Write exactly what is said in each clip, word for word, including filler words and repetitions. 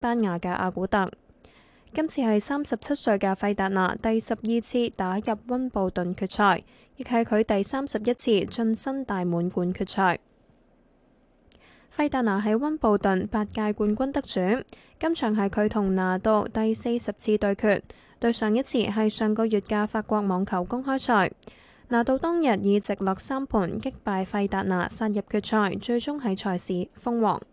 班牙嘅阿古特。今次係三十七歲嘅費達拿第十二次打入溫布頓決賽，亦係佢第三十一次晉身大滿貫決賽。費達拿係溫布頓八屆冠軍得主，今場係佢同拿度第四十次對決，對上一次係上個月嘅法國網球公開賽。拿度當日以直落三盤擊敗費達拿殺入決賽，最終喺賽事封王。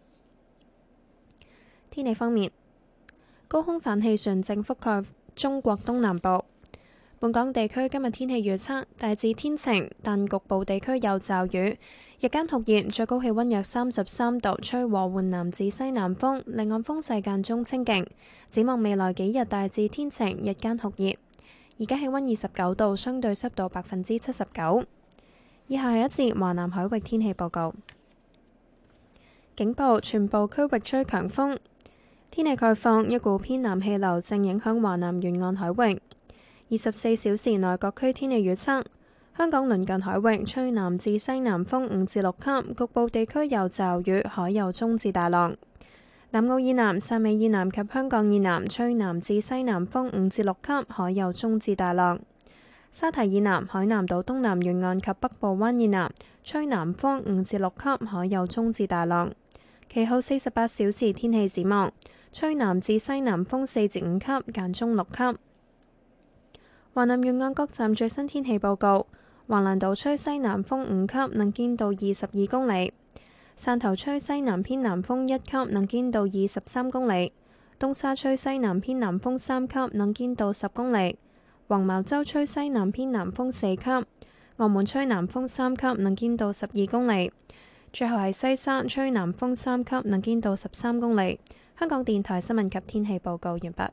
天氣方面，高空反氣旋正覆蓋中國東南部。本港地區今日天氣預測大致天晴，但局部地區有驟雨。日間酷熱，最高氣溫約三十三度，吹和緩南至西南風，離岸風勢間中清勁。展望未來幾日大致天晴，日間酷熱。而家氣溫二十九度，相對濕度百分之七十九。以下係一節華南海域天氣報告。警報，全部區域吹強風。天氣概況，一股偏南氣流正影響華南沿岸海域。二十四小時內各區天氣預測：香港鄰近海域吹南至西南風五至六級，局部地區有驟雨，海有中至大浪。南澳以南、汕尾以南及香港以南吹南至西南風五至六級，海有中至大浪。沙堤以南、海南島東南沿岸及北部灣以南吹南風五至六級，海有中至大浪。其後四十八小時天氣展望：吹南至西南風四至五級，間中六級。華南沿岸各站最新天氣報告：橫瀾島吹西南風五級，能見度二十二公里；汕頭吹西南偏南風一級，能見度二十三公里；東沙吹西南偏南風三級，能見度十公里；黃茅洲吹西南偏南風四級；澳門吹南風三級，能見度十二公里；最後係西沙吹南風三級，能見度十三公里。香港電台新聞及天氣報告完畢。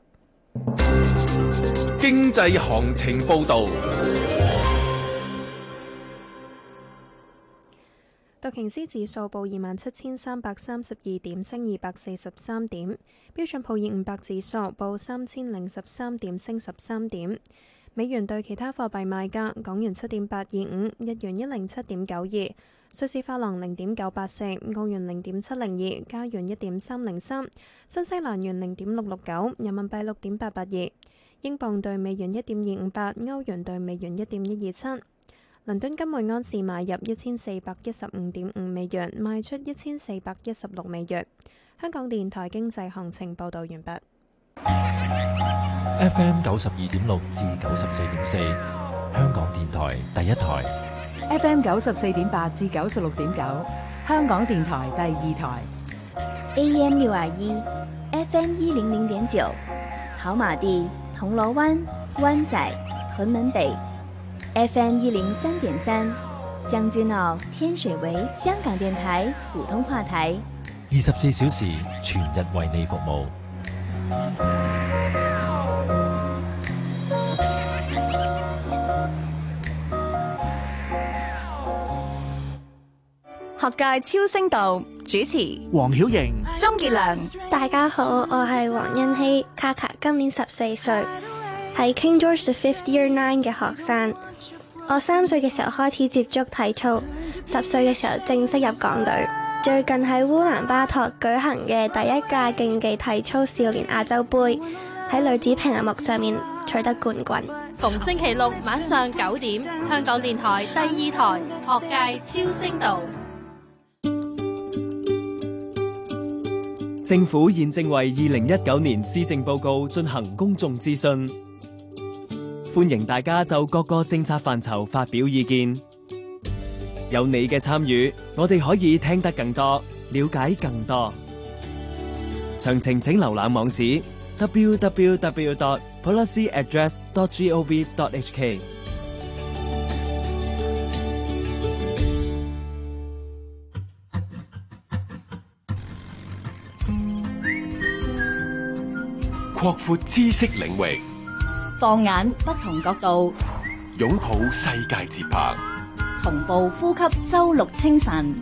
經濟行情報道。 道瓊斯指數報二萬七千三百三十二點，升二百四十三點。標準普爾五百指數報三千零十三點，升十三點。美元對其他貨幣賣價：港元七點八二五，日元一零七點九二，瑞士法郎零點九八四，澳元零點七零二，加元一點三零三，新西蘭元零點六六九，人民幣六點八八二，英鎊對美元一點二五八，歐元對美元一點一二七。倫敦金每安士買入一千四百一十五點五美元，賣出一千四百一十六美元。香港電台經濟行情報道完畢。 F M 九十二點六至九十四點四，香港電台第一台。 F M 九十四點八至九十六點九，香港電台第二台。 A M 六二一 ，F M 一零零點九，跑馬地、銅鑼灣、灣仔、屯門北。F M 一零三點三，將軍澳、天水圍，香港電台普通話台， 二十四小時全日為你服務。 學界超聲道主持黃曉瑩、 鍾傑良。 大家好，我係黃欣希，卡卡今年十四歲，係 King George the Fifth Year Nine 嘅學生。我三歲嘅時候開始接觸體操，十歲嘅時候正式入港隊。最近喺烏蘭巴托舉行嘅第一屆競技體操少年亞洲盃，喺女子平衡木上面取得冠軍。 逢星期六晚上九點，香港電台第二台學界超聲道。 政府現正為二零一九年施政報告進行公眾諮詢，歡迎大家就各個政策範疇發表意見。有你嘅參與，我哋可以聽得更多，了解更多。詳情請瀏覽網址 double-u double-u double-u dot policy address dot gov dot h k。 擴闊知識領域， 放眼不同角度， 擁抱世界節拍， 同步呼吸周六清晨。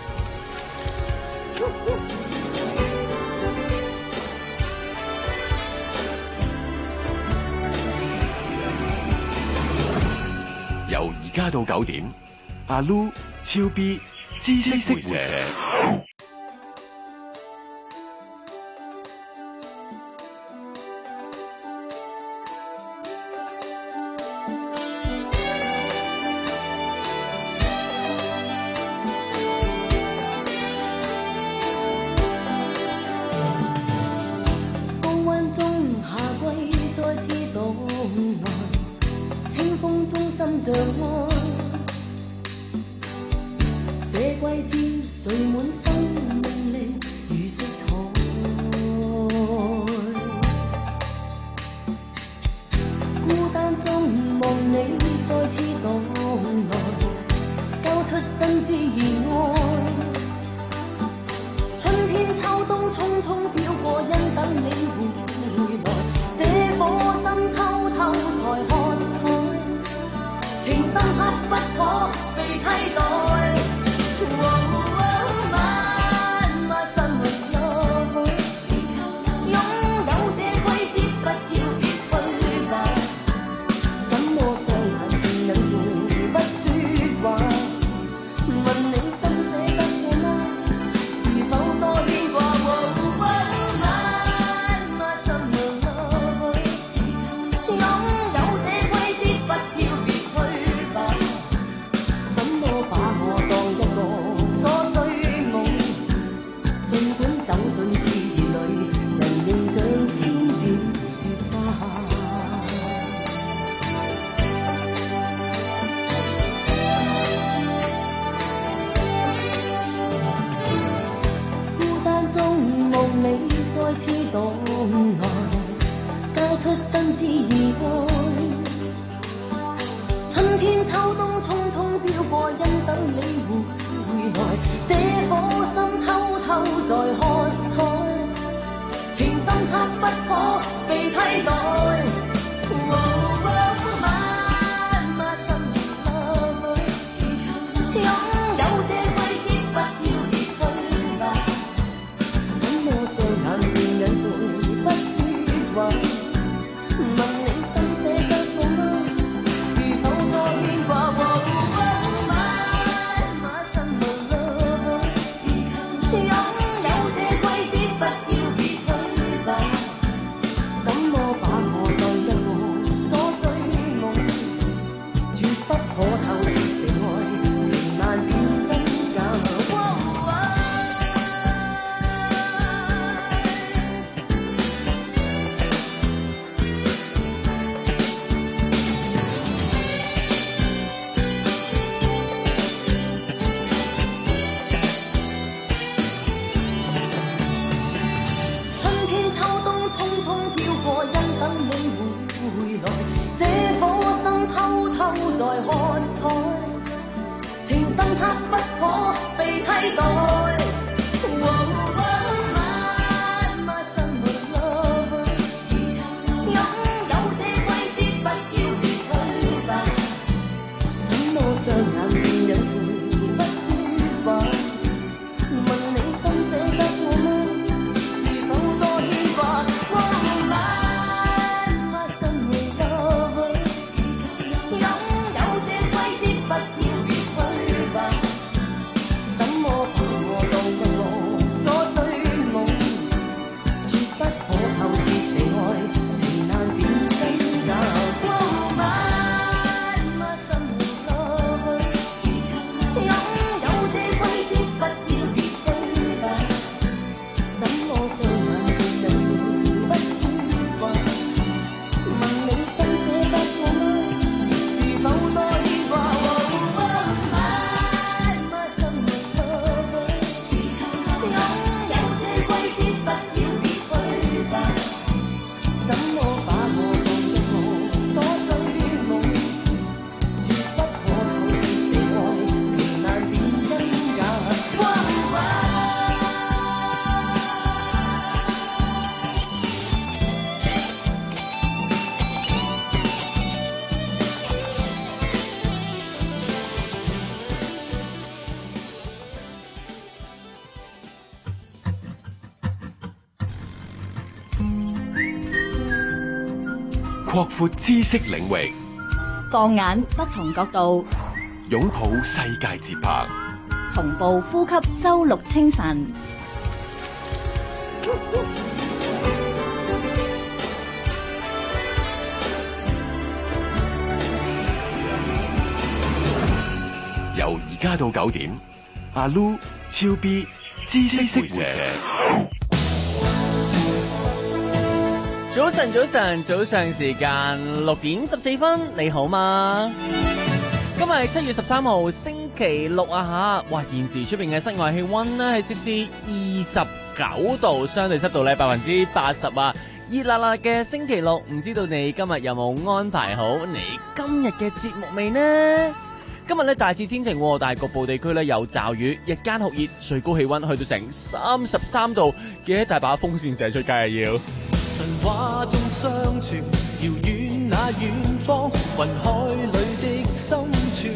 由而家到九點，阿 Lu、超 B、知識會社。 深刻不可被替代。 擴闊知識領域， 放眼不同角度， 擁抱世界節拍， 同步呼吸周六清晨。 由而家到九點，阿 Lu 超 B 知識會社。 早晨，早晨，早上時間六點十四分，你好嗎？今日係七月十三號星期六啊吓，哇！現時出邊嘅室外氣溫呢係攝氏二十九度，相對濕度咧百分之八十啊，熱辣辣嘅星期六，唔知道你今日有冇安排好你今日嘅節目未呢？今日咧大致天晴，但係局部地區咧有驟雨，日間酷熱，最高氣溫去到成三十三度，記得大把風扇射出街啊要。 神話中相傳，遙遠那遠方，雲海裏的深處，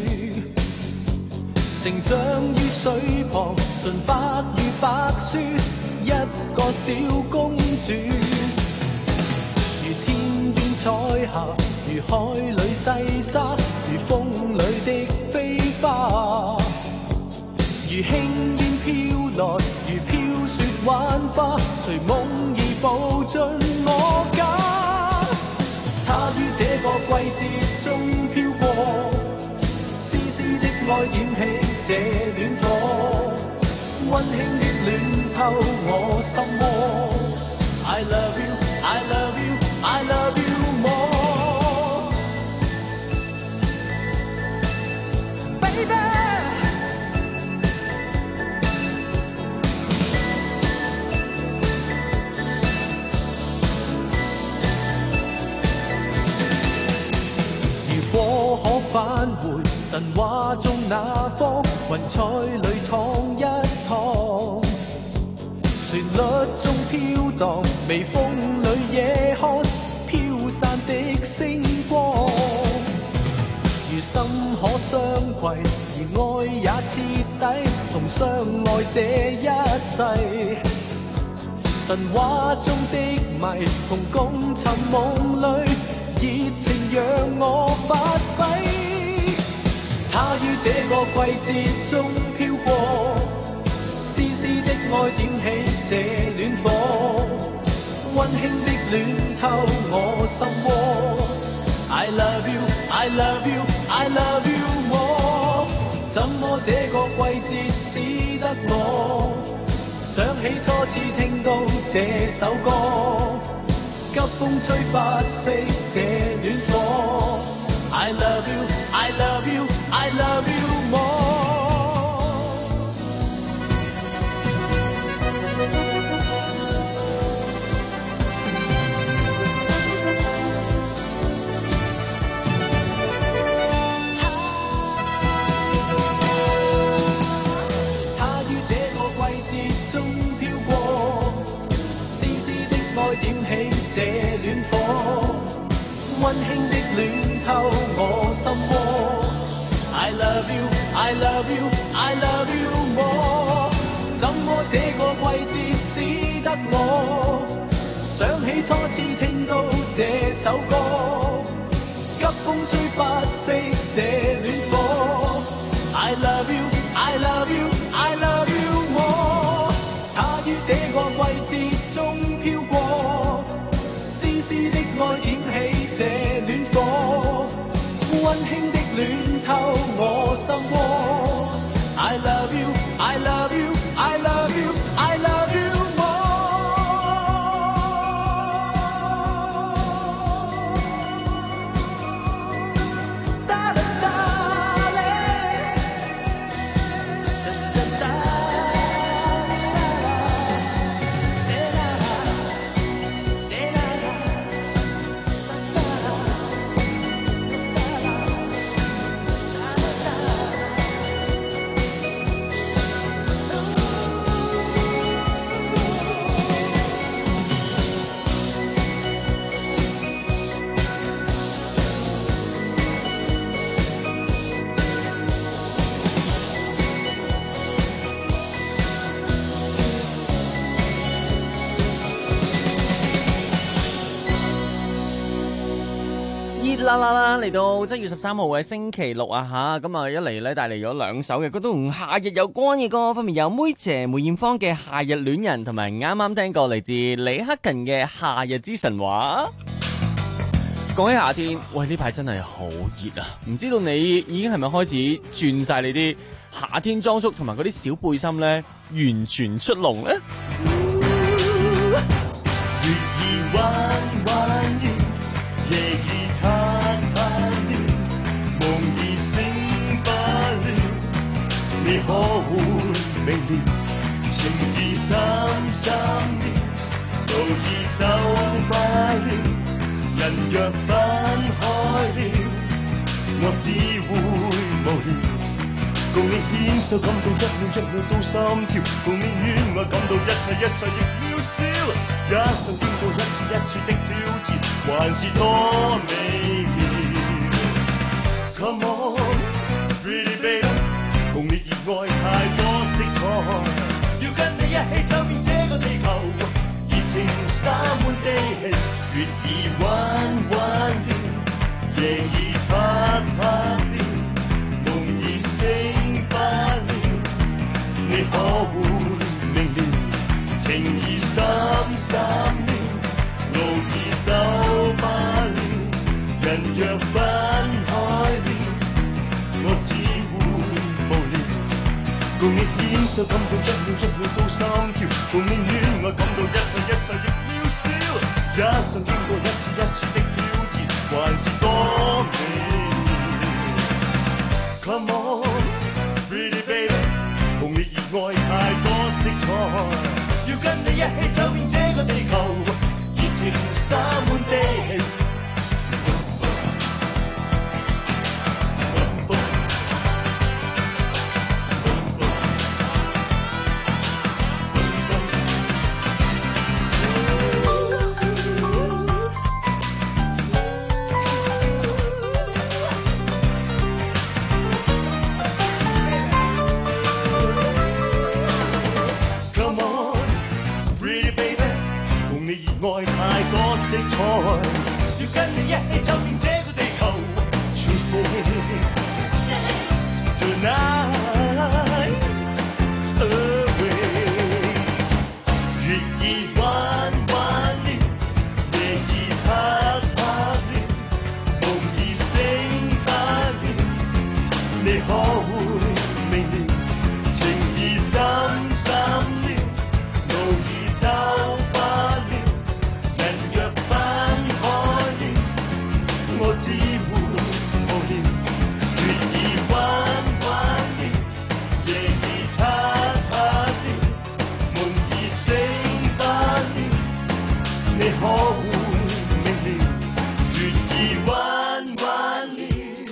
成長於水旁，純白如白雪，一個小公主，如天邊彩霞，如海裏細沙，如風裏的飛花，如輕煙飄來，如飄雪玩花，隨夢兒步進我家。他於這個季節中飄過，絲絲的愛點起這暖火，溫馨的暖透我心窩。I love you, I love you, I love you more, baby.返回神話中那方，雲彩裏淌一趟， 旋律中飄蕩，微風裏野看飄散的星光，如心可相攜，而愛也徹底，同相愛這一世。神話中的迷，同共尋夢裏，熱情讓我發揮。他於這個季節中飄過，絲絲的愛點起這暖火，溫馨的暖透我心窩。I love you, I love you, I love you more。怎麼這個季節使得我想起初次聽到這首歌，急風吹不熄這暖火。I love you, I love you, I love you more。他於這個季節中飄過，絲絲的愛點起這暖火，溫馨的暖透我心窩。I love you, I love you, I love you more。怎麼這個季節使得我想起初次聽到這首歌，急風吹不熄這暖火。I love you, I love you, I love you more。他於這個季節中飄過，絲絲的愛點起這暖火，溫馨的暖透我心窩。I love you, I love you, I love you, I love you more。噠噠噠嘞，噠噠噠啦啦啦！嚟到七月十三號嘅星期六啊吓，咁啊一嚟咧帶嚟咗兩首嘅，都同夏日有關嘅歌，分別有妹姐梅艷芳嘅《夏日戀人》，同埋啱啱聽過嚟自李克勤嘅《夏日之神話》。講起夏天，喂呢排真係好熱啊！唔知道你已經係咪開始轉晒你啲夏天裝束同埋嗰啲小背心咧，完全出籠咧？ 月兒彎彎夜已漆黑了，夢已醒不了，你可會明了？情已深深了，路已走不了，人若分開了，我只會無聊。共你牽手感到一秒一秒都心跳，共你戀愛感到一切一切亦渺小，也曾經過一次一次的挑戰，還是多美妙。Come on, pretty baby， 共你熱愛太多色彩，要跟你一起走遍這個地球，熱情灑滿地氣，月兒彎彎的，夜已漆黑的，夢已醒不了，你可會明了？情已深深了，路已走不了，人若分開了，我只會無聊。共你牽手感到一秒一秒都心跳，共你戀愛感到一切一切亦渺小，也曾經過一次一次的挑戰，還是多美。Come on, pretty baby， 共你熱愛太多色彩，要跟你一起走遍這個地球，熱情灑滿地氣。 你熱愛太多色彩，要跟你一起走遍這個地球。Tuesday tonight away， 月兒彎彎了，夜兒漆黑了，夢兒醒不了，你可會明了？情兒深深了，路兒走不了，人若分開了，我只會無聊。月兒彎彎了，夜兒漆黑了，夢兒醒不了，你可會明了？月兒彎彎了。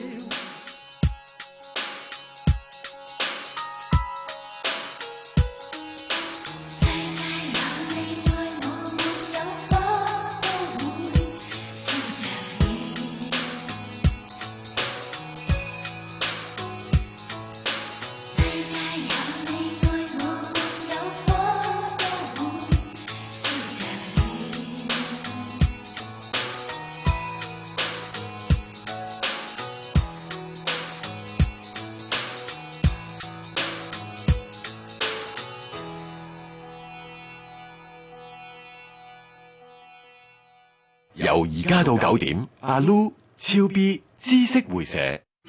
由而家到九點，阿 Lu 超 B 知識會社。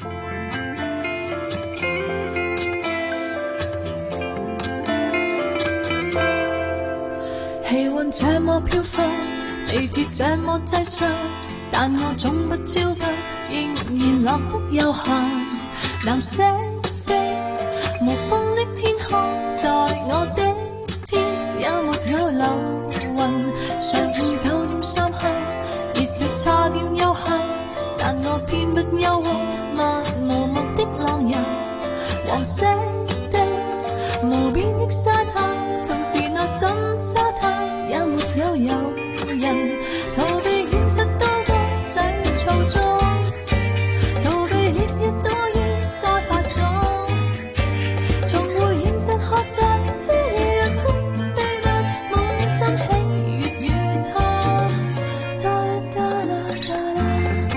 氣溫這麼飄忽，地鐵這麼擠塞，但我總不焦急，仍然立得悠閒。藍色的無風的天空，在我的天也沒有流雲。上午九點三刻，熱血差點休克，但我偏不憂鬱，漫無目的浪遊。黃色的無邊的沙灘，同時內心沙灘也沒有遊人，逃避現實都該洗澡中，逃避烈日多於沙發中，重回現實學習知人的秘密，滿心喜悅與他。噠啦噠啦噠啦，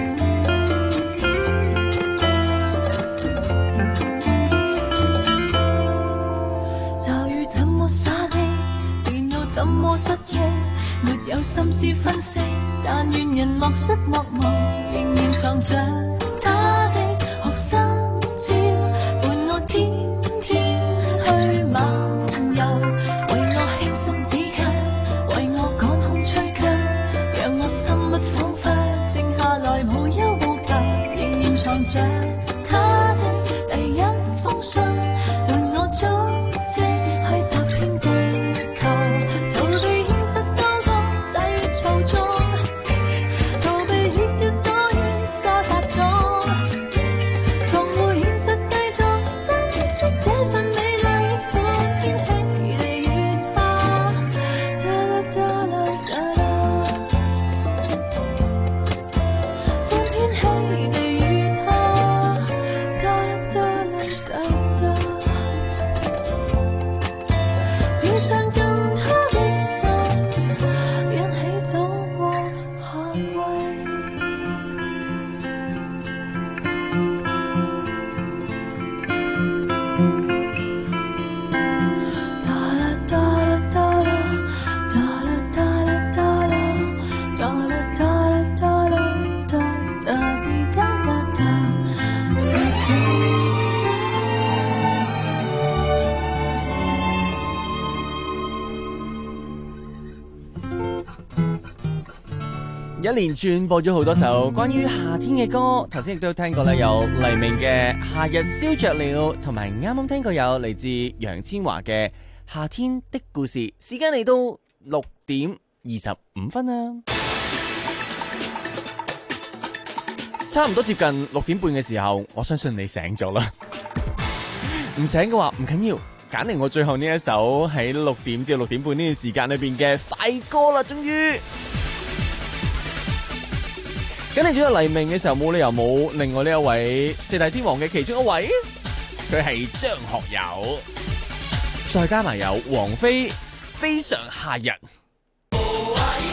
就如怎麼灑地，電腦怎麼失憶，沒有心思分析，但願人莫失莫忘，仍然藏着他的學生照，伴我天天去漫遊，為我輕鬆指甲，為我趕空吹腳，讓我心不彷彿定下來無憂無求，仍然藏着他的第一封信，伴我足跡去踏遍地球，逃避現實高歌洗澡中，逃避烈日多於沙發中，重回現實繼續珍惜這份美麗，歡天喜地與他。噠啦噠啦噠啦，歡天喜地與他。噠啦噠啦噠噠，只想跟他的心一起走過夏季。噠啦噠啦噠啦，噠啦噠啦噠啦，噠啦噠啦噠啦，噠噠滴噠噠噠。 一連串播咗好多首關於夏天嘅歌，頭先亦都有聽過咧，有黎明嘅《夏日燒着了》，同埋啱啱聽過有嚟自楊千嬅嘅《夏天的故事》。時間嚟到六點二十五分啦，差唔多接近六點半嘅時候，我相信你醒咗啦。唔醒嘅話唔緊要，揀嚟我最後呢一首喺六點至六點半呢段時間裏邊嘅快歌啦，終於。咁你做黎明嘅時候，冇理由冇另外呢一位四大天王嘅其中一位，佢係張學友，再加埋有王菲《非常夏日》。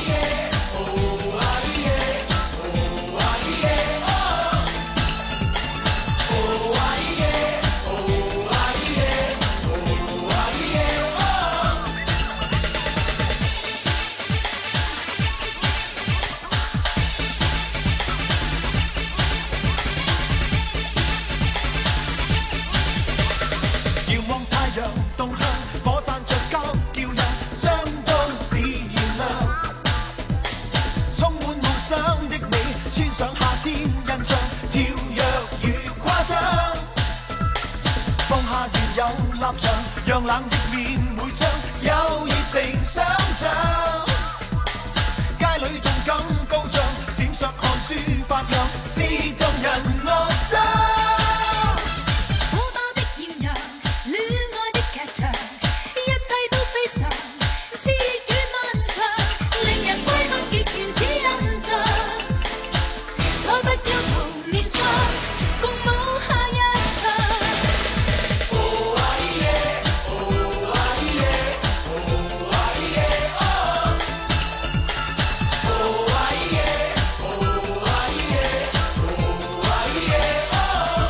場，讓冷的面每張有熱情想像。街裏動感高漲，閃爍汗珠發亮，是動人樂章。 好多的豔陽，戀愛的劇場，一切都非常熾熱與漫長，令人歸心結緣似印象。再不要塗面霜，共舞下一場。Oh啊耶，oh啊耶，oh啊耶，哦。Oh啊耶，oh啊耶，oh啊耶，哦。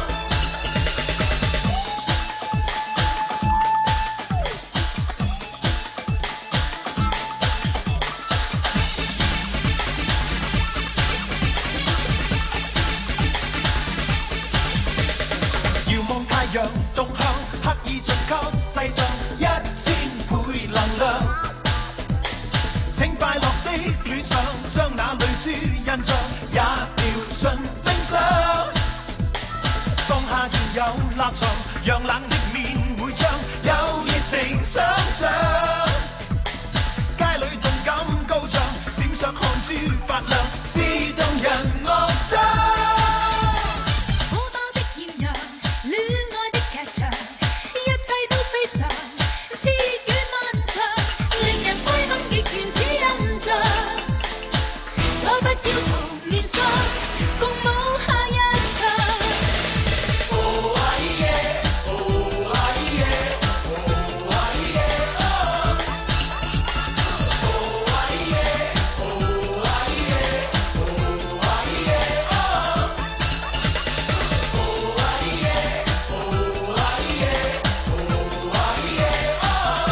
遙望太陽動向，刻意盡給世上一千倍能量。請快樂的戀上，將那淚珠印象也掉進冰箱。放下現有立場，讓冷的面每張有熱情想像。街裏動感高漲，閃爍汗珠發亮，是動人樂章。 好多的豔陽，戀愛的劇場，一切都非常熾熱與漫長，令人歸心結緣似印象。再不要塗面霜，共舞下一場。Oh啊耶，oh啊耶，oh啊耶，哦。Oh啊耶，oh啊耶，oh啊耶，哦。Oh啊耶，oh啊耶，oh啊耶，哦。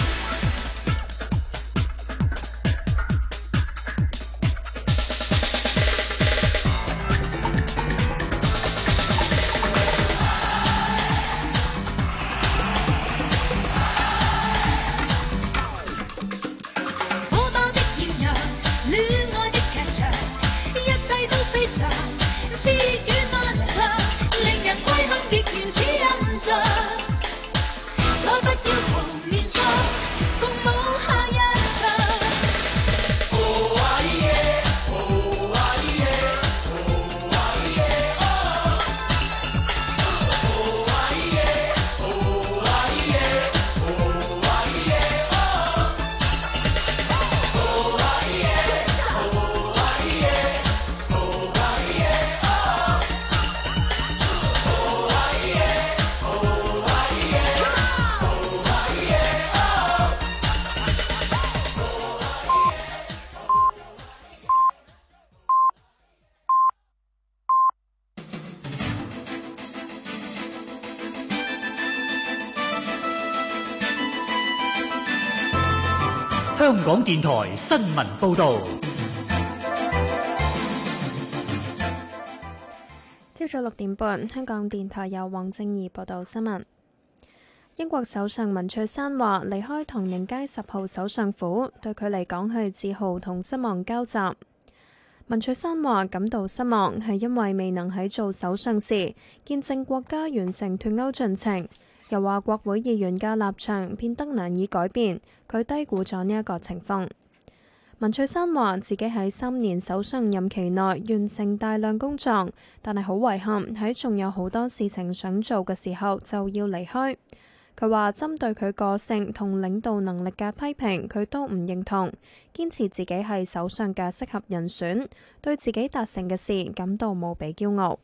好多的豔陽，戀愛的劇場，一切都非常熾熱與漫長，令人歸心結緣似印象。再不要塗面霜，共舞下一場。Oh啊耶，oh啊耶，oh啊耶，哦。Oh啊耶，oh啊耶，oh啊耶，哦。Oh啊耶，oh啊耶，oh啊耶，哦。Oh啊耶，oh啊耶，oh啊耶，哦。 香港電台新聞報導。 朝早六點半，香港電台由黃正儀報道新聞。英國首相文翠珊話：離開唐寧街十號首相府，對佢嚟講係自豪同失望交集。文翠珊話感到失望，係因為未能喺做首相時見證國家完成脫歐進程。又話國會議員嘅立場變得難以改變，佢低估咗呢一個情況。文翠珊話自己喺三年首相任期內完成大量工作，但係好遺憾喺仲有好多事情想做嘅時候就要離開。佢話針對佢個性同領導能力嘅批評，佢都唔認同，堅持自己係首相嘅適合人選，對自己達成嘅事感到無比驕傲。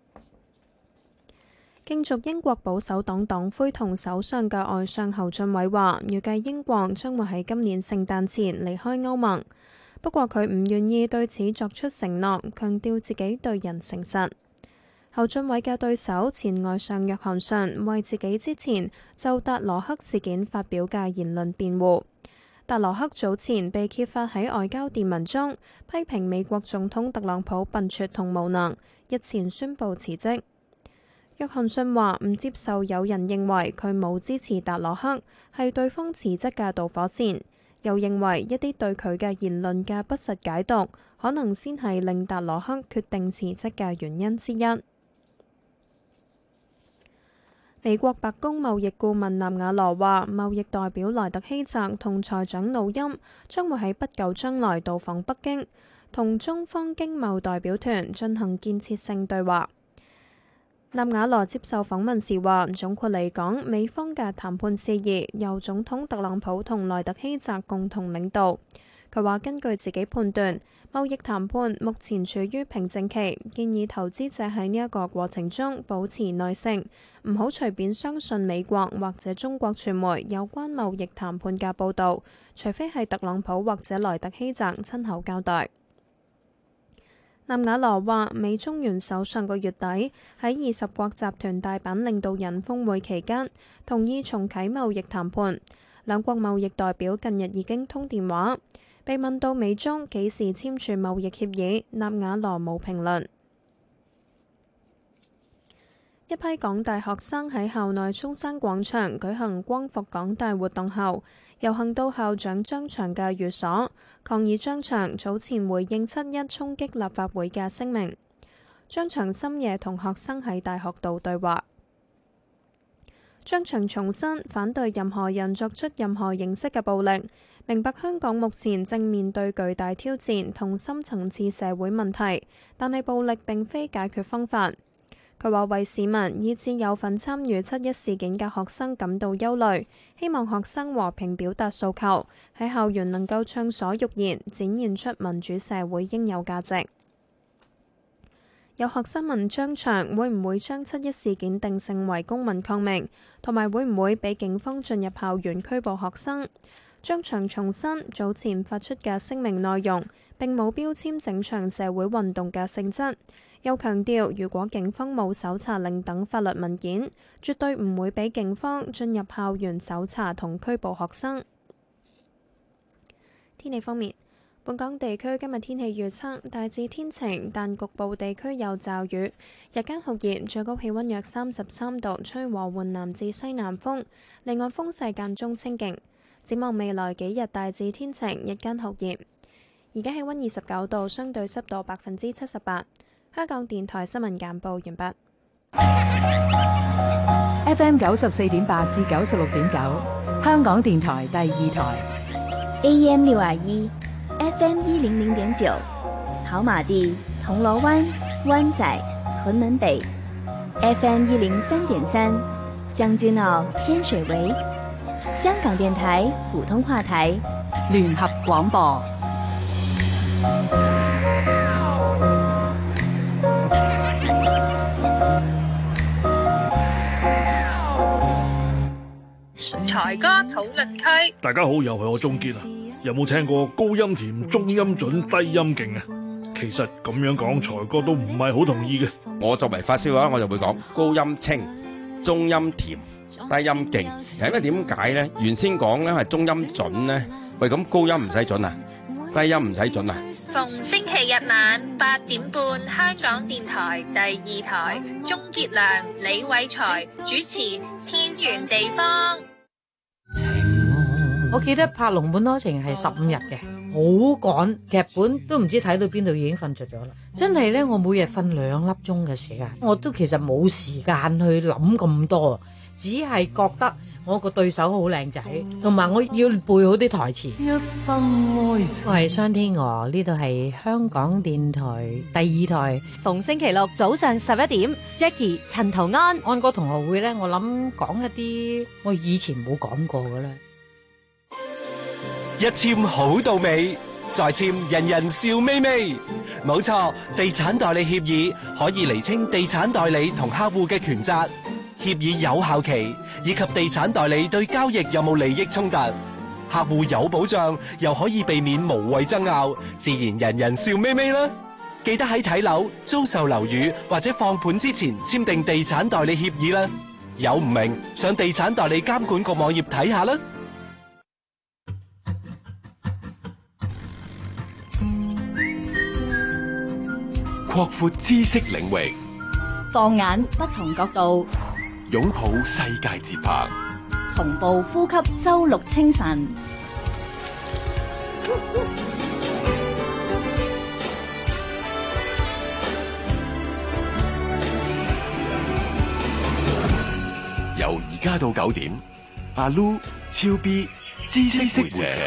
競逐英國保守黨黨魁同首相嘅外相侯俊偉話，預計英國將會喺今年聖誕前離開歐盟，不過佢唔願意對此作出承諾，強調自己對人誠實。侯俊偉嘅對手前外相約翰遜為自己之前就達羅克事件發表嘅言論辯護。達羅克早前被揭發喺外交電文中批評美國總統特朗普笨拙同無能，日前宣布辭職。約翰遜話唔接受有人認為佢冇支持達羅克，係對方辭職嘅導火線，又認為一啲對佢嘅言論嘅不實解讀，可能先係令達羅克決定辭職嘅原因之一。 美國白宮貿易顧問納瓦羅話，貿易代表萊特希澤同財長努欽將會喺不久將來到訪北京，同中方經貿代表團進行建設性對話。納瓦羅接受訪問時話，總括嚟講，美方嘅談判事宜由總統特朗普同萊特希澤共同領導。佢話根據自己判斷，貿易談判目前處於平靜期，建議投資者喺呢一個過程中保持耐性，唔好隨便相信美國或者中國傳媒有關貿易談判嘅報導，除非係特朗普或者萊特希澤親口交代。納瓦羅話，美中元首上個月底喺二十國集團大阪領導人峰會期間同意重啟貿易談判，兩國貿易代表近日已經通電話。被問到美中幾時簽署貿易協議，納瓦羅冇評論。一批港大學生喺校內中山廣場舉行光復港大活動後，遊行到校長張翔嘅寓所，抗議張翔早前回應七一衝擊立法會嘅聲明。張翔深夜同學生喺大學度對話。張翔重申反對任何人作出任何形式嘅暴力，明白香港目前正面對巨大挑戰同深層次社會問題，但係暴力並非解決方法。佢話為市民以至有份參與七一事件嘅學生感到憂慮，希望學生和平表達訴求，喺校園能夠暢所欲言，展現出民主社會應有價值。有學生問張翔會唔會將七一事件定性為公民抗命，同埋會唔會俾警方進入校園拘捕學生。張翔重申早前發出嘅聲明內容並冇標籤整場社會運動嘅性質，又強調如果警方冇搜查令等法律文件，絕對唔會俾警方進入校園搜查同拘捕學生。天氣方面，本港地區今日天氣預測大致天晴，但局部地區有驟雨。日間酷熱，最高氣溫約三十三度，吹和緩南至西南風，離岸風勢間中清勁。展望未來幾日大致天晴，日間酷熱。而家氣溫二十九度，相對濕度百分之七十八。香港電台新聞簡報完畢。 F M 九十四點八至九十六點九，香港電台第二台。 A M 六二一。F M 一零零點九，跑馬地、銅鑼灣、灣仔、屯門北 ；F M 一零三點三，將軍澳、天水圍。香港電台普通話台聯合廣播。 財哥討論區， 大家好，又係我鍾傑啊！有冇聽過高音甜、中音準、低音勁啊？其實咁樣講，財哥都唔係好同意嘅。 我作為發燒友，我就會講高音清、中音甜、低音勁。因為點解咧？原先講咧係中音準咧，喂咁高音唔使準啊，低音唔使準啊。 逢星期日晚八點半，香港電台第二台，鍾傑良、李偉才主持《天圓地方》。 我記得拍《龍本多情》係十五日嘅，好趕，劇本都唔知睇到邊度已經瞓着咗啦。真係咧，我每日瞓兩粒鐘嘅時間，我都其實冇時間去諗咁多，只係覺得我個對手好靚仔，同埋我要背好啲台詞。一生愛情，我係商天娥，呢度係香港電台第二台， 逢星期六早上十一點 ，Jackie 陳圖安安歌同學會咧，我諗講一啲我以前冇講過嘅咧。 一簽好到尾，再簽人人笑眯眯。冇錯，地產代理協議可以釐清地產代理同客戶嘅權責、協議有效期以及地產代理對交易有冇利益衝突。客戶有保障，又可以避免無謂爭拗，自然人人笑眯眯啦。記得喺睇樓、租售樓宇或者放盤之前簽訂地產代理協議啦。有唔明，上地產代理監管局網頁睇下啦。 擴闊知識領域， 放眼不同角度， 擁抱世界節拍， 同步呼吸周六清晨。 家到九點，阿 Lu、超 B、知識回社。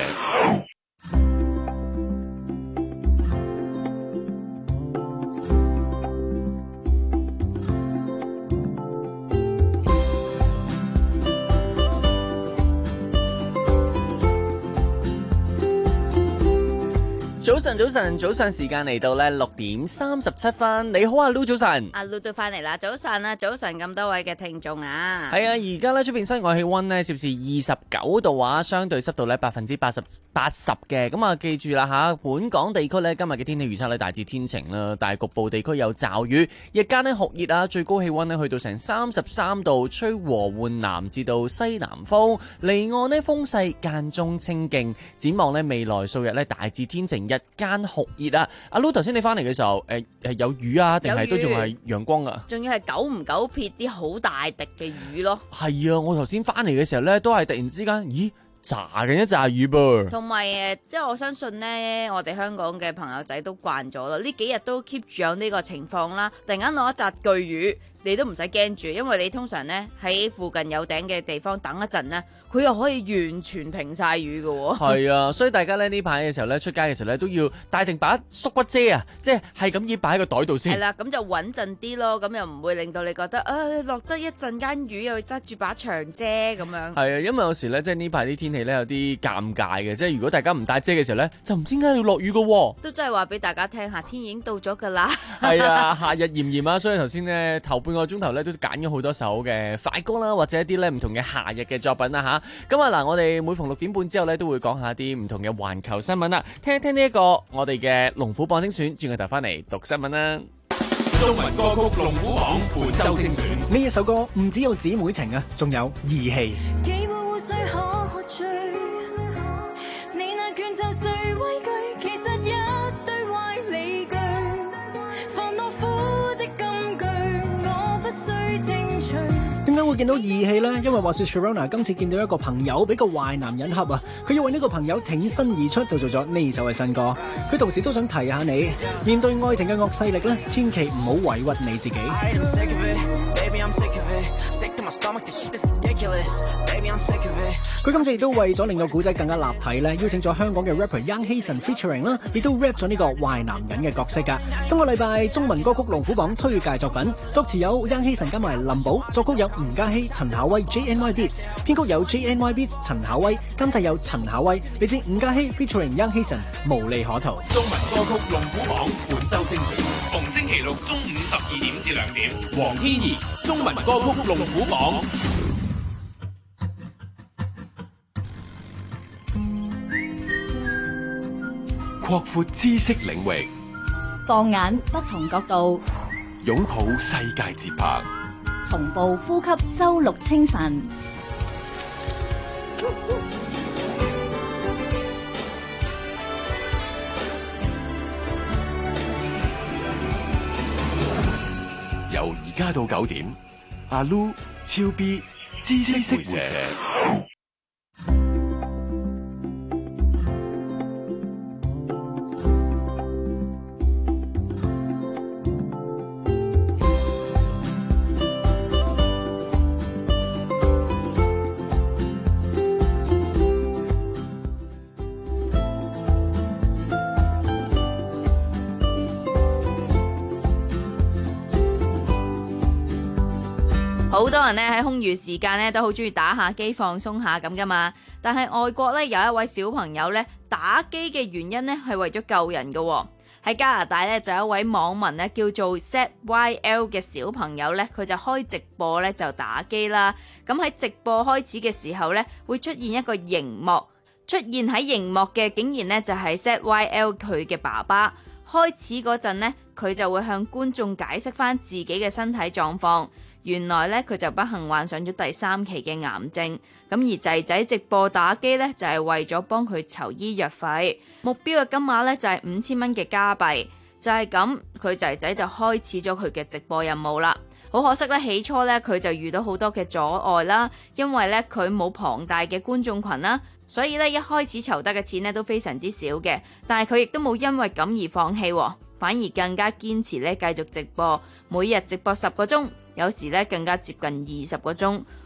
早晨，早晨，早上時間嚟到咧六點三十七分。你好啊 Lu， 早晨。 阿 Lu 都翻嚟啦，早晨啊，早晨咁多位嘅聽眾啊。 係啊，而家咧出邊室外氣溫呢，攝氏二十九度啊，相對濕度咧百分之八十八十嘅。咁啊，記住啦吓，本港地區咧今日嘅天氣預測咧大致天晴啦，但係局部地區有驟雨。日間呢酷熱啊，最高氣溫呢去到成三十三度，吹和緩南至到西南風，離岸呢風勢間中清勁。展望呢未來數日呢大致天晴，日間酷熱啊！阿 Lu 頭先你翻嚟嘅時候，誒、呃、誒有雨啊，定係都仲係陽光啊？ 仲要係久唔久撇啲好大滴嘅雨咯。 係啊，我頭先翻嚟嘅時候咧，都係突然之間，咦，炸緊一紮雨噃。 同埋誒，即係我相信咧，我哋香港嘅朋友仔都慣咗啦，呢幾日都 keep 住有呢個情況啦。突然間落一紮巨雨，你都唔使驚住，因為你通常咧喺附近有頂嘅地方等一陣咧，佢又可以完全停晒雨嘅喎。 係啊，所以大家咧呢排嘅時候咧，出街嘅時候咧都要帶定把縮骨遮啊，即係係咁依擺喺個袋度先。 係啦，咁就穩陣啲咯，咁又唔會令到你覺得啊落得一陣間雨又揸住把長遮咁樣。 係啊，因為有時咧即係呢排啲天氣咧有啲尷尬嘅，即係如果大家唔帶遮嘅時候咧，就唔知點解要落雨嘅喎。 都真係話俾大家聽，夏天已經到咗㗎啦。 係啊，夏日炎炎啊，所以頭先呢頭半個鐘頭咧都揀咗好多首嘅快歌啦，或者一啲咧唔同嘅夏日嘅作品啦吓。咁啊嗱，我哋每逢六點半之後咧都會講下啲唔同嘅環球新聞啦，聽一聽呢一個我哋嘅龍虎榜精選，轉個頭翻嚟讀新聞啦。 中文歌曲龍虎榜本周精選，呢一首歌唔只有姊妹情啊，仲有義氣。 幾碗污水可喝醉，你那拳就誰畏懼？其實一堆壞理據，防懦夫的金句，我不需清除。 點解會見到義氣呢？因為話說 Sharona 今次見到一個朋友俾個壞男人恰啊，佢要為呢個朋友挺身而出，就做咗呢首嘅新歌。佢同時都想提下你，面對愛情嘅惡勢力咧，千祈唔好委屈你自己。佢今次亦都為咗令個古仔更加立體咧，邀請咗香港嘅 rapper Young Hazen featuring 啦，亦都 rap 咗呢個壞男人嘅角色噶。今個禮拜中文歌曲龍虎榜推介作品，作詞有 Young Hazen 加埋林寶，作曲有吳嘉熙、陳巧威 J N Y Beats， 編曲有 J N Y Beats 陳巧威，監製有陳巧威，嚟自吳嘉熙 featuring Young Hazen， 無利可圖。 中文歌曲龍虎榜本周精選，逢星期六中午十二點至兩點，黃天怡中文歌曲龍虎榜。 擴闊知識領域， 放眼不同角度， 擁抱世界節拍， 同步呼吸周六清晨。 由而家到九點，阿 Lu、超 B、知識回社。 好多人咧喺空餘時間咧都好中意打下機放鬆下咁噶嘛，但係外國咧有一位小朋友咧打機嘅原因咧係為咗救人噶喎。喺加拿大咧就有一位網民咧叫做 Z Y L 嘅小朋友咧，佢就開直播咧就打機啦。咁喺直播開始嘅時候咧會出現一個熒幕，出現喺熒幕嘅竟然咧就係 Z Y L 佢嘅爸爸。開始嗰陣咧佢就會向觀眾解釋翻自己嘅身體狀況。原來咧佢就不幸患上咗第三期嘅癌症，咁而仔仔直播打機咧就係為咗幫佢籌醫藥費，目標嘅金額咧就係五千蚊嘅加幣，就係咁佢仔仔就開始咗佢嘅直播任務啦。好可惜咧，起初咧佢就遇到好多嘅阻礙啦，因為咧佢冇龐大嘅觀眾群啦，所以咧一開始籌得嘅錢咧都非常之少嘅，但係佢亦都冇因為咁而放棄，反而更加堅持咧繼續直播，每日直播十個鐘。有時咧更加接近二十個鐘，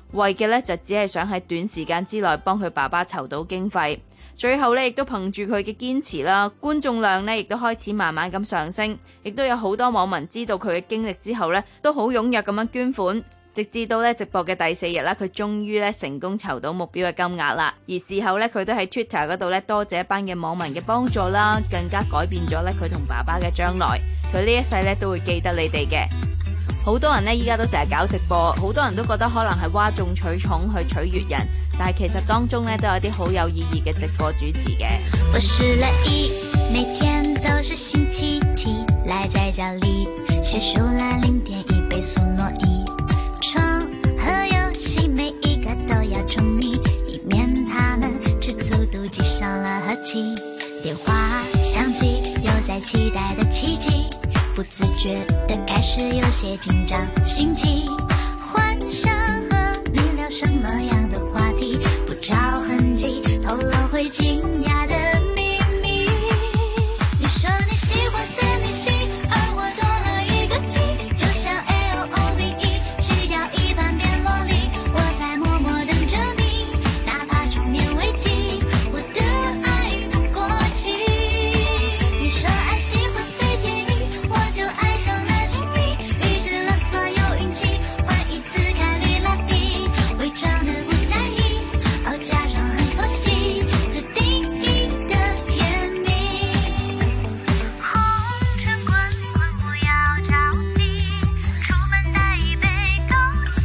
為嘅咧就只係想喺短時間之內幫佢爸爸籌到經費。最後咧亦都憑住佢嘅堅持啦，觀眾量咧亦都開始慢慢咁上升，亦都有好多網民知道佢嘅經歷之後咧，都好踴躍咁樣捐款。直至到咧直播嘅第四日啦，佢終於咧成功籌到目標嘅金額啦。而事後咧，佢都喺 Twitter 嗰度咧多謝一班嘅網民嘅幫助啦，更加改變咗咧佢同爸爸嘅將來。佢呢一世咧都會記得你哋嘅。好多人呢依家都成日搞直播，好多人都覺得可能係嘩眾取寵去取悅人，但係其實當中咧都有啲好有意義嘅直播主持嘅。 我是樂意，每天都是星期七，賴在家裡寫書啦零點一倍速挪移，床和遊戲每一個都要沉迷，以免他們吃醋妒忌傷了和氣。電話響起，又在期待的奇蹟，不自覺地開始有些緊張心悸，幻想和你聊什麼樣的話題，不着痕跡透露會驚訝的秘密。你說你喜歡隨你喜，而我多了一個 G， 就像 L O V E， 去掉一半變蘿莉，我在默默等着你，哪怕中年危機，我的愛不過期。你說愛喜歡隨便意，我就愛上了親密，預知了所有運氣，換一次概率拉低，偽裝的不在意，哦假裝很佛系，自定義的甜蜜。紅塵滾滾不要着急，出門帶一杯枸杞，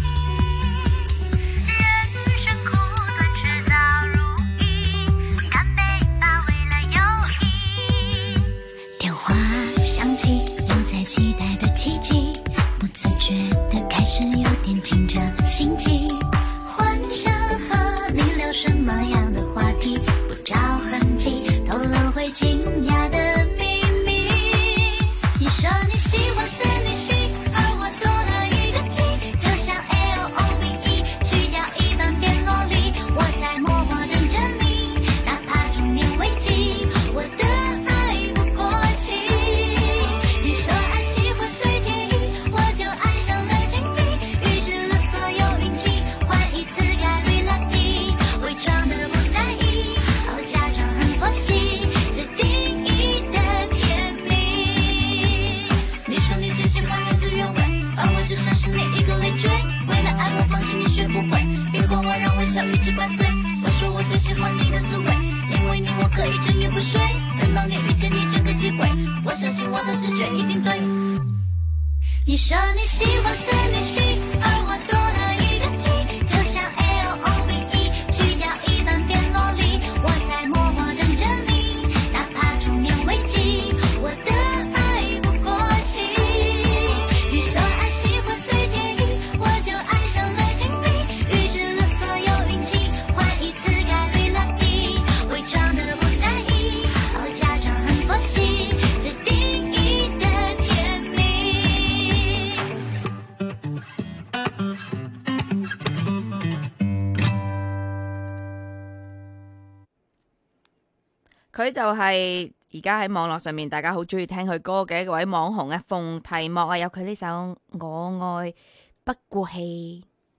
人生苦短遲早如意，乾杯把未來有意。電話響起，又在期待的奇蹟，不自覺地開始有點緊張心悸，幻想和你聊什麼樣的話題，不着痕跡透露會驚訝的秘密。你說你喜歡隨你喜，而我多了一個 G， 就像 L O V E， 去掉一半變蘿莉，我在默默等着你，哪怕中年危機，我的愛不過期。你說愛喜歡隨便意，我就愛上了親密，預知了所有運氣，換一次概率拉低，偽裝的不在意，哦假裝很佛系，自定義的甜蜜。你說你最喜歡原汁原味，而我只相信你一個累贅，為了愛我放棄你學不會，別管我讓微笑一直伴隨，我說我最喜歡你的滋味，因為你我可以整夜不睡，等到你遇見你這個機會，我相信我的直覺一定對。你說你喜歡隨你喜，而我多了一個 G， 就像 L O V E， 去掉一半變蘿莉，我在默默等着你，哪怕中年危機，我的愛不過期。你說愛喜歡隨便意，我就愛上了親密，預知了所有運氣，換一次概率拉低，偽裝的不在意，哦假裝很佛系，自定義的甜蜜。 佢就係而家喺網絡上面大家好中意聽佢歌嘅一位網紅啊，馮提莫啊，有佢呢首《我愛不過氣》。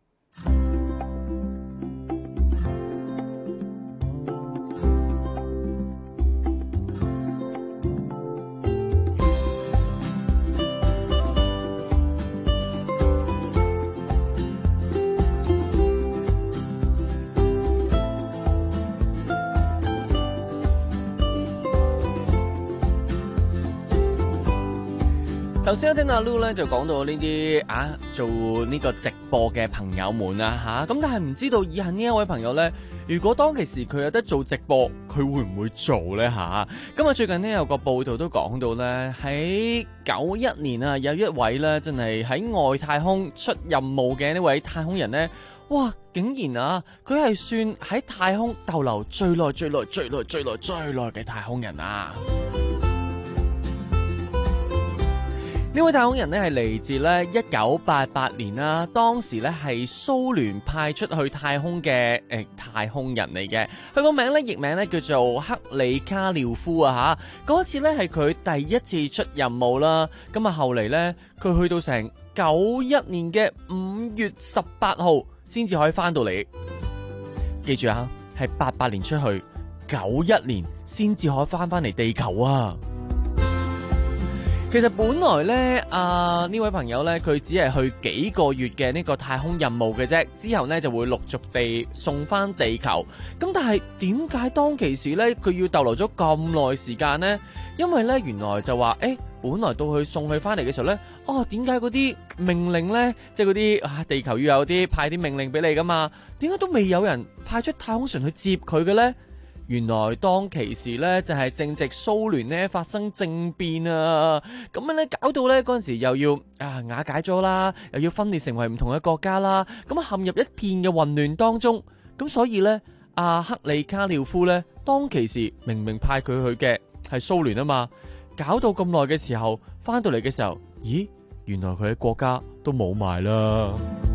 頭先我聽阿 Lu 咧就講到呢啲啊做呢個直播嘅朋友們啊吓，咁但係唔知道以下呢一位朋友咧，如果當其時佢有得做直播，佢會唔會做咧吓？咁啊最近呢，有個報道都講到咧，喺九一年啊有一位咧真係喺外太空出任務嘅呢位太空人咧，哇竟然啊佢係算喺太空逗留最耐最耐最耐最耐最耐嘅太空人啊！呢位太空人呢係嚟自咧一九八八年啦，當時咧係蘇聯派出去太空嘅誒、呃、太空人嚟嘅，佢個名咧譯名咧叫做克里卡廖夫啊吓，嗰一次咧係佢第一次出任務啦，咁啊後嚟咧佢去到成九一年嘅五月十八號， 先至可以翻到嚟。記住啊，係八八年出去，九一年先至可以翻翻嚟地球啊！其實本來咧，啊呢位朋友咧，佢只係去幾個月嘅呢個太空任務嘅啫，之後咧就會陸續地送翻地球。咁但係點解當其時咧，佢要逗留咗咁耐時間呢？因為咧原來就話，誒，本來到佢送佢翻嚟嘅時候咧，哦，點解嗰啲命令咧，即係嗰啲啊地球要有啲派啲命令俾你噶嘛？點解都未有人派出太空船去接佢嘅咧？原來當其時咧就係正值蘇聯咧發生政變啊，咁樣咧搞到咧嗰陣時又要啊瓦解咗啦，又要分裂成為唔同嘅國家啦，咁陷入一片嘅混亂當中。咁所以咧阿克里卡廖夫咧當其時明明派佢去嘅係蘇聯啊嘛，搞到咁耐嘅時候翻到嚟嘅時候，咦，原來佢嘅國家都冇埋啦。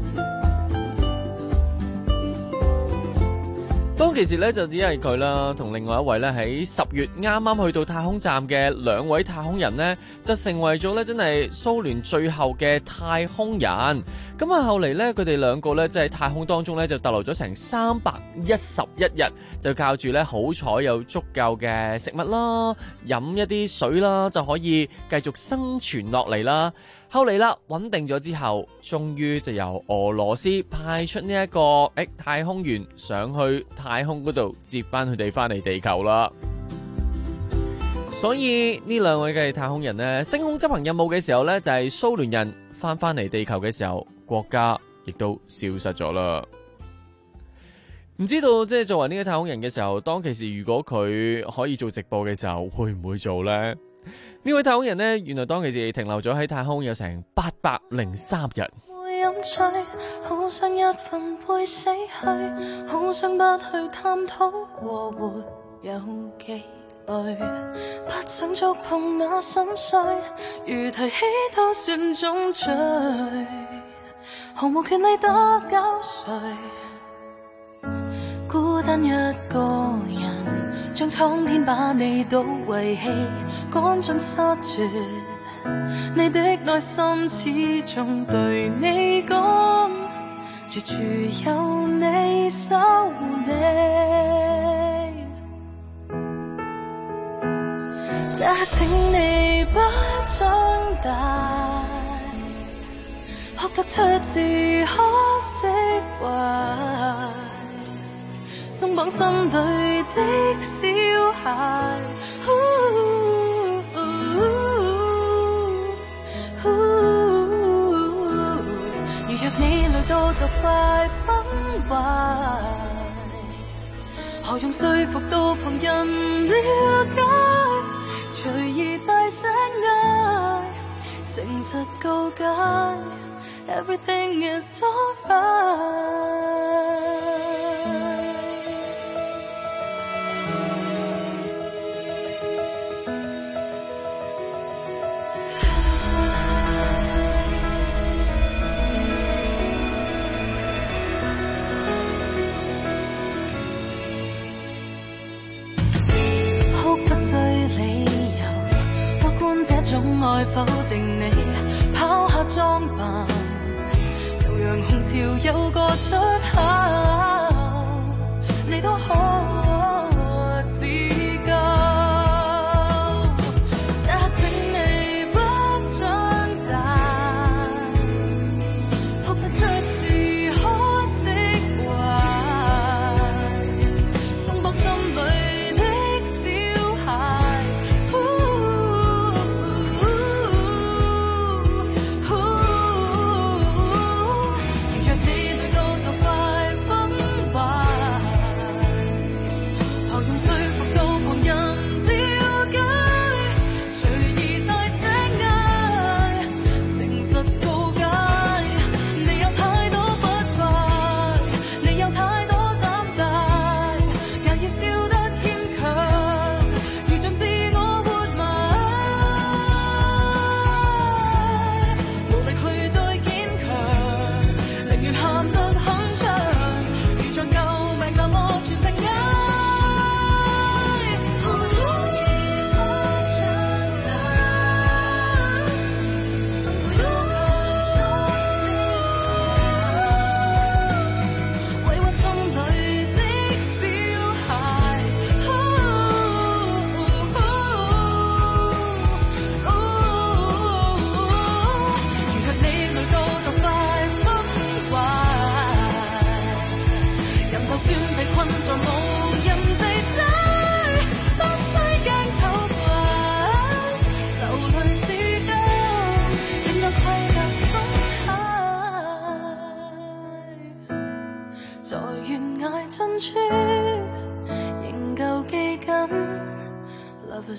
當其時咧就只係佢啦，同另外一位咧喺十月啱啱去到太空站嘅兩位太空人呢，就成為咗咧真係蘇聯最後嘅太空人。咁啊後嚟咧佢哋兩個咧即係太空當中咧就逗留咗成三百一十一日，就靠住咧好彩有足夠嘅食物啦、飲一啲水啦，就可以繼續生存落嚟啦。後嚟啦，穩定咗之後，終於就由俄羅斯派出呢、這、一個誒、欸、太空員上去太空嗰度接翻佢哋翻嚟地球啦。所以呢兩位嘅太空人呢，升空執行任務嘅時候呢，就係、是、蘇聯人翻翻嚟地球嘅時候，國家亦都消失咗啦。唔知道即係作為呢個太空人嘅時候，當其時如果佢可以做直播嘅時候，會唔會做呢？呢位太空人呢，原來當其時停留咗喺太空有成八百零三日。 會飲醉，好想一份會死去，好想不去探討過活有幾累，不想觸碰那心碎，如提起都算種罪，毫無權利打攪誰，孤單一個人，將蒼天把你都遺棄，趕盡殺絕，你的內心始終對你講，絕處有你守護你，這請你不長大，哭得出自可釋懷，鬆綁心裏的小孩，如若你累到就快崩壞，何用說服到旁人了解，隨意大聲嗌，誠實告解 Everything is alright。總愛否定你，拋下裝扮，就讓紅潮有個出口，你都可自救。這請你不長大，哭得出自可釋懷，鬆綁心裏的小孩。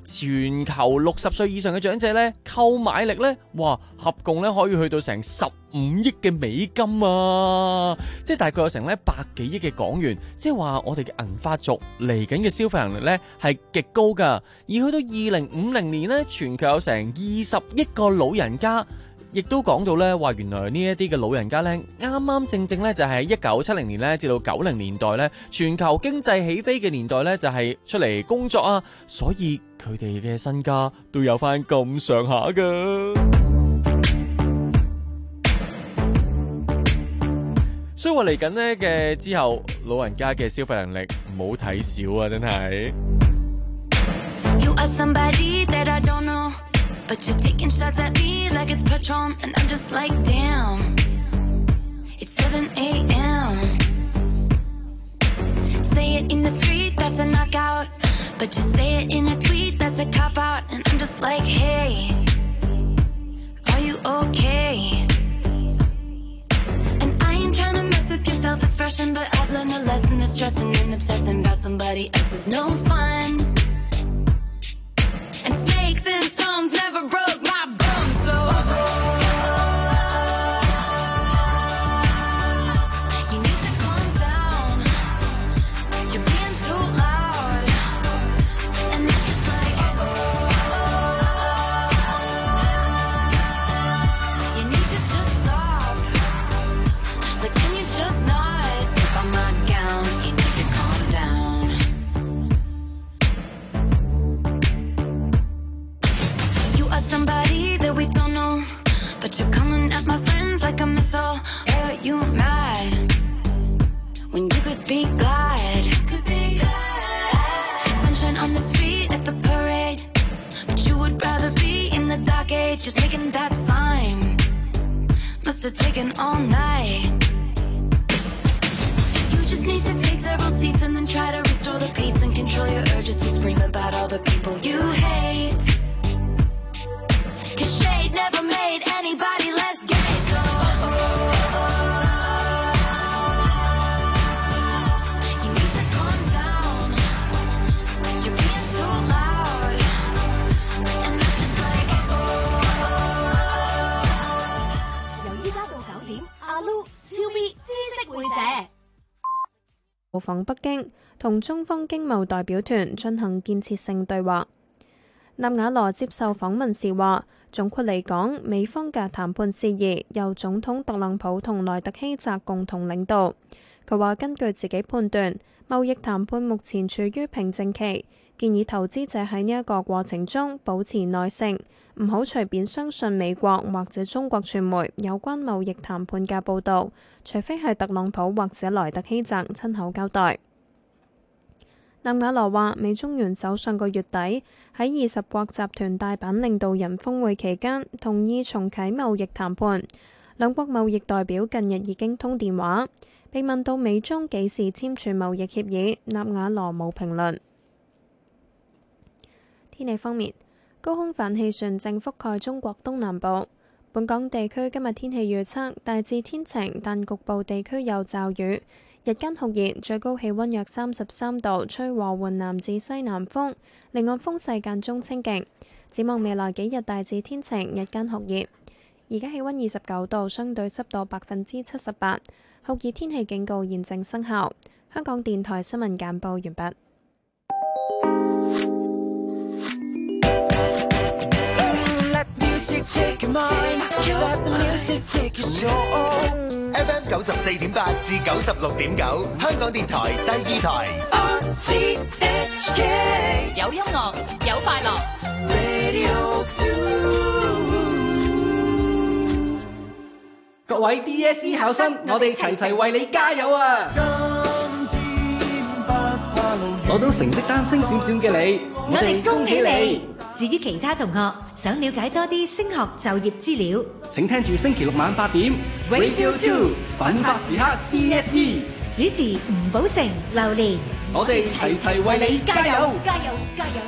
全球六十歲以上嘅長者咧，購買力咧，哇，合共咧可以去到成十五億嘅美金啊！即係大概有成咧百幾億嘅港元，即係話我哋嘅銀髮族嚟緊嘅消費能力咧係極高㗎。而去到二零五零年咧，全球有成二十億個老人家。亦都講到咧，話原來呢一啲嘅老人家咧，啱啱正正咧就係一九七零年咧至到九零年代咧，全球經濟起飛嘅年代咧，就係出嚟工作啊，所以佢哋嘅身家都有翻咁上下噶。所以話嚟緊呢嘅之後，老人家嘅消費能力唔好睇少啊，真係。You are somebody that I don't know. But you're taking shots at me like it's Patron, and I'm just like, damn. It's seven a.m. Say it in the street, that's a knockout. But you say it in a tweet, that's a cop-out. And I'm just like, hey, are you okay? And I ain't trying to mess with your self-expression, but I've learned a lesson that stressing and obsessing about somebody else is no fun. And snakes and stones never broke my bones, so you need to calm down. You're being too loud, and I'm just like, you need to just stop. Like, can you just not step on my gown? You need to calm down. Somebody that we don't know, but you're coming at my friends like a missile. Are you mad when you could be glad? Could be glad. Sunshine on the street at the parade, but you would rather be in the dark age, just making that sign. Must have taken all night. You just need to take several seats and then try to restore the peace and control your urges to scream about all the people you hate. Cause shade never made anybody less gay, so you need to calm down. You're being too loud, and I'm just like 由依家到九點，阿 Lu 超 B 知識會者到訪北京，同中方經貿代表團進行建設性對話。納瓦羅接受訪問時話，總括嚟講，美方嘅談判事宜由總統特朗普同萊特希澤共同領導。佢話根據自己判斷，貿易談判目前處於平靜期，建議投資者喺呢一個過程中保持耐性，唔好隨便相信美國或者中國傳媒有關貿易談判嘅報導，除非係特朗普或者萊特希澤親口交代。納瓦羅話，美中元首上個月底喺二十國集團大阪領導人峰會期間同意重啟貿易談判，兩國貿易代表近日已經通電話。被問到美中幾時簽署貿易協議，納瓦羅冇評論。天氣方面，高空反氣旋正覆蓋中國東南部，本港地區今日天氣預測大致天晴，但局部地區有驟雨。日間酷熱，最高氣溫約三十三度，吹和緩南至西南風，離岸風勢間中清勁。展望未來幾日大致天晴，日間酷熱。而家氣溫二十九度，相對濕度百分之七十八，酷熱天氣警告現正生效。香港電台新聞簡報完畢。 F M 九十四點八至九十六點九，香港電台第二台。 有音樂，有快樂。 各位 D S E 考生，我哋齊齊為你加油啊！攞到成績單升閃閃嘅你，我哋恭喜你！ 至於其他同學想了解多啲升學就業資料， 請聽住星期六晚八點 Radio Two 奮發時刻 D S E 主持吳寶成、榴蓮， 我哋齊齊為你加油！ 加油！加油！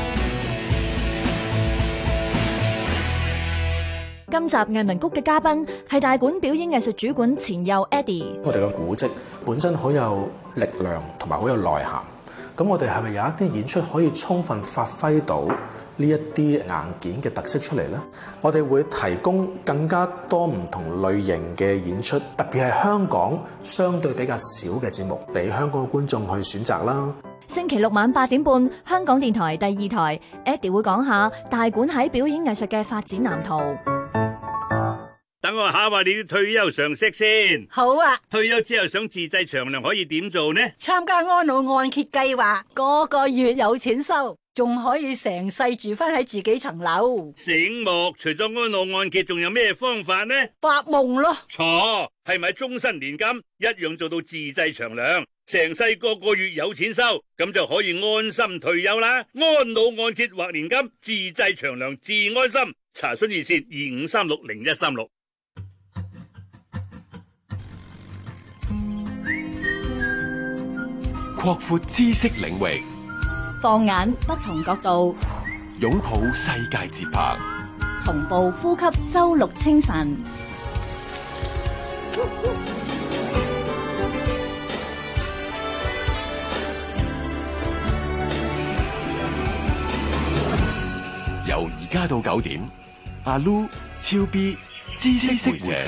今集藝文谷嘅嘉賓係大館表演藝術主管錢佑 Eddie。 我哋嘅古蹟本身好有力量同埋好有內涵， 咁我哋係咪有一啲演出可以充分發揮到呢一啲硬件嘅特色出嚟呢？我哋會提供更加多唔同類型嘅演出，特別係香港相對比較少嘅節目，俾香港嘅觀眾去選擇啦。 星期六晚八點半，香港電台第二台 Eddie 會講下大館喺表演藝術嘅發展藍圖。 等我考下你啲退休常識先。 好啊。 退休之後想自製長糧可以點做呢？ 參加安老按揭計劃，個個月有錢收，仲可以成世住翻喺自己層樓。 醒目，除咗安老按揭，仲有咩方法呢？ 發夢咯。 錯，係咪終身年金一樣做到自製長糧，成世個個月有錢收，咁就可以安心退休啦。安老按揭或年金，自製長糧自安心。查詢熱線二五三六零一三六。 擴闊知識領域， 放眼不同角度， 擁抱世界節拍， 同步呼吸周六清晨。 由而家到九點，阿 Lu、超 B、知識會社。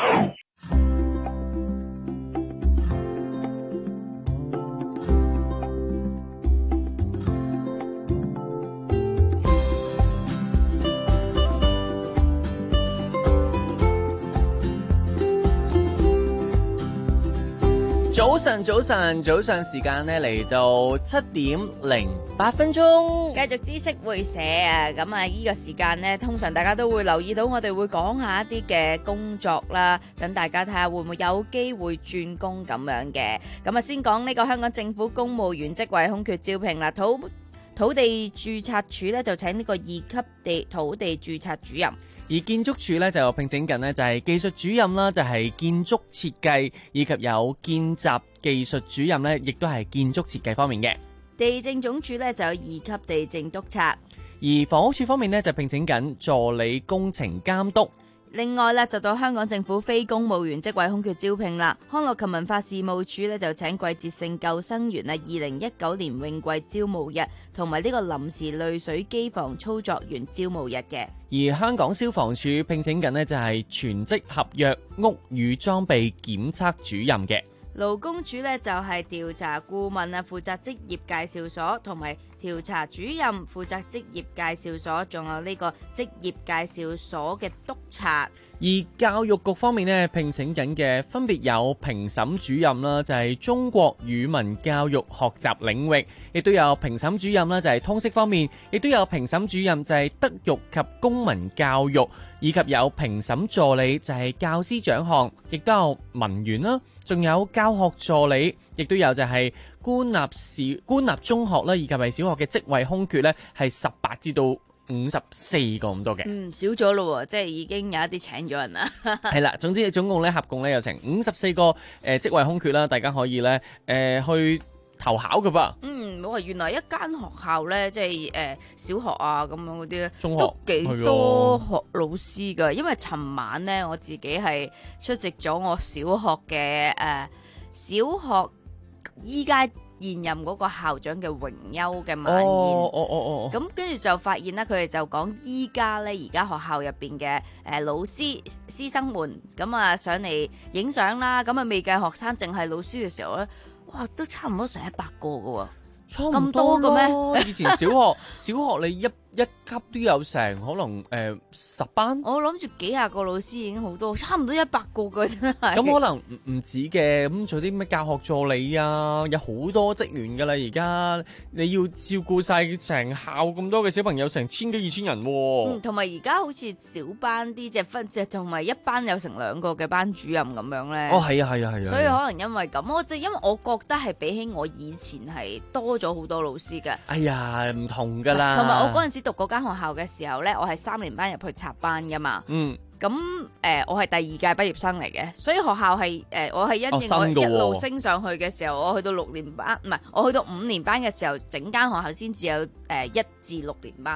早晨，早晨，早上時間咧嚟到七點零八分鐘， 繼續知識會社啊！咁啊，呢個時間呢，通常大家都會留意到，我哋會講下一啲嘅工作啦，等大家睇下會唔會有機會轉工咁樣嘅。咁啊，先講呢個香港政府公務員職位空缺招聘啦，土土地註冊處咧就請呢個二級地土地註冊主任。 而建築署咧就聘請緊呢就係技術主任啦，就係建築設計，以及有見習技術主任咧，亦都係建築設計方面嘅。 地政總署咧就有二級地政督察。 而房屋署方面呢就聘請緊助理工程監督。 另外咧就到香港政府非公務員職位空缺招聘啦，康樂及文化事務署咧就請季節性救生員啊，二零一九年泳季招募日，同埋呢個臨時濾水機房操作員招募日嘅。 而香港消防處聘請緊呢就係全職合約屋宇裝備檢測主任嘅。 勞工處咧就係調查顧問啊，負責職業介紹所，同埋調查主任負責職業介紹所，仲有呢個職業介紹所嘅督察。 而教育局方面呢，聘請緊嘅分別有評審主任啦，就係中國語文教育學習領域，亦都有評審主任啦，就係通識方面，亦都有評審主任就係德育及公民教育，以及有評審助理就係教師獎項，亦都有文員啦，仲有教學助理，亦都有就係官立小官立中學啦，以及係小學嘅職位空缺呢，係十八至到五十四個咁多嘅。 嗯，少咗咯，即係已經有一啲請咗人啦。 係啦，總之總共咧合共咧有成五十四個誒職位空缺啦，大家可以咧誒、呃、去投考㗎噃。 嗯，我話原來一間學校咧，即係誒、呃、小學啊咁樣嗰啲咧， 中學都幾多學老師㗎。因為尋晚咧我自己係出席咗我小學嘅誒、呃、小學依家現任嗰個校長嘅榮休嘅晚宴， 哦哦哦哦， 咁跟住就發現啦，佢哋就講依家咧，而家學校入邊嘅誒老師師生們咁啊上嚟影相啦，咁啊未計學生，淨係老師嘅時候咧，哇都差唔多成一百個㗎喎，咁多嘅咩？ 以前小學小學你一一級都有成可能誒、呃、十班， 我諗住幾廿個老師已經好多，差唔多一百個㗎真係。 咁可能唔唔止嘅，咁做啲咩教學助理啊，有好多職員㗎啦。而家你要照顧晒成校咁多嘅小朋友，成千幾二千人喎、啊。 嗯，同埋而家好似小班啲，即係分即係同埋一班有成兩個嘅班主任咁樣咧。 哦，係啊，係啊，係啊。 所以可能因為咁，我即係因為我覺得係比起我以前係多咗好多老師嘅。 哎呀，唔同㗎啦。 同埋我嗰陣時讀嗰間學校嘅時候咧，我係三年班入去插班噶嘛。 嗯。 咁誒、呃，我係第二屆畢業生嚟嘅，所以學校係誒、呃，我係因應我一路升上去嘅時候，我去到六年班，唔係我去到五年班嘅時候，整間學校先至有誒一至六年班咯。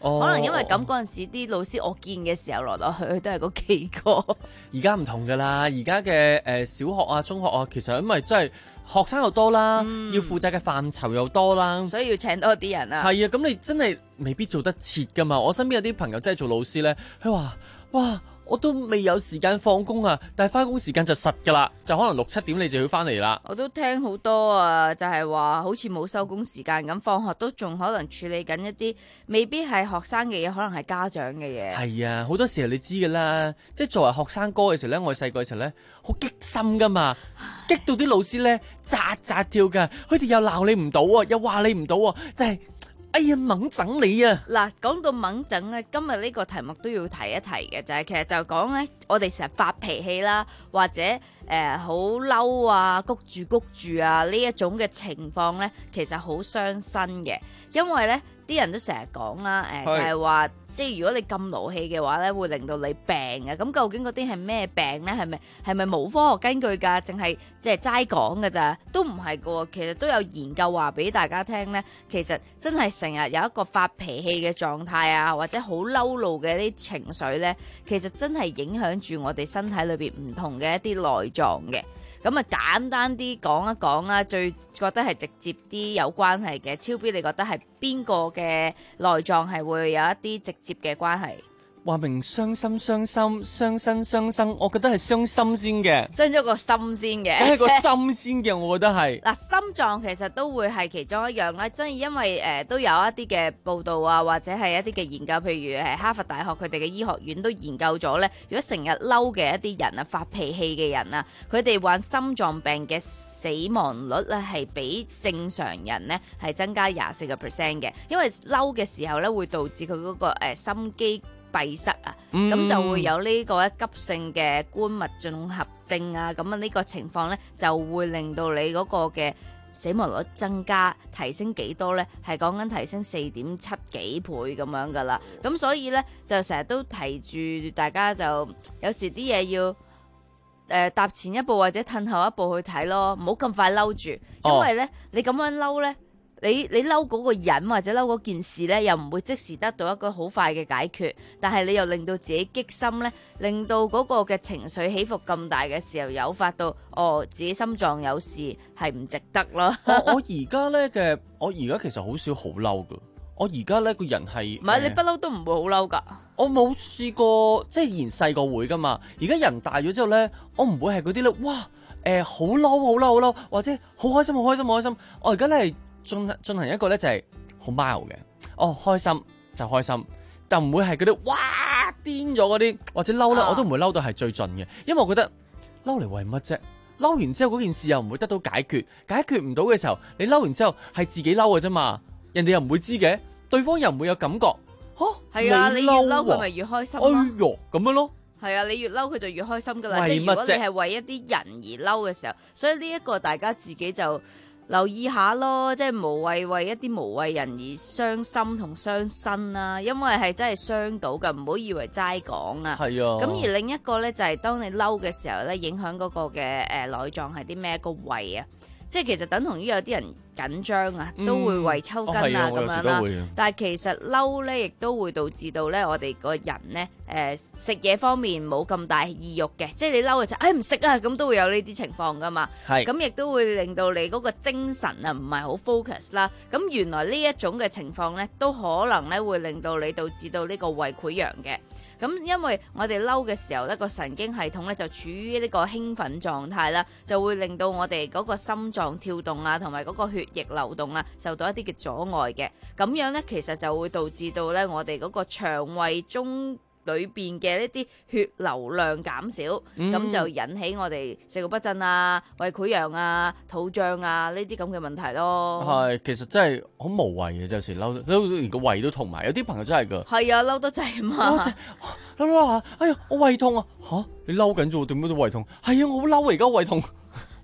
哦、 可能因為咁嗰陣時啲老師我見嘅時候來來去去都係嗰幾個。 而家唔同㗎啦，而家嘅誒小學啊、中學啊，其實因為真係學生又多啦，嗯、要負責嘅範疇又多啦， 所以要請多啲人啊。 係啊，咁你真係未必做得切㗎嘛。我身邊有啲朋友真係做老師咧，佢話：哇！我都未有時間放工啊，但係翻工時間就實㗎啦，就可能六七點你就要翻嚟啦。 我都聽好多啊，就係話好似冇收工時間咁，放學都仲可能處理緊一啲未必係學生嘅嘢，可能係家長嘅嘢。 係啊，好多時候你知㗎啦，即係作為學生哥嘅時候咧，我哋細個嘅時候咧，好激心㗎嘛，激到啲老師咧扎扎跳㗎，佢哋又鬧你唔到啊，又話你唔到啊，真係。哎呀，猛整你啊！ 嗱，講到猛整咧，今日呢個題目都要提一提嘅，就係、是、其實就講咧，我哋成日發脾氣啦，或者誒好嬲啊，谷住谷住啊呢一種嘅情況咧，其實好傷身嘅，因為咧啲人都成日講啦，誒、呃、就係、是、話，即係如果你咁勞氣嘅話咧，會令到你病嘅。咁究竟嗰啲係咩病咧？係咪係咪冇科學根據㗎？淨係即係齋講㗎咋？都唔係㗎喎。其實都有研究話俾大家聽咧，其實真係成日有一個發脾氣嘅狀態啊，或者好嬲怒嘅啲情緒咧，其實真係影響住我哋身體裏邊唔同嘅一啲內臟嘅。咁啊，簡單啲講一講啦，最覺得係直接啲有關係嘅，超標你覺得係邊個嘅內臟係會有一啲直接嘅關係？ 話明傷心傷心傷身傷身，我覺得係傷心先嘅， 傷咗個心先嘅， 梗係個心先嘅，我覺得係。 嗱，心臟其實都會係其中一樣啦，真係因為誒、呃、都有一啲嘅報道啊，或者係一啲嘅研究，譬如係哈佛大學佢哋嘅醫學院都研究咗咧，如果成日嬲嘅一啲人啊，發脾氣嘅人啊，佢哋患心臟病嘅死亡率咧係比正常人咧係增加廿四個 percent 嘅，因為嬲嘅時候咧會導致佢嗰、嗰個、呃、心肌閉塞啊，咁、嗯、就會有呢個急性嘅冠脈綜合症啊，咁啊呢個情況呢，就會令到你嗰個嘅死亡率增加，提升幾多呢？係講緊提升四點七幾倍咁樣噶啦，咁所以呢，就成日都提住大家就有時啲嘢要誒踏、呃、前一步或者褪後一步去睇咯，唔好咁快嬲住，因為呢，哦、你咁樣嬲呢。你你嬲嗰個人或者嬲嗰件事呢，又唔會即時得到一個好快嘅解決，但係你又令到自己激心呢，令到嗰個嘅情緒起伏咁大嘅時候，誘發到哦自己心臟有事係唔值得咯。 我我而家呢嘅，我而家其實好少好嬲噶，我而家呢個人係唔係你不嬲都唔會好嬲噶？ 我冇試過，即係以前細個會噶嘛，而家人大咗之後呢，我唔會係嗰啲咧，哇誒好嬲好嬲好嬲，或者好開心好開心好開心，我而家呢係。進進行一個咧就係好 mild 嘅，哦開心就開心，但唔會係嗰啲哇癲咗嗰啲，或者嬲咧、啊、我都唔會嬲到係最盡嘅，因為我覺得嬲嚟為乜啫？嬲完之後嗰件事又唔會得到解決，解決唔到嘅時候，你嬲完之後係自己嬲嘅啫嘛，人哋又唔會知嘅，對方又唔會有感覺，嚇係啊，你越嬲佢咪越開心咯， 哎喲咁樣咯， 係啊，你越嬲佢就越開心噶啦，即係如果你係為一啲人而嬲嘅時候，所以呢一個大家自己就留意下咯，即係無謂為一啲無謂人而傷心同傷身啦，因為係真係傷到㗎，唔好以為齋講啊。係啊。咁而另一個咧就係、是、當你嬲嘅時候咧，影響嗰個嘅誒內臟係啲咩？個胃啊，即係其實等同於有啲人緊張啊，都會胃抽筋啊咁、嗯哦、樣啦。但係其實嬲咧，亦都會導致到咧我哋個人咧誒食嘢方面冇咁大意欲嘅，即係你嬲嘅時候，哎唔食啊，咁都會有呢啲情況噶嘛。係。咁亦都會令到你嗰個精神啊唔係好 focus 啦。咁原來呢一種嘅情況咧，都可能咧會令到你導致到呢個胃潰瘍嘅。咁因為我哋嬲嘅時候咧，個神經系統咧就處於呢個興奮狀態啦，就會令到我哋嗰個心臟跳動啊，同埋嗰個血液流動啊，受到一啲嘅阻礙嘅。咁樣咧，其實就會導致到咧我哋嗰個腸胃中裏邊嘅一啲血流量減少，咁、嗯、就引起我哋食慾不振啊、胃潰瘍啊、肚脹啊呢啲咁嘅問題咯。 係，其實真係好無謂嘅，有時嬲嬲連個胃都痛埋，有啲朋友真係噶。係啊，嬲得滯嘛。 嬲嬲下，哎呀，我胃痛啊！吓，你嬲緊啫喎，點解都胃痛？係啊，我好嬲啊，而家胃痛。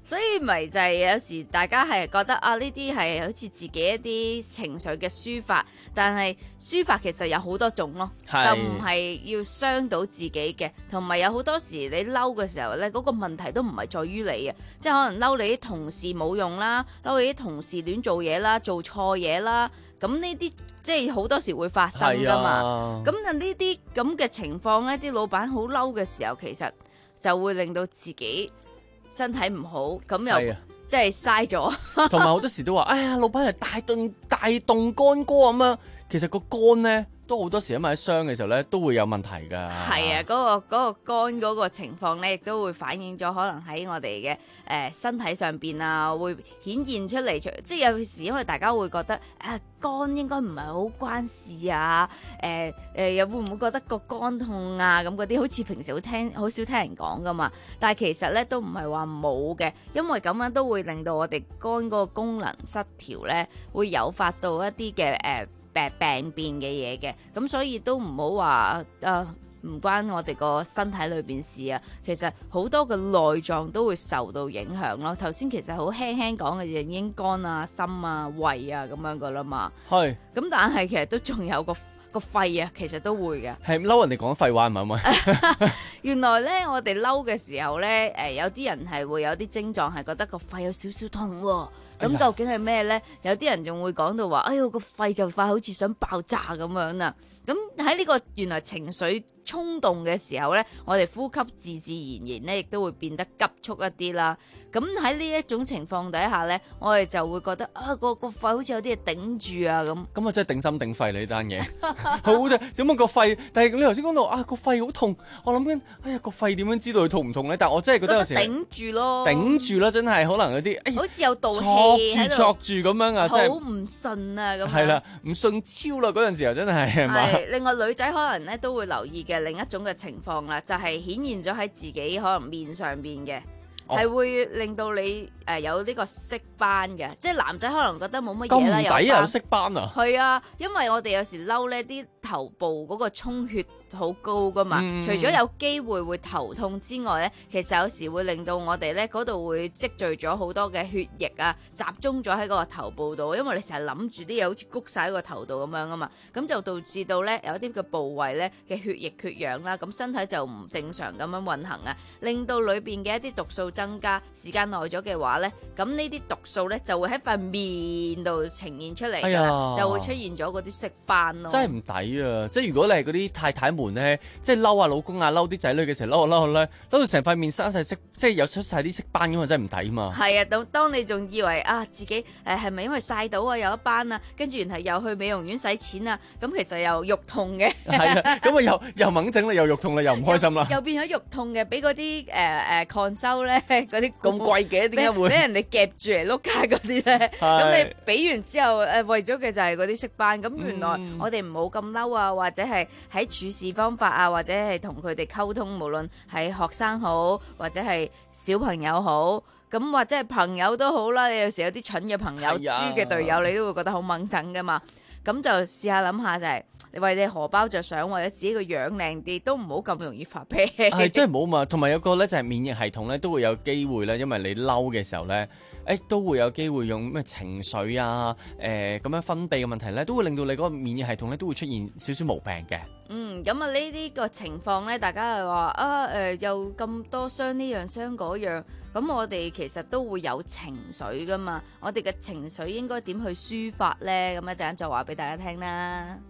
所以咪就係有時大家係覺得啊，呢啲係好似自己一啲情緒嘅抒發，但係抒發其實有好多種咯，就唔係要傷到自己嘅，同埋有好多時你嬲嘅時候呢，嗰個問題都唔係在於你嘅，即係可能嬲你啲同事冇用啦，嬲你啲同事亂做嘢啦，做錯嘢啦，咁呢啲即係好多時會發生噶嘛。咁啊呢啲咁嘅情況呢，啲老闆好嬲嘅時候，其實就會令到自己身體唔好，咁又即係嘥咗。 同埋好多時都話，哎呀，老闆係大動大動干戈咁啊！其實個肝咧都好多時因為喺傷嘅時候咧都會有問題㗎。 係啊，嗰、嗰個嗰、嗰個肝嗰個情況咧，亦都會反映咗可能喺我哋嘅誒身體上邊啊，會顯現出嚟。即係有時因為大家會覺得啊，肝應該唔係好關事啊，誒、呃、誒又會唔會覺得個肝痛啊咁嗰啲，好似平時好聽好少聽人講㗎嘛。但係其實咧都唔係話冇嘅，因為咁樣都會令到我哋肝嗰個功能失調咧，會誘發到一啲嘅誒。呃病變嘅嘢嘅，咁所以都唔好話誒唔關我哋個身體裏邊事啊。其實好多嘅內臟都會受到影響咯。頭先其實好輕輕講嘅嘢，已經肝啊、心啊、胃啊咁樣噶啦嘛。係。咁但係其實都仲有個個肺啊，其實都會嘅。係嬲人哋講廢話唔係咪？原來咧，我哋嬲嘅時候咧，誒有啲人係會有啲症狀係覺得個肺有少少痛喎。咁究竟係咩呢？有啲人仲會講到話，哎呦個肺就快好似想爆炸咁樣啊！咁喺呢個原來情緒衝動嘅時候呢，我哋呼吸自自然然呢，亦都會變得急促一啲啦。咁喺呢一種情況底下呢，我哋就會覺得啊，個個肺好似有啲嘢頂住啊咁。咁啊，真係頂心頂肺呢單嘢，好嘅。點解個肺？但係你頭先講到啊，個肺好痛，我諗緊，哎呀個肺點樣知道佢痛唔痛呢？但係我真係覺得有時頂住咯，頂住啦，真係可能有啲，哎，好似有道氣喺度，戳住咁樣啊，真係好唔順啊咁。係啦，唔順超啦嗰陣時候真係係嘛。另外女仔可能咧都會留意嘅另一種嘅情況啦，就係、是、顯現咗喺自己可能面上邊嘅，係、哦、會令到你誒、呃、有呢個色斑嘅，即係男仔可能覺得冇乜嘢啦，有有色斑啊，係啊，因為我哋有時嬲呢啲頭部嗰個充血好高噶嘛，嗯、除咗有機會會頭痛之外咧，其實有時會令到我哋咧嗰度會積聚咗好多嘅血液啊，集中咗喺個頭部度，因為你成日諗住啲嘢好似谷晒喺個頭度咁樣啊嘛，咁就導致到咧有啲嘅部位咧嘅血液缺氧啦，咁身體就唔正常咁樣運行啊，令到裏邊嘅一啲毒素增加，時間耐咗嘅話咧，咁呢啲毒素咧就會喺塊面度呈現出嚟噶啦，哎、就會出現咗嗰啲色斑咯。真係唔抵啊！即係如果你係嗰啲太太們咧，即係嬲啊老公啊，嬲啲仔女嘅時候嬲啊嬲啊咧，嬲到成塊面生晒色，即係有出晒啲色斑咁啊，真係唔抵嘛。係啊，當當你仲以為啊自己誒係咪因為曬到啊有一斑啊，跟住然後又去美容院使錢啊，咁其實又肉痛嘅。係啊，咁啊又又猛整啦，又肉痛啦，又唔開心啦。又變咗肉痛嘅，俾嗰啲誒誒抗收咧，嗰啲咁貴嘅，點解會俾人哋夾住嚟碌卡嗰啲咧？咁你俾完之後誒為咗嘅就係嗰啲色斑，咁原來我哋唔好咁嬲啊，或者係喺處事方法啊，或者係同佢哋溝通，無論係學生好，或者係小朋友好，咁或者係朋友都好啦。你有時有啲蠢嘅朋友、豬嘅隊友，你都會覺得好掹憎噶嘛。咁就試下諗下就係、是，你為你荷包着想，或者自己個樣靚啲，都唔好咁容易發脾氣。係真係冇嘛。同埋有個咧就係免疫系統咧都會有機會咧，因為你嬲嘅時候咧。誒都會有機會用咩情緒啊，誒、呃、咁樣分泌嘅問題咧，都會令到你嗰個免疫系統咧都會出現少少毛病嘅。嗯，咁啊呢啲個情況咧，大家係話啊誒、呃、又咁多傷呢樣傷嗰樣，咁我哋其實都會有情緒噶嘛，我哋嘅情緒應該點去抒發咧？咁一陣間就話俾大家聽啦。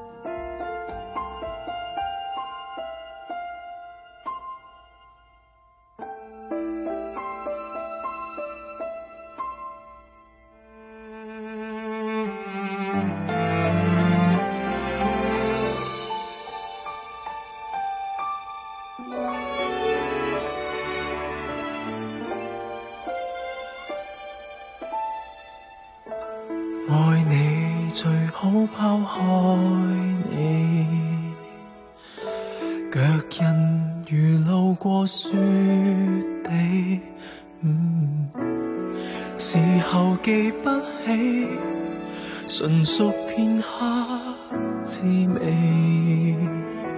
愛你最好拋開你，腳印如路過雪地，嗯，時候記不起，純屬片刻滋味，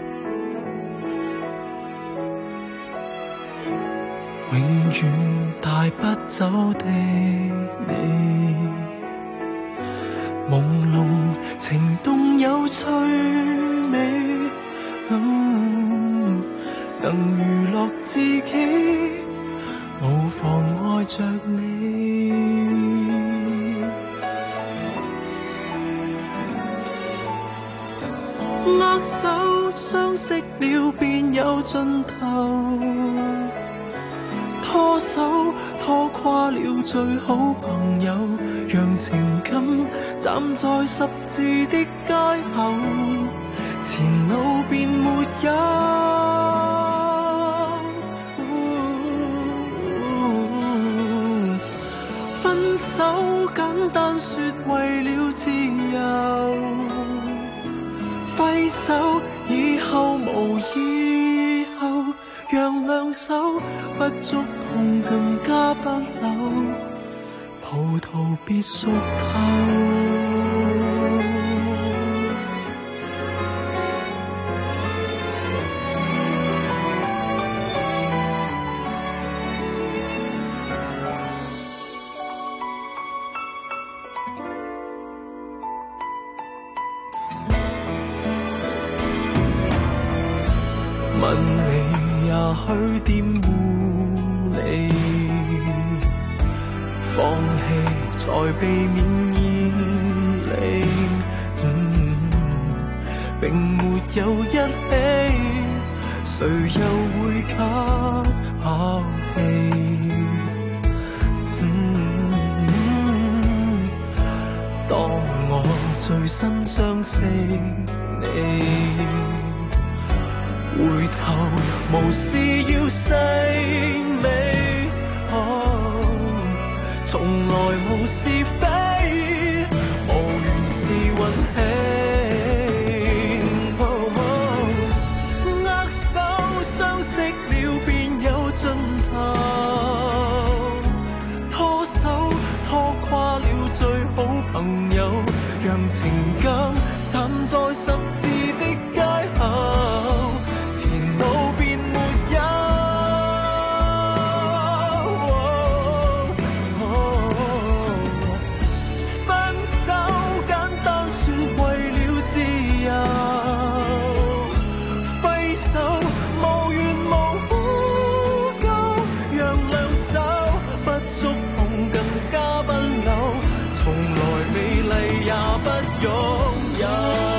永遠大帶不走的你，朦朧情動有趣味，嗯，能娛樂自己，無妨愛着你。握手相識了便有盡頭，拖手拖垮了最好朋友，讓情感站在十字的街口，前路便沒有。分手簡單說為了自由，揮手以後無以後，讓兩手不觸碰更加不朽，葡萄別熟透。問你也許玷污你，放棄才避免厭離，嗯，並沒有一起，誰又會給拋棄？嗯，當我最新相識你，回頭無事要細味，哦，從來無是非，無緣是運氣，哦哦，握手相識了便有盡頭，拖手拖垮了最好朋友，讓情感站在十字的街口，前路便沒有。分手簡單說為了自由，揮手無緣無故，讓兩手不觸碰更加不朽，從來美麗也不擁有。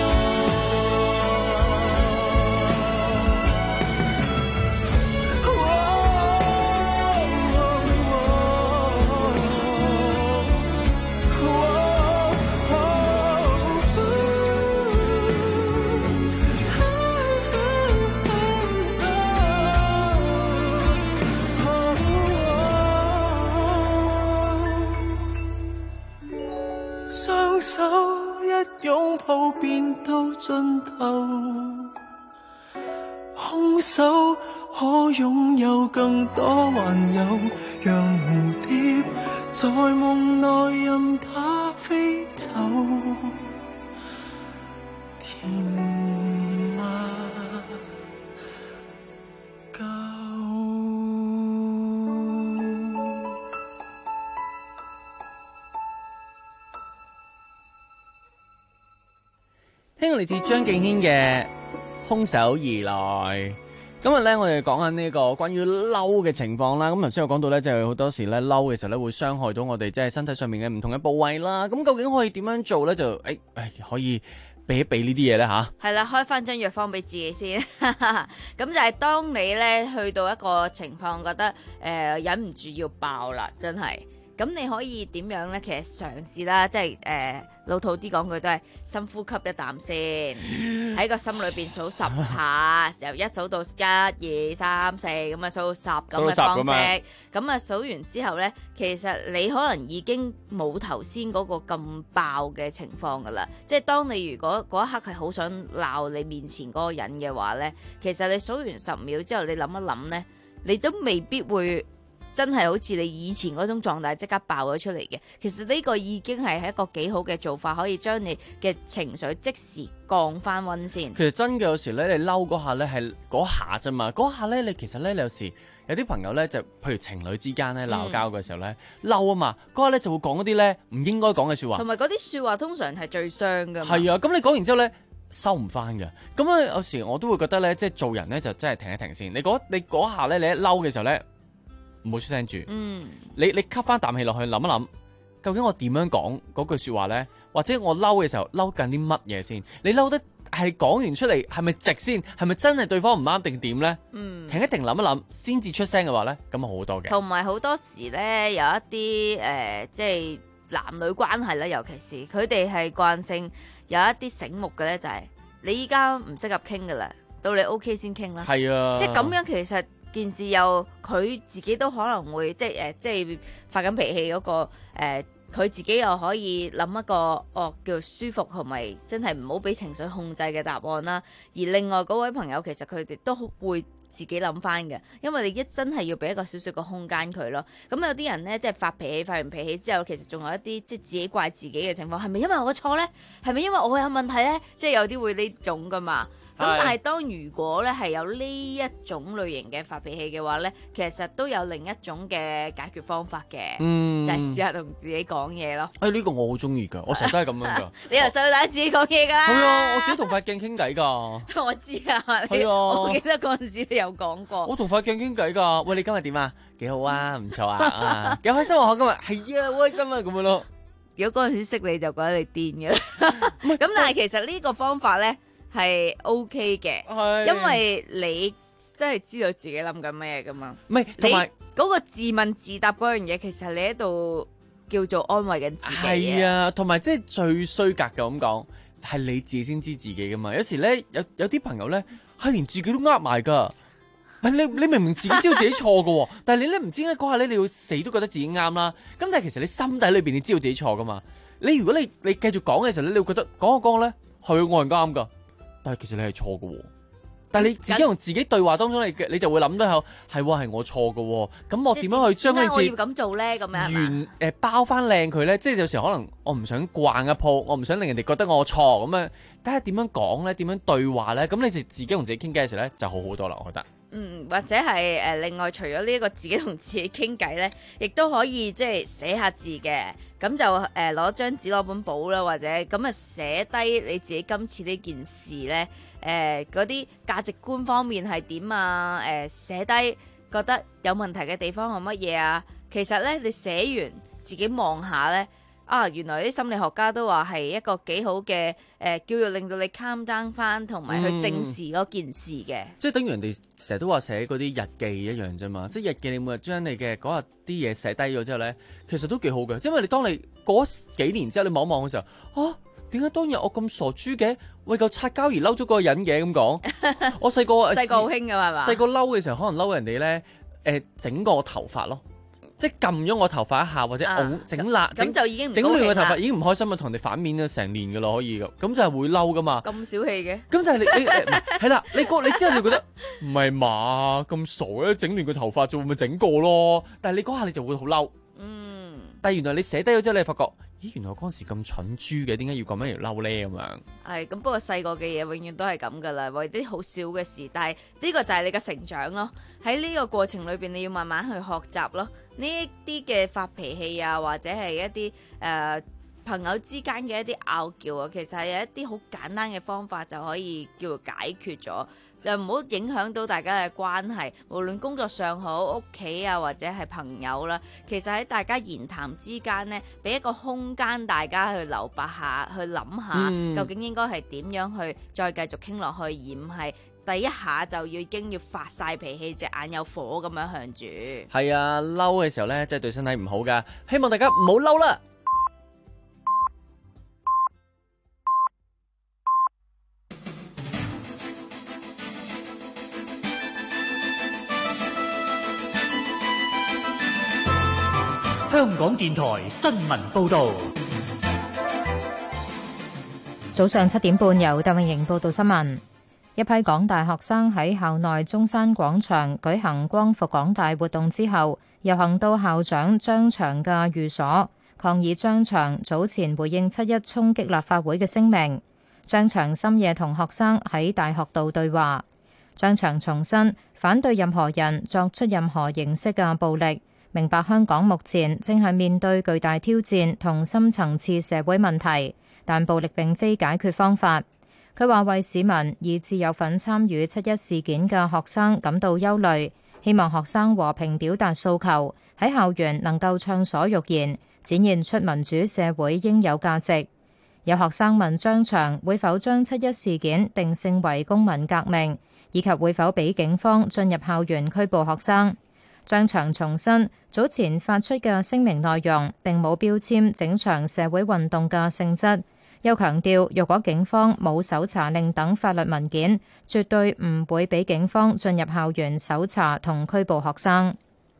雙手一擁抱便到盡頭，空手可擁有更多，還有讓蝴蝶在夢內任它飛走，甜蜜夠。 聽過嚟自張敬軒嘅空手而來。今日咧，我哋講緊呢個關於嬲嘅情況啦。咁頭先我講到咧，就係好多時咧嬲嘅時候咧，會傷害到我哋即係身體上面嘅唔同嘅部位啦。咁究竟可以點樣做咧？就誒誒、哎，可以避一避呢啲嘢咧吓。係啦，開翻張藥方俾自己先。咁就係當你咧去到一個情況，覺得誒、呃、忍唔住要爆啦，真係。咁你可以點樣咧？其實嘗試啦，即係誒、呃、老土啲講句都係深呼吸一啖先，喺個心裏邊數十下，由一數到一二三四咁啊，數十咁嘅方式。咁啊數完之後咧，其實你可能已經冇頭先嗰個咁爆嘅情況噶啦。即係當你如果嗰一刻係好想鬧你面前嗰個人嘅話咧，其實你數完十秒之後，你諗一諗咧，你都未必會真係好似你以前嗰種狀態即刻爆咗出嚟嘅。其實呢個已經係一個幾好嘅做法，可以將你嘅情緒即時降翻溫先。 其實真嘅有時咧，你嬲嗰下咧係嗰下啫嘛，嗰下咧你其實咧你有時有啲朋友咧就譬如情侶之間咧鬧交嘅時候咧嬲啊嘛，嗰下咧就會講嗰啲咧唔應該講嘅説話， 同埋嗰啲説話通常係最傷噶嘛。 係啊，咁你講完之後咧收唔翻嘅，咁咧有時我都會覺得咧，即係做人咧就真係停一停先。你嗰你嗰下咧你一嬲嘅時候咧唔好出聲住， 嗯， 你你吸翻啖氣落去諗一諗，究竟我點樣講嗰句説話咧？或者我嬲嘅時候嬲緊啲乜嘢先？你嬲得係講完出嚟係咪直先？係咪真係對方唔啱定點咧？ 嗯， 停一停諗一諗先至出聲嘅話咧，咁啊好多嘅。 同埋好多時咧有一啲誒、呃，即係男女關係咧，尤其是佢哋係慣性有一啲醒目嘅咧，就係、是、你依家唔適合傾噶啦，到你 OK 先傾啦。 係啊， 即係咁樣其實件事又佢自己都可能會即係誒、呃，即係發緊脾氣嗰、那個誒。呃佢自己又可以諗一個哦叫舒服同埋真係唔好俾情緒控制嘅答案啦。而另外嗰位朋友其實佢哋都會自己諗翻嘅，因為你一真係要俾一個少少嘅空間佢咯。咁有啲人呢，即係發脾氣，發完脾氣之後，其實仲有一啲即係自己怪自己嘅情況，係咪因為我錯呢？係咪因為我有問題呢？即係有啲會呢種噶嘛。咁但係當如果咧係有呢一種類型嘅發脾氣嘅話咧，其實都有另一種嘅解決方法嘅，嗯、就係試下同自己講嘢咯。 哎，呢、呢個我好中意噶，我成日都係咁樣噶。 你由細到大自己講嘢噶啦。 係啊，我自己同塊鏡傾偈噶。 我知啊，係啊， 我記得嗰陣時你有講過。 我同塊鏡傾偈噶。喂，你今日點啊？幾好啊，唔錯啊，啊幾開心啊！我今日係啊，好開心啊，咁樣咯。 如果嗰陣時識你就覺得你癲嘅啦。咁但係其實呢個方法咧係 OK 嘅，因為你真係知道自己諗緊咩噶嘛。 唔係，同埋嗰個自問自答嗰樣嘢，其實你喺度叫做安慰緊自己。 係啊，同埋即係最衰格嘅咁講，係你自己先知自己噶嘛。有時咧，有有啲朋友咧係連自己都呃埋噶。唔係你你明明自己知道自己錯噶，但係你咧唔知點解嗰下咧你要死都覺得自己啱啦。咁但係其實你心底裏邊你知道自己錯噶嘛。你如果你你繼續講嘅時候咧，你會覺得講下講咧係我係啱噶。但係其實你係錯嘅，但係你自己同自己對話當中，你你就會諗到係係我錯嘅，咁我點樣去將呢件事我要咁做咧？咁樣完誒包翻靚佢咧？即係有時可能我唔想逛一鋪，我唔想令人哋覺得我錯咁樣，睇下點樣講咧，點樣對話咧？咁你就自己同自己傾偈嘅時候咧，就好好多啦，我覺得。 嗯，或者係誒、呃，另外除咗呢一個自己同自己傾偈咧，亦都可以即係寫下字嘅，咁就誒攞張紙攞本簿啦，或者咁啊寫低你自己今次呢件事咧，誒嗰啲價值觀方面係點啊？誒、呃、寫低覺得有問題嘅地方係乜嘢啊？其實咧你寫完自己望下咧。啊，原來啲心理學家都話係一個幾好嘅誒、呃，叫做令到你 calm down 翻，同埋去正視嗰件事嘅、嗯。 即係等於人哋成日都話寫嗰啲日記一樣啫嘛。即係日記，你每日將你嘅嗰日啲嘢寫低咗之後咧，其實都幾好嘅。因為你當你過幾年之後，你望一望嘅時候，啊，點解當日我咁傻豬嘅，為嚿擦膠而嬲咗嗰個人嘅咁講？我細個細個好興㗎嘛，係嘛？ 細個嬲嘅時候，可能嬲人哋咧誒整個頭髮咯。即係撳咗我頭髮一下，或者拱整爛，咁就已經整亂個頭髮，已經唔開心啊！同人哋反面咗成年噶咯，可以咁，咁就係會嬲噶嘛。 咁小氣嘅。咁但係你你係啦，你嗰你之後你覺得唔係嘛？咁傻嘅，整亂個頭髮就會咪整過咯？但係你嗰下你就會好嬲。嗯。但係原來你寫低咗之後，你發覺，咦？原來我嗰陣時咁蠢豬嘅，點解要咁樣嚟嬲咧？咁樣。係咁，不過細個嘅嘢永遠都係咁噶啦，為啲好少嘅事，但係呢個就係你嘅成長咯。喺呢個過程裏邊，你要慢慢去學習咯。呢一啲嘅發脾氣啊，或者係一啲誒、呃、朋友之間嘅一啲拗撬啊，其實係有一啲好簡單嘅方法就可以叫做解決咗，又唔好影響到大家嘅關係，無論工作上好、屋企啊，或者係朋友啦。其實喺大家言談之間呢，俾一個空間大家去留白下，去諗下、嗯、究竟應該係點樣去再繼續傾落去，而唔係第一下就要已經要發晒脾氣，隻眼有火咁樣向住。 係啊，嬲嘅時候呢，真係對身體唔好噶。希望大家唔好嬲啦。 香港電台新聞報道。 早上七點半，由鄧永瑩報道新聞。一批港大學生喺校內中山廣場舉行光復港大活動之後， 遊行到校長張翔嘅寓所，抗議張翔早前回應七一衝擊立法會嘅聲明。張翔深夜同學生喺大學度對話。張翔重申反對任何人作出任何形式嘅暴力，明白香港目前正係面對巨大挑戰同深層次社會問題，但暴力並非解決方法。佢話為市民以至有份參與七一事件嘅學生感到憂慮，希望學生和平表達訴求，喺校園能夠暢所欲言，展現出民主社會應有價值。有學生問張翔會否將七一事件定性為公民革命，以及會否俾警方進入校園拘捕學生。張翔重申早前發出嘅聲明內容並冇標籤整場社會運動嘅性質，又強調若果警方冇搜查令等法律文件，絕對唔會俾警方進入校園搜查同拘捕學生。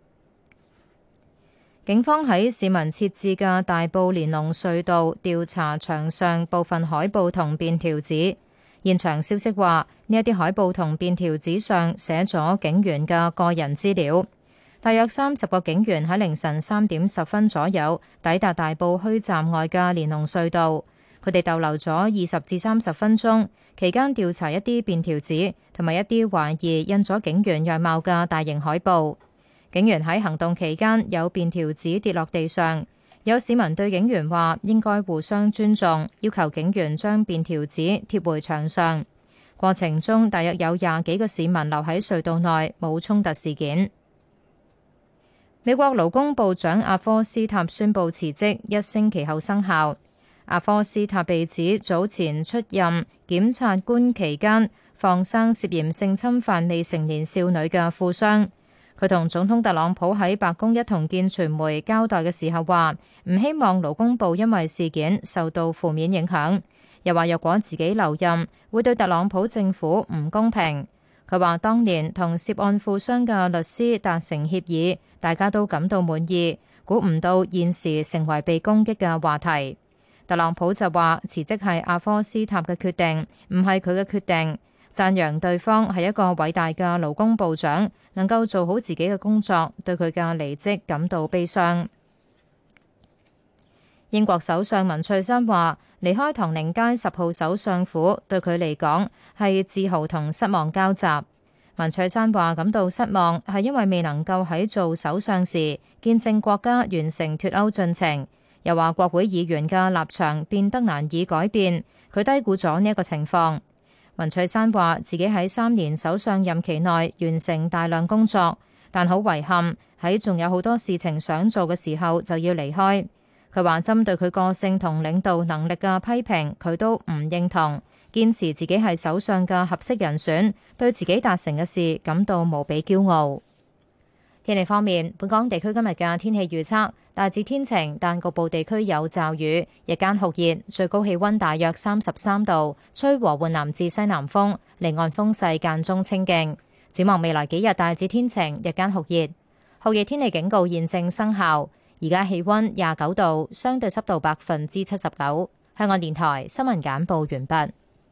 警方喺市民設置嘅大埔連龍隧道調查牆上部分海報同便條紙。現場消息話，呢一啲海報同便條紙上寫咗警員嘅個人資料。大約三十個警員喺凌晨三點十分左右抵達大埔墟站外嘅連龍隧道，佢哋逗留咗二十至三十分鐘，期間調查一啲便條紙同埋一啲懷疑印咗警員樣貌嘅大型海報。警員喺行動期間有便條紙跌落地上，有市民對警員話應該互相尊重，要求警員將便條紙貼回牆上。過程中大約有廿幾個市民留喺隧道內，冇衝突事件。美國勞工部長阿科斯塔宣布辭職，一星期後生效。阿科斯塔被指早前出任檢察官期間放生涉嫌性侵犯未成年少女嘅富商。佢同總統特朗普喺白宮一同見傳媒交代嘅時候話，唔希望勞工部因為事件受到負面影響，又話若果自己留任，會對特朗普政府唔公平。佢話當年同涉案富商嘅律師達成協議，大家都感到滿意，估唔到現時成為被攻擊嘅話題。特朗普就話辭職係阿科斯塔嘅決定，唔係佢嘅決定。讚揚對方係一個偉大嘅勞工部長，能夠做好自己嘅工作，對佢嘅離職感到悲傷。英國首相文翠珊話：離開唐寧街十號首相府對佢嚟講係自豪同失望交集。文翠珊話感到失望係因為未能夠喺做首相時見證國家完成脫歐進程，又話國會議員嘅立場變得難以改變，佢低估咗呢一個情況。文翠珊話自己喺三年首相任期內完成大量工作，但好遺憾喺仲有好多事情想做嘅時候就要離開。佢話針對佢個性同領導能力嘅批評，佢都唔認同，堅持自己係首相嘅合適人選，對自己達成嘅事感到無比驕傲。天氣方面，本港地區今日嘅天氣預測大致天晴，但局部地區有驟雨，日間酷熱，最高氣溫大約三十三度，吹和緩南至西南風，離岸風勢間中清勁。展望未來幾日大致天晴，日間酷熱，酷熱天氣警告現正生效。而家氣溫廿九度，相對濕度百分之七十九。香港電台新聞簡報完畢。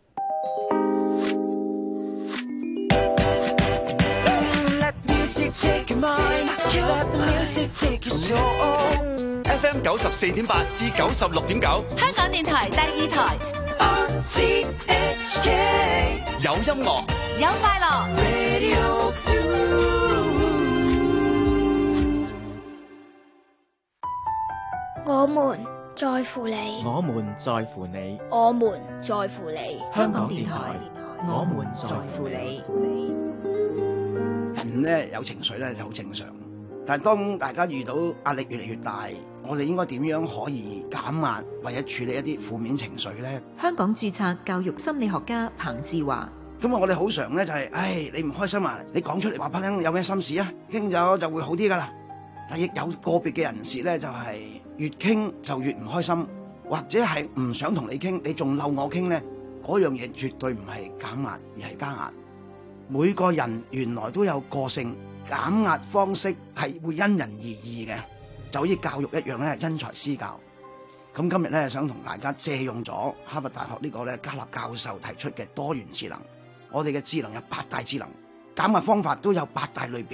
F M 九十四點八至九十六點九， 香港電台第二台。 O T H K 有音樂， 有快樂。 我們在乎你， 我們在乎你， 我們在乎你。 香港電台，我們在乎你。 人咧有情緒咧就好正常，但係當大家遇到壓力越嚟越大，我哋應該點樣可以減壓或者處理一啲負面情緒咧？ 香港註冊教育心理學家彭志華。 咁啊，我哋好常咧就係、是，唉，你唔開心啊，你講出嚟話俾我聽有咩心事啊，傾咗就會好啲噶啦。但亦有個別嘅人士咧就係、是、越傾就越唔開心，或者係唔想同你傾，你仲嬲我傾咧，嗰樣嘢絕對唔係減壓而係加壓。每個人原來都有個性，減壓方式係會因人而異嘅，就好似教育一樣咧，因材施教。咁今日咧想同大家借用咗哈佛大學呢個咧加納教授提出嘅多元智能。我哋嘅智能有八大智能，減壓方法都有八大類別。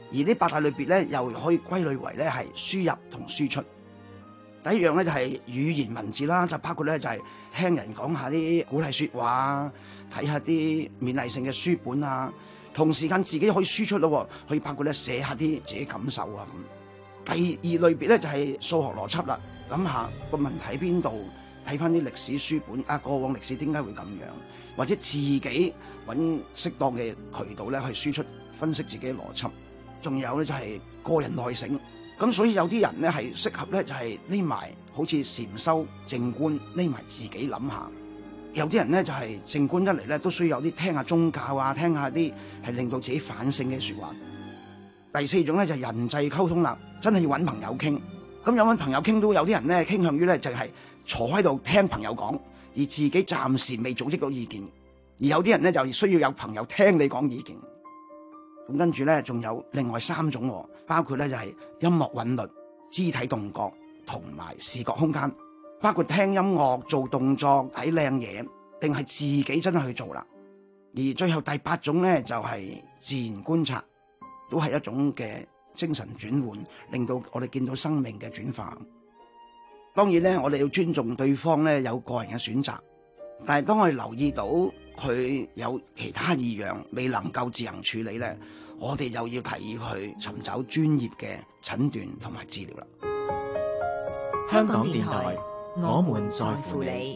而呢八大類別咧，又可以歸類為咧係輸入同輸出。第一樣咧就係語言文字啦，就包括咧就係聽人講下啲鼓勵説話啊，睇下啲勉勵性嘅書本啊，同時間自己可以輸出咯，可以包括咧寫下啲自己感受啊咁。第二類別咧就係數學邏輯啦，諗下個問題喺邊度，睇翻啲歷史書本啊，過往歷史點解會咁樣，或者自己揾適當嘅渠道咧去輸出分析自己嘅邏輯。仲有咧就係個人耐性，咁所以有啲人咧係適合咧就係匿埋，好似禪修靜觀匿埋自己諗下。有啲人咧就係靜觀一嚟咧都需要有啲聽下宗教啊，聽下啲係令到自己反省嘅説話。第四種咧就係人際溝通啦，真係要揾朋友傾。咁有揾朋友傾都有啲人咧傾向於咧就係坐喺度聽朋友講，而自己暫時未組織到意見。而有啲人咧就需要有朋友聽你講意見。咁跟住咧，仲有另外三種，包括咧就係音樂韻律、肢體動覺同埋視覺空間，包括聽音樂、做動作、睇靚嘢，定係自己真係去做啦。而最後第八種咧就係自然觀察，都係一種嘅精神轉換，令到我哋見到生命嘅轉化。當然咧，我哋要尊重對方咧有個人嘅選擇，但係當我哋留意到佢有其他異樣，未能夠自行處理咧，我哋又要提議去尋找專業嘅診斷同埋治療啦。 香港電台，我們在乎你。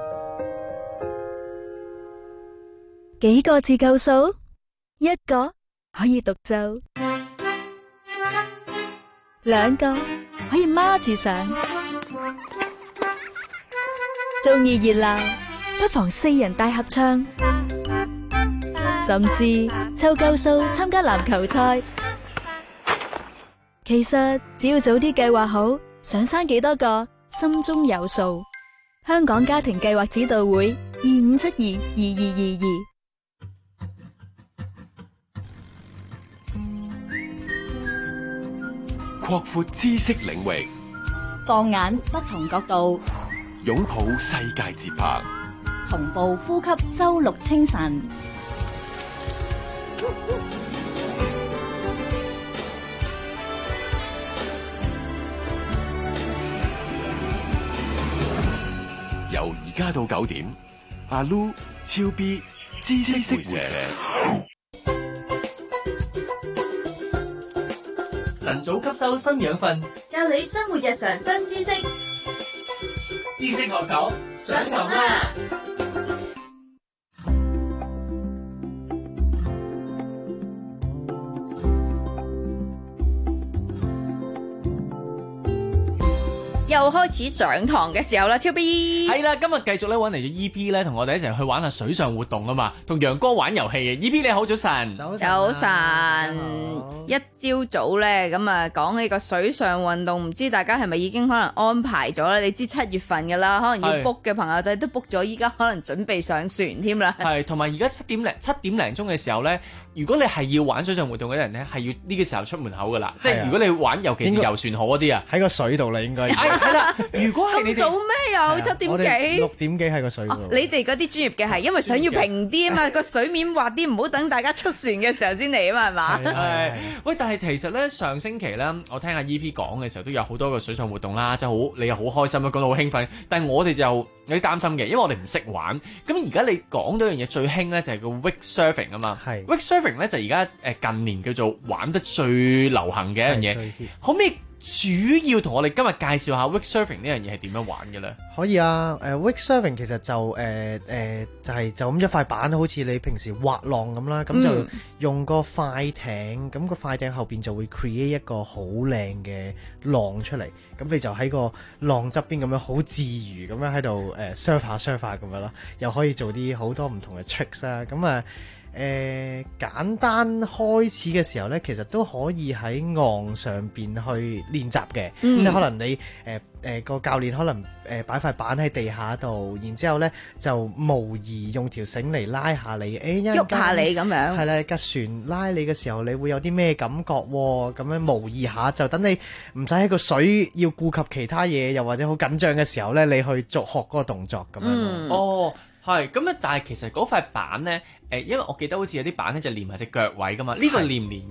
幾個字夠數？一個可以獨奏，兩個可以孖住上。鍾意熱鬧，不妨四人大合唱，甚至湊夠數參加籃球賽。其實只要早啲計劃好，想生幾多個，心中有數。香港家庭計劃指導會二五七二二二二二。 擴闊知識領域， 放眼不同角度， 擁抱世界節拍， 同步呼吸周六清晨。 由而家到九點，阿 Lu、超 B、知識會社。 晨早吸收新養分， 教你生活日常新知識。 知識學堂上堂啦！ 又開始上堂嘅時候啦，超 B 係啦，今日繼續咧揾嚟咗 E P 咧，同我哋一齊去玩下水上活動啊嘛，同楊哥玩遊戲嘅。E P 你好，早晨， 早晨，一朝早咧咁啊，講起個水上運動，唔知大家係咪已經可能安排咗咧？你知七月份噶啦，可能要 book 嘅朋友仔都 book 咗，依家可能準備上船添啦。 係，同埋而家七點零七點零鐘嘅時候咧，如果你係要玩水上活動嘅人咧，係要呢個時候出門口噶啦。即係如果你玩，尤其是遊船河嗰啲啊， 喺個水度啦，應該。 係啦，如果係你哋咁早咩有七點幾？ 六點幾喺個水度。 你哋嗰啲專業嘅係因為想要平啲啊嘛，個水面滑啲，唔好等大家出船嘅時候先嚟啊嘛，係嘛？ 係。喂，但係其實咧，上星期咧，我聽阿 E P 講嘅時候，都有好多個水上活動啦，即係好，你又好開心啊，講到好興奮。但係我哋就有啲擔心嘅，因為我哋唔識玩。咁而家你講到樣嘢最興咧，就係個 wake surfing 啊嘛。係。wake surfing 咧就而家誒近年叫做玩得最流行嘅一樣嘢，可唔可以主要同我哋今日介紹下 wake surfing 呢樣嘢係點樣玩嘅咧？ 可以啊，誒、呃、wake surfing 其實就誒誒、呃呃、就係、是、就咁一塊板，好似你平時滑浪咁啦，咁、嗯、就用個快艇，咁個快艇後邊就會 create 一個好靚嘅浪出嚟，咁你就喺個浪側邊咁樣好自如咁樣喺度誒 surf 下 surf 下咁樣啦，又可以做啲好多唔同嘅 tricks 啊，咁啊〜誒、呃、簡單開始嘅時候咧，其實都可以喺岸上邊去練習嘅，嗯、即係可能你誒誒個教練可能誒擺塊板喺地下度，然之後咧就模擬用條繩嚟拉下你，誒喐下你咁樣， 係啦，架船拉你嘅時候，你會有啲咩感覺喎？咁樣模擬下，就等你唔使喺個水要顧及其他嘢，又或者好緊張嘅時候咧，你去做學嗰個動作咁樣。 嗯、哦。係咁咧，但係其實嗰塊板咧，誒，因為我記得好似有啲板咧就連埋隻腳位噶嘛，呢、呢個練唔練㗎？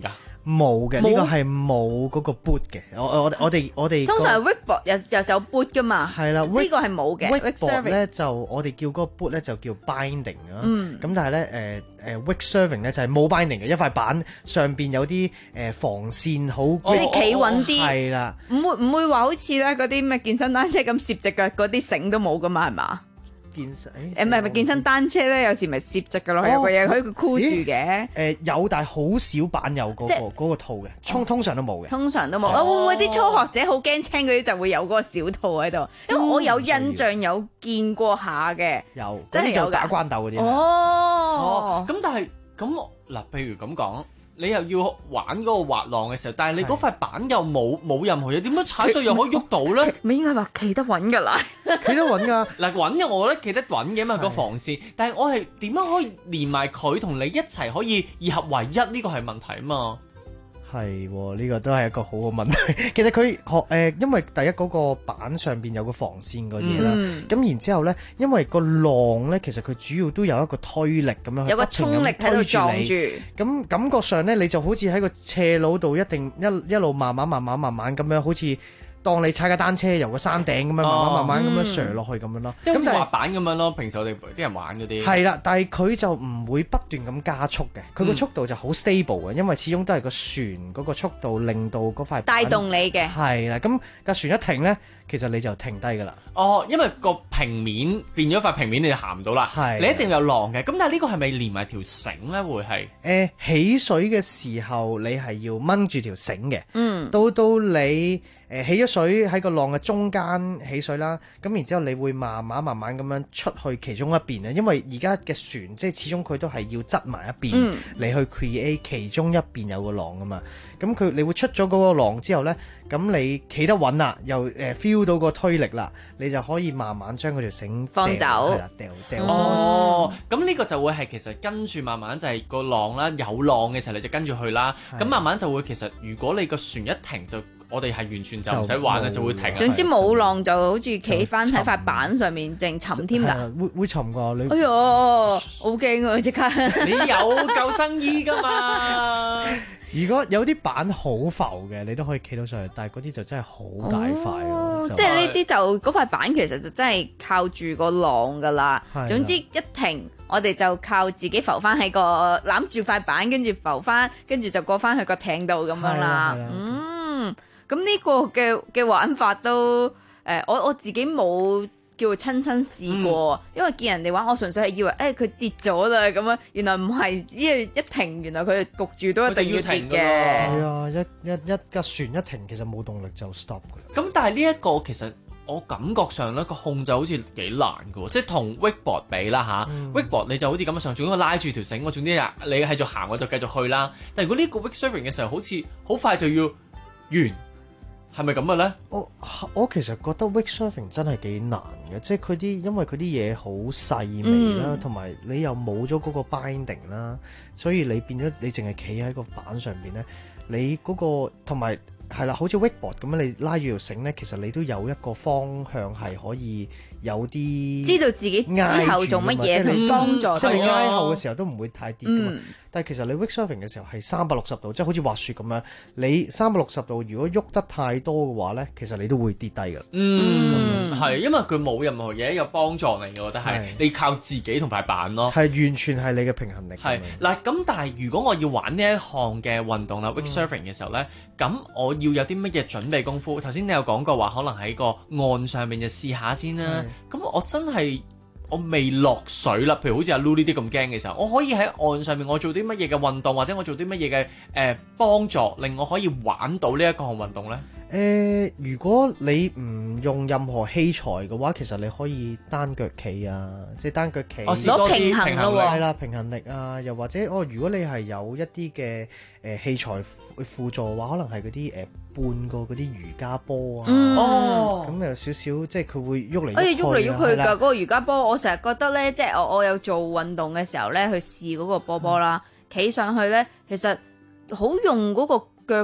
冇嘅，呢個係冇嗰個 boot 嘅。我我我哋我哋通常 wakeboard 有有有 boot 噶嘛。 係啦， 呢個係冇嘅。 wakeboard 咧就我哋叫嗰個 boot 咧就叫 binding 啊。嗯。咁但係咧誒誒 wake surfing 咧就係冇 binding 嘅，一塊板上邊有啲誒防線好， 你企穩啲。 係啦。 唔會唔會話好似咧嗰啲咩健身單車咁攝隻腳嗰啲繩都冇噶嘛係嘛？ 健身誒唔係唔係健身單車咧，有時咪攝隻腳落去有個嘢可以箍住嘅。 誒有，但係好少版有嗰個嗰個套嘅，通通常都冇嘅。 通常都冇。會唔會啲初學者好驚青嗰啲就會有嗰個小套喺度？因為我有印象有見過下嘅。 有， 真係有打關鬥嗰啲。 哦。咁但係咁嗱，譬如咁講。你又要玩嗰個滑浪嘅時候，但係你嗰塊板又冇冇任何嘢，點樣踩上又可以喐到咧？ 咪應該話企得穩㗎啦， 企得穩㗎。 嗱穩嘅我覺得企得穩嘅嘛個防線，但係我係點樣可以連埋佢同你一齊可以二合為一？呢個係問題啊嘛。 係喎，呢個都係一個好嘅問題。其實佢學誒、呃，因為第一嗰個板上邊有個防線嗰啲啦，咁、嗯、然之後咧，因為個浪咧，其實佢主要都有一個推力咁樣， 有個衝力喺度撞住。 咁感覺上咧，你就好似喺個斜路度，一定一一路慢慢慢慢慢慢咁樣，好似當你踩架單車由個山頂咁樣，慢慢慢慢咁樣上落去咁樣咯。 即係好似滑板咁樣咯，平時我哋啲人玩嗰啲。係啦，但係佢就唔會不斷咁加速嘅，佢個速度就好 stable 嘅，因為始終都係個船嗰個速度令到嗰塊帶動你嘅。係啦，咁架船一停咧，其實你就停低㗎啦。 哦，因為個平面變咗塊平面，你就行唔到啦。係，你一定有浪嘅。咁但係呢個係咪連埋條繩咧？會係誒、 呃、起水嘅時候，你係要掹住條繩嘅。嗯，到到你。誒起咗水喺個浪嘅中間起水啦，咁然之後你會慢慢慢慢咁樣出去其中一邊啊，因為而家嘅船即係始終佢都係要側埋一邊，嗯、你去 create 其中一邊有個浪啊嘛，咁佢你會出咗嗰個浪之後咧，咁你企得穩啦，又誒 feel 到個推力啦，你就可以慢慢將嗰條繩放走，係啦，掉掉。 哦，咁呢個就會係其實跟住慢慢就係個浪啦，有浪嘅時候你就跟住去啦，咁慢慢就會其實如果你個船一停就。我哋係完全就唔使玩啦，就會停。 總之冇浪就好似企翻喺塊板上面淨沉添㗎。 會會沉㗎你。 哎呦，好驚啊！即刻。 你有救生衣㗎嘛？ 如果有啲板好浮嘅，你都可以企到上去，但係嗰啲就真係好大塊。 哦、即係呢啲就嗰塊板其實就真係靠住個浪㗎啦。總之一停，我哋就靠自己浮翻喺個攬住塊板，跟住浮翻，跟住就過翻去個艇度咁樣啦。嗯。咁呢個嘅嘅玩法都誒、呃，我我自己冇叫做親身試過，嗯、因為見人哋玩，我純粹係以為誒佢、欸、跌咗啦咁樣，原來唔係，只係一停，原來佢焗住都一定要跌嘅。 係啊，一一一架船一停，其實冇動力就 stop 嘅。 咁但係呢一個其實我感覺上咧個控制好似幾難嘅，即係同 wakeboard 比啦嚇。嗯、wakeboard 你就好似咁上，總之拉住條繩，我總之啊你喺度行我就繼續去啦。但係如果呢個 wake surfing 嘅時候，好似好快就要完。係咪咁嘅咧？ 我我其實覺得 wake surfing 真係幾難嘅，即係佢啲因為佢啲嘢好細微啦，同埋、嗯、你又冇咗嗰個 binding 啦，所以你變咗你淨係企喺個板上邊咧，你嗰、嗰個同埋係啦，好似 wakeboard 咁樣，你拉住條繩咧，其實你都有一個方向係可以有啲知道自己之後做乜嘢去幫助， 即係你挨後嘅時候都唔會太跌㗎嘛。 嗯但係其實你 wake surfing 嘅時候係三百六十度，即係好似滑雪咁樣。你三百六十度如果喐得太多嘅話咧，其實你都會跌低㗎。 嗯，係、嗯，因為佢冇任何嘢有幫助你嘅，我覺得係你靠自己同塊板咯。 係完全係你嘅平衡力。 係嗱，咁但係如果我要玩呢一項嘅運動啦 wake surfing 嘅時候咧，咁、嗯、我要有啲乜嘢準備功夫？頭先你有講過話，可能喺個岸上面就試下先啦。咁我真係。我未落水啦，譬如好似阿 Lu 呢啲咁驚嘅時候，我可以喺岸上面我做啲乜嘢嘅運動，或者我做啲乜嘢嘅誒幫助，令我可以玩到呢一個項運動咧？ 誒、呃，如果你唔用任何器材嘅話，其實你可以單腳企啊，即係單腳企攞平衡咯， 係啦，平衡力啊，又或者哦，如果你係有一啲嘅誒器材輔助嘅話，可能係嗰啲誒半個嗰啲瑜伽波啊， 嗯、 哦，咁有少少即係佢會喐嚟喐去， 喐嚟喐去㗎嗰個瑜伽波，我成日覺得咧，即係我我有做運動嘅時候咧，去試嗰個波波啦，企、嗯、上去咧，其實好用嗰個腳。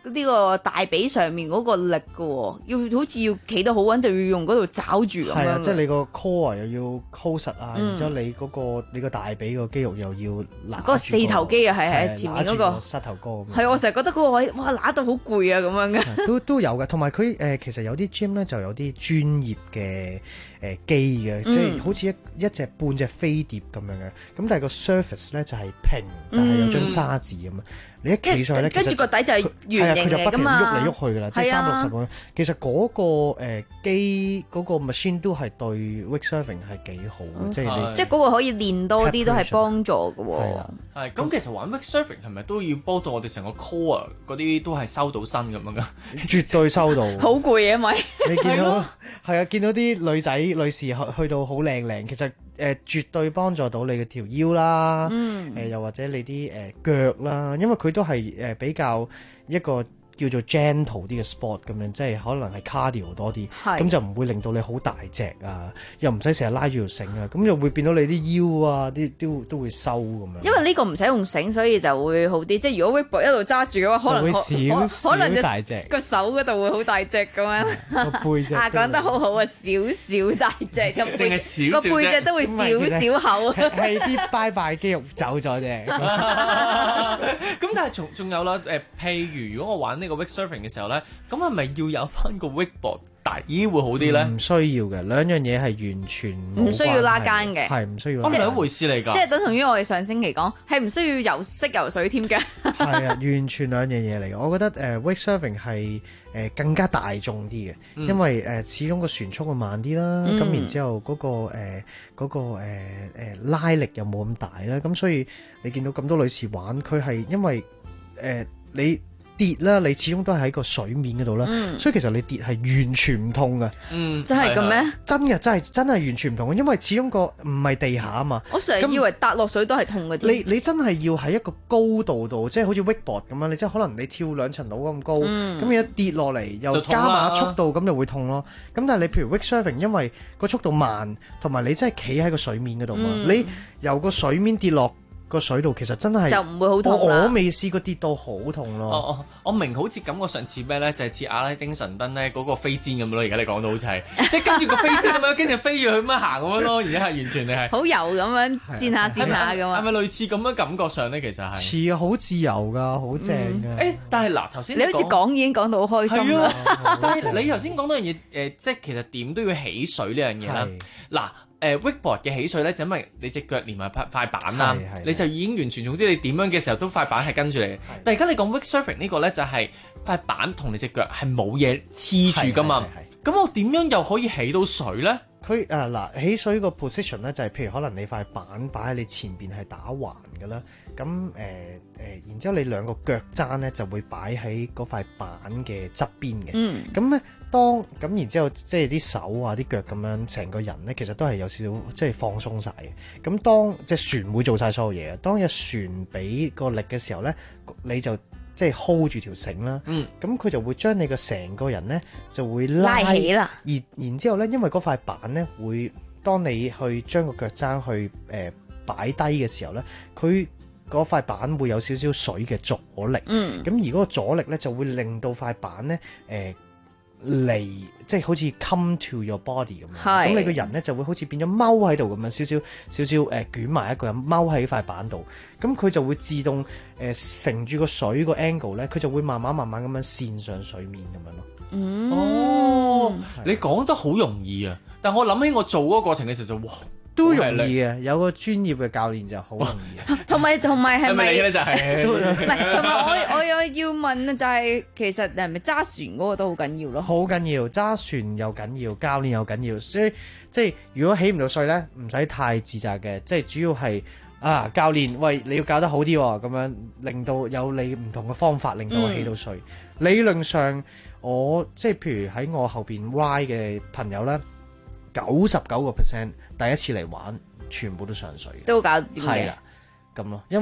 呢個大髀上面嗰個力嘅喎，要好似要企得好穩，就要用嗰度抓住咁樣。 係啊，即係你個 core 又要 hold 實啊， 嗯、 然之後你嗰、那個你個大髀個肌肉又要拿住、那個。 嗰個四頭肌啊，係係前面嗰、那個膝頭哥咁。 係，我成日覺得嗰個位，哇，揦到好攰啊咁樣嘅。 都都有嘅，同埋佢誒其實有啲 gym 咧就有啲專業嘅誒機嘅，即係好似一一隻半隻飛碟咁樣嘅，咁但係個 surface 咧就係平，但係有張沙字咁啊。你一企上去咧， 跟住個底就係圓形嚟㗎嘛， 喐嚟喐去㗎啦，即係三六十咁樣。其實嗰個誒機嗰個 machine 都係對 wake surfing 係幾好嘅，即係你即係嗰個可以練多啲都係幫助嘅喎。 係啦， 係咁其實玩 wake surfing 係咪都要幫到我哋成個 core 嗰啲都係收到身咁樣㗎？ 絕對收到。 好攰啊，咪你見到係啊？見到啲女仔女士去去到好靚靚，其實誒、呃、絕對幫助到你嘅條腰啦，誒、 嗯呃、又或者你啲誒、呃、腳啦，因為佢都係誒、呃、比較一個叫做 gentle 啲嘅 sport 咁樣，即係可能係 cardio 多啲，咁就唔會令到你好大隻啊，又唔使成日拉住條繩啊，咁又會變到你啲腰啊啲都都會收咁樣。 因為呢個唔使用繩，所以就會好啲。即係如果 wakeboard 一路揸住嘅話，可能就會少少可能大隻， 個手嗰度會好大隻咁樣。 個背脊啊，講得好好啊，少少大隻，個背少個背脊都會少少厚。 係啲拜拜肌肉走咗啫。 咁但係仲仲有啦，誒，譬如如果我玩呢個 wake surfing 嘅時候咧，咁係咪要有翻個 wakeboard底會好啲咧？ 唔需要嘅，兩樣嘢係完全唔需要拉筋嘅， 係唔需要。 係兩回事嚟㗎。 即係等同於我哋上星期講，係唔需要游識游水添嘅。 係啊，完全兩樣嘢嚟嘅。我覺得誒、呃、wake surfing 係誒、呃、更加大眾啲嘅， 嗯、 因為誒、呃、始終個船速會慢啲啦，咁、 嗯、 然之後嗰、那個誒嗰、呃那個誒、呃、拉力又冇咁大啦，咁所以你見到咁多女士玩，佢係因為誒、呃、你。跌啦，你始終都係喺個水面嗰度啦， 嗯、 所以其實你跌係完全唔痛嘅。 嗯， 真係咁咩？ 真嘅，真係真係完全唔同嘅，因為始終個唔係地下啊嘛。 我成日以為踏落水都係痛嗰啲。 你你真係要喺一個高度度，即係好似 wakeboard 咁樣，你即係可能你跳兩層樓咁高，咁、嗯、一跌落嚟又加碼速度，咁就會痛咯。咁但係你譬如 wake surfing，因為個速度慢，同埋你真係企喺個水面嗰度嘛，嗯、你由個水面跌落個水度其實真係就唔會好痛啦。 我未試過跌到好痛咯。 哦哦，我明好似感覺上似咩咧？就係、是、似阿拉丁神燈咧嗰個飛氈咁咯。而家你講到好似係，即係跟住個飛氈咁樣，跟住飛住去咁樣行咁樣咯。而家係完全你係好油咁樣跣下跣下咁啊。 係咪類似咁樣感覺上咧？其實係似啊，好自由㗎，好正㗎。誒、 嗯欸，但係嗱頭先你好似講已經講到好開心啦。 但係你頭先講到樣嘢誒，即係其實點都要起水呢樣嘢啦。嗱。誒 wakeboard 嘅起水咧，就因為你隻腳連埋塊塊板啦，你就已經完全總之你點樣嘅時候都塊板係跟住你。但係而家你講 wake surfing 呢個咧，就係塊板同你隻腳係冇嘢黐住噶嘛。咁我點樣又可以起到水咧？ 佢誒嗱起水個 position 咧，就係譬如可能你塊板擺喺你前邊係打橫嘅啦，咁誒誒，然之後你兩個腳踭咧就會擺喺嗰塊板嘅側邊嘅。嗯，咁咧當咁然之後即係啲手啊啲腳咁樣，成個人咧其實都係有少少即係放鬆晒嘅。咁當隻船會做晒所有嘢，當隻船俾個力嘅時候咧，你就即係 hold 住條繩啦，咁、嗯、佢就會將你個成個人咧就會拉， 拉起啦。 而然之後咧，因為嗰塊板咧會，當你去將個腳踭去誒擺低嘅時候咧，佢嗰塊板會有少少水嘅阻力。嗯，咁而嗰個阻力咧就會令到塊板咧誒離，即係好似 come to your body 咁樣。咁你個人咧就會好似變咗踎喺度咁樣，少少少少誒捲埋一個人踎喺塊板度。咁佢就會自動誒乘住個水個 angle 咧，佢就會慢慢慢慢咁樣線上水面咁樣咯。 嗯， 哦，你講得好容易啊！但我諗起我做嗰個過程嘅時候就哇， 都容易嘅，有個專業嘅教練就好容易。 同埋同埋係咪？ 係咪就係？ 唔係，同埋我我有要問啊，就係、是、其實係咪揸船嗰個都好緊要咯？ 好緊要，揸船又緊要，教練又緊要，所以即係如果起唔到水咧，唔使太自責嘅，即係主要係。啊，教練，喂，你要教得好啲喎，咁樣令到有你唔同嘅方法，令到我起到水。嗯、理論上，我即係譬如喺我後邊 Y 嘅朋友咧，九十九個 percent 第一次嚟玩，全部都上水， 都搞掂嘅。 係啦，咁咯，因為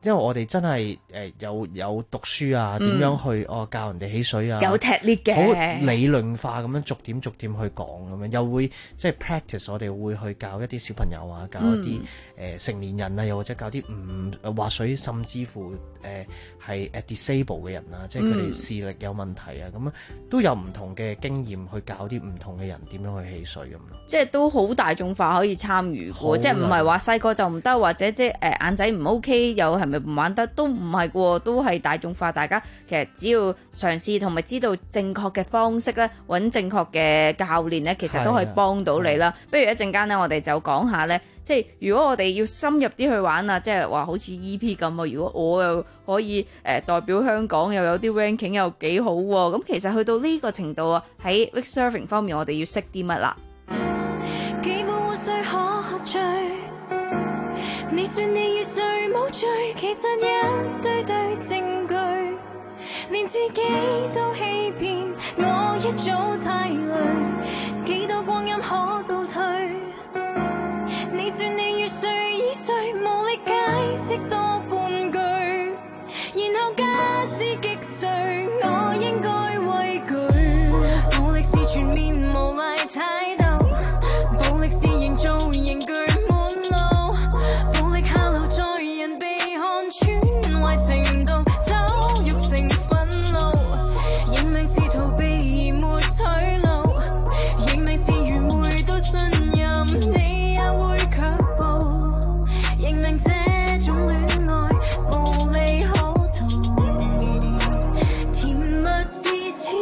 因為我哋真係誒有有讀書啊，點樣去哦教人哋起水啊， 有踢 lift 嘅， 好理論化咁樣逐點逐點去講咁樣，又會即係 practice，我哋會去教一啲小朋友啊，教一啲誒、嗯呃、成年人啊，又或者教啲唔滑水，甚至乎誒係誒 disable 嘅人啊，即係佢哋視力有問題啊，咁、嗯、都有唔同嘅經驗去教啲唔同嘅人點樣去起水咁咯。 即係都好大眾化可以參與嘅，即係唔係話細個就唔得，或者即係誒眼仔唔 OK 又係咪唔玩得，都唔係嘅，都係大眾化。大家其實只要嘗試同埋知道正確嘅方式咧，揾正確嘅教練咧，其實都可以幫到你啦。不如一陣間咧，我哋就講下咧，即係如果我哋要深入啲去玩啊，即係話好似 E P 咁啊，如果我又可以誒、呃、代表香港又有啲 ranking 又幾好喎，咁其實去到呢個程度啊，喺 wake surfing 方面我哋要識啲乜啦？ 幾碗活水可喝醉，你說你與誰無罪，其實一堆堆證據，連自己都欺騙，我一早太累，幾多光陰可倒退，你說你與誰已睡，無力解釋多半句，然後假使擊碎，我應該畏懼，暴力是全面無賴態度，暴力是營造刑具滿路，暴力下流在人被看穿壞程度，羞辱成憤怒，認命是逃避而沒退路，認命是愚昧到信任你也會卻步，認命這種戀愛無利可圖，甜蜜至此，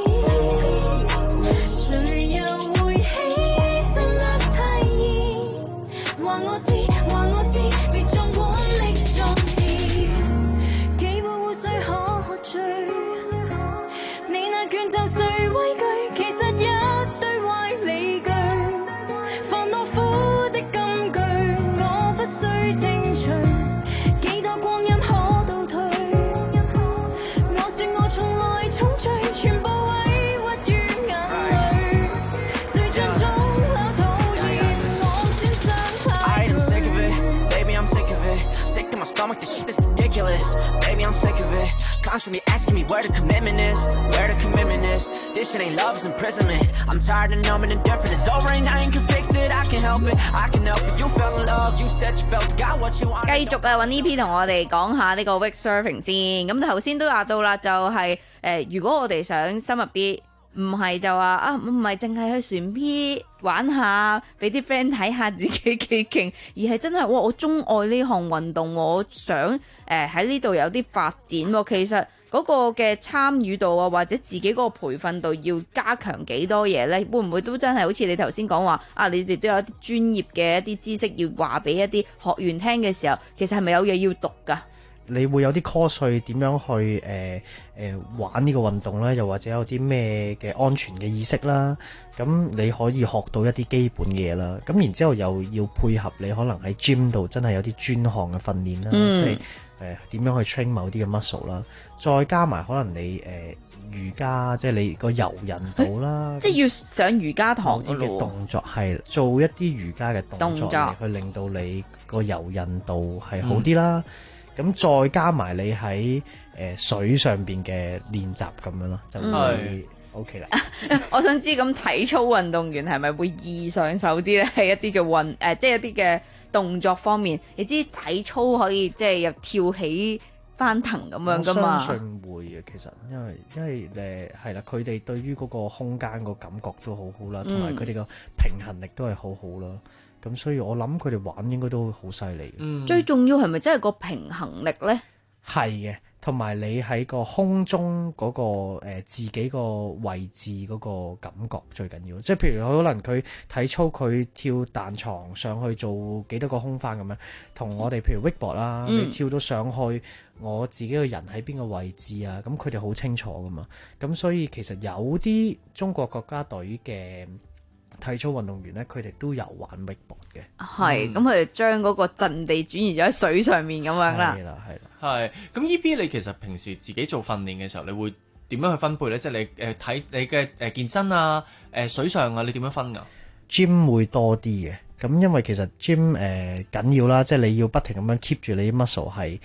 誰又會犧牲得太易？話我知，話我知，別縱管力壯志，幾碗污水可喝醉，你那拳頭誰畏懼？其實一堆壞理據，防懦夫的金句，我不需聽取，幾多光陰可倒退？我說我從來重罪，全部委屈於眼淚，誰像腫瘤討厭我損傷太 I'm sick of it, baby, I'm sick of it. Sick to my stomach, this shit is ridiculous. Baby, I'm sick of it. Constantly asking me where the commitment is, where the commitment is. This shit ain't love, it's imprisonment. I'm tired of numbing and different. It's over and I ain't can fix it. I can help it, I can help it. You fell in love, you said you felt, got what you want. 繼續啊，揾 E P 同我哋講下呢個 wake surfing 先。咁頭先都話到啦，就係、是、誒、呃，如果我哋想深入啲，唔係就話啊，唔係淨係去船 P 玩下，俾啲 friend 睇下自己幾勁，而係真係哇，我鍾愛呢項運動，我想誒喺呢度有啲發展喎。其實嗰個嘅參與度啊，或者自己嗰個培訓度要加強幾多嘢呢？會唔會都真係好似你頭先講話啊？你哋都有一啲專業嘅一啲知識要話俾一啲學員聽嘅時候，其實係咪有嘢要讀㗎？ 你會有啲 course 去點樣去誒誒、呃呃、玩呢個運動咧？又或者有啲咩嘅安全嘅意識啦？咁你可以學到一啲基本嘅嘢啦。咁然之後又要配合你可能喺 gym 度真係有啲專項嘅訓練啦，嗯、即係誒點樣去 train 某啲嘅 muscle 啦。再加埋可能你誒、呃、瑜伽，即係你個柔韌度啦， 即係要上瑜伽堂嘅動作係做一啲瑜伽嘅動作， 動作去令到你個柔韌度係好啲啦。嗯咁再加埋你喺誒、呃、水上邊嘅練習咁樣咯，就會 OK 啦。 我想知咁體操運動員係咪會易上手啲咧？係一啲嘅運誒，即係一啲嘅動作方面，你知體操可以即係又跳起翻騰咁樣噶嘛？ 我相信會嘅，其實因為因為誒係啦，佢哋對於嗰個空間個感覺都好好啦，同埋佢哋個平衡力都係好好啦。咁所以我諗佢哋玩應該都好犀利嘅。 嗯，最重要係咪真係個平衡力咧？ 係嘅，同埋你喺個空中嗰、嗰個、呃、自己個位置嗰個感覺最緊要。即係譬如可能佢體操佢跳彈床上去做幾多個空翻咁樣，同我哋譬如 wakeboard 啦，嗯、你跳到上去，我自己個人喺邊個位置啊？咁佢哋好清楚噶嘛。咁所以其實有啲中國國家隊嘅體操運動員咧，佢哋都有玩 wakeboard 嘅， 係咁佢哋將嗰個陣地轉移咗喺水上面咁樣啦。 係啦，係啦， 係。咁 E B 你其實平時自己做訓練嘅時候，你會點樣去分配咧？即係你誒睇、呃、你嘅誒健身啊、誒、呃、水上啊，你點樣分㗎 ？Gym 會多啲嘅，咁因為其實 gym 誒緊要啦，即係你要不停咁樣 keep 住你啲 muscle 係